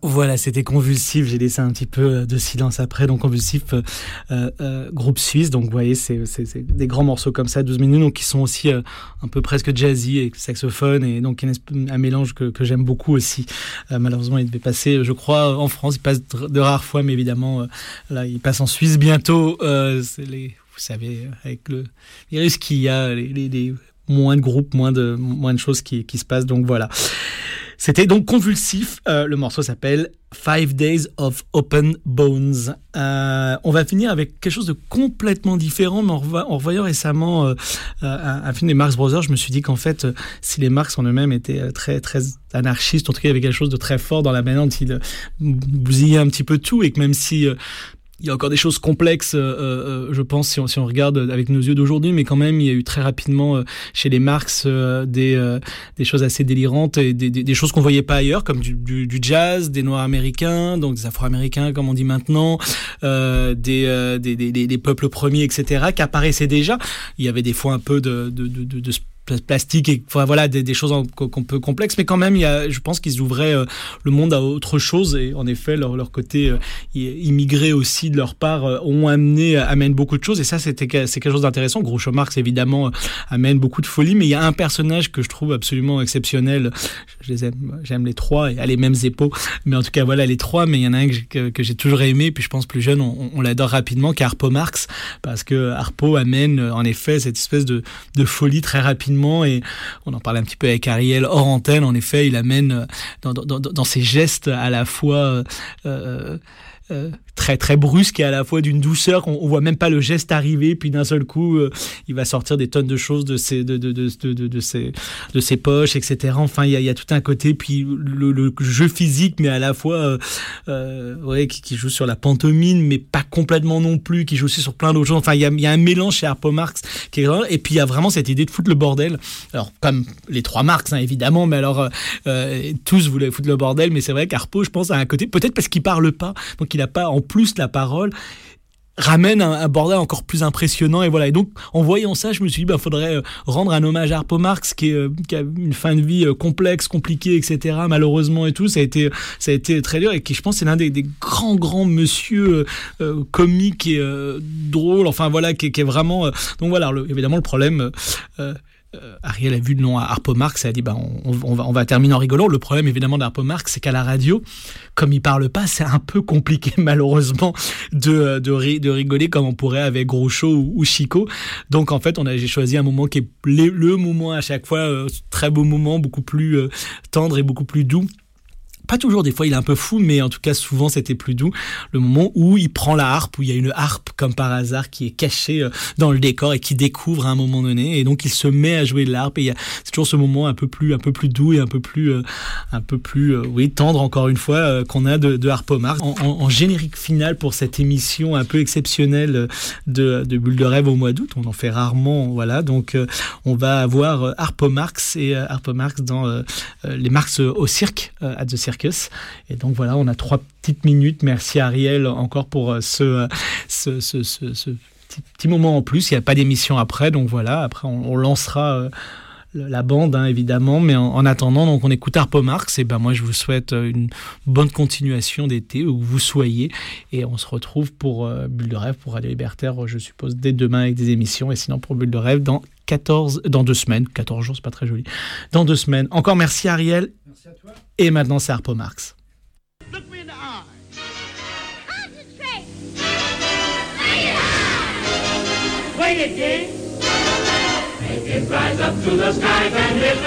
Voilà, c'était Convulsif. J'ai laissé un petit peu de silence après. Donc Convulsif, euh, euh, groupe suisse. Donc vous voyez, c'est, c'est, c'est des grands morceaux comme ça, douze minutes, donc qui sont aussi euh, un peu presque jazzy avec le saxophone et donc un, un mélange que, que j'aime beaucoup aussi. Euh, malheureusement, il devait passer, je crois, en France. Il passe de, de rares fois, mais évidemment, euh, là, il passe en Suisse bientôt. Euh, c'est les, vous savez, avec le virus qu'il y a, les, les, les moins de groupes, moins de moins de choses qui, qui se passent. Donc voilà. C'était donc Convulsif. Euh, le morceau s'appelle Five Days of Open Bones. Euh, on va finir avec quelque chose de complètement différent, mais en, revo- en revoyant récemment euh, un, un film des Marx Brothers, je me suis dit qu'en fait, euh, si les Marx en eux-mêmes étaient très très anarchistes, en tout cas il y avait quelque chose de très fort dans la manière dont ils bousillaient un petit peu tout, et que même si euh, il y a encore des choses complexes, euh, euh, je pense, si on, si on regarde avec nos yeux d'aujourd'hui, mais quand même, il y a eu très rapidement euh, chez les Marx euh, des, euh, des choses assez délirantes et des, des, des choses qu'on voyait pas ailleurs, comme du, du, du jazz, des Noirs américains, donc des Afro-américains, comme on dit maintenant, euh, des, euh, des, des, des, des peuples premiers, et cetera, qui apparaissaient déjà. Il y avait des fois un peu de, de, de, de, de plastique et enfin, voilà des, des choses en, qu'on peut complexes, mais quand même il y a, je pense qu'ils ouvraient euh, le monde à autre chose, et en effet leur, leur côté euh, immigré aussi de leur part euh, ont amené amène beaucoup de choses, et ça c'était c'est quelque chose d'intéressant. Groucho Marx évidemment euh, amène beaucoup de folie, mais il y a un personnage que je trouve absolument exceptionnel. Je les aime, j'aime les trois et à les mêmes épaules, mais en tout cas voilà les trois, mais il y en a un que j'ai, que, que j'ai toujours aimé, puis je pense plus jeune on, on l'adore rapidement, qui est Harpo Marx, parce que Harpo amène en effet cette espèce de, de folie très rapidement. Et on en parlait un petit peu avec Ariel hors antenne. En effet, il amène dans, dans, dans ses gestes à la fois euh, euh, très très brusques et à la fois d'une douceur. On, on voit même pas le geste arriver, puis d'un seul coup, euh, il va sortir des tonnes de choses de ses de de de de, de, de ses de ses poches, et cetera. Enfin, il y a il y a tout un côté, puis le, le jeu physique, mais à la fois euh, euh, ouais, qui, qui joue sur la pantomime, mais pas complètement non plus, qui joue aussi sur plein d'autres choses. Enfin, il y a il y a un mélange chez Harpo Marx qui est grand, et puis il y a vraiment cette idée de foutre le bordel. Alors comme les trois Marx, hein, évidemment, mais alors euh, tous voulaient foutre le bordel, mais c'est vrai qu'Harpo, je pense, a un côté, peut-être parce qu'il parle pas, donc il a pas en plus la parole, ramène un, un bordel encore plus impressionnant, et voilà. Et donc en voyant ça, je me suis dit bah faudrait rendre un hommage à Harpo Marx, qui, est, qui a une fin de vie complexe, compliquée, et cetera. Malheureusement et tout, ça a été ça a été très dur, et qui je pense c'est l'un des, des grands grands monsieur euh, comiques et euh, drôle. Enfin voilà, qui, qui est vraiment. Euh, donc voilà, le, évidemment le problème. Euh, Euh, Ariel a vu le nom à Harpo Marx, elle a dit bah, on, on, va, on va terminer en rigolant. Le problème évidemment d'Harpo Marx, c'est qu'à la radio, comme il parle pas, c'est un peu compliqué malheureusement de, de, de rigoler comme on pourrait avec Groucho ou, ou Chico. Donc en fait, on a, j'ai choisi un moment qui est le, le moment à chaque fois, euh, très beau moment, beaucoup plus euh, tendre et beaucoup plus doux. Pas toujours, des fois il est un peu fou, mais en tout cas souvent c'était plus doux. Le moment où il prend la harpe, où il y a une harpe comme par hasard qui est cachée dans le décor et qui découvre à un moment donné, et donc il se met à jouer de la harpe, et il y a, c'est toujours ce moment un peu plus, un peu plus doux et un peu plus, euh, un peu plus, euh, oui, tendre encore une fois euh, qu'on a de, de Harpo Marx. En, en, en générique final pour cette émission un peu exceptionnelle de, de Bulle de Rêve au mois d'août, on en fait rarement, voilà. Donc euh, on va avoir Harpo Marx et euh, Harpo Marx dans euh, les Marx au cirque, euh, at the Circus. Et donc voilà, on a trois petites minutes. Merci Ariel encore pour ce, ce, ce, ce, ce petit, petit moment en plus. Il n'y a pas d'émission après, donc voilà, après on, on lancera euh, la bande hein, évidemment, mais en, en attendant, donc on écoute Harpo Marx. Et ben moi je vous souhaite une bonne continuation d'été où vous soyez, et on se retrouve pour euh, Bulle de Rêve, pour Radio Libertaire, je suppose dès demain avec des émissions, et sinon pour Bulle de Rêve dans quatorze, dans deux semaines, quatorze jours, c'est pas très joli, dans deux semaines. Encore merci Ariel. Merci à toi. Et maintenant c'est Harpo Marx. Look me in the eye. Concentrate. Wait it, Make it rise up to the sky and lift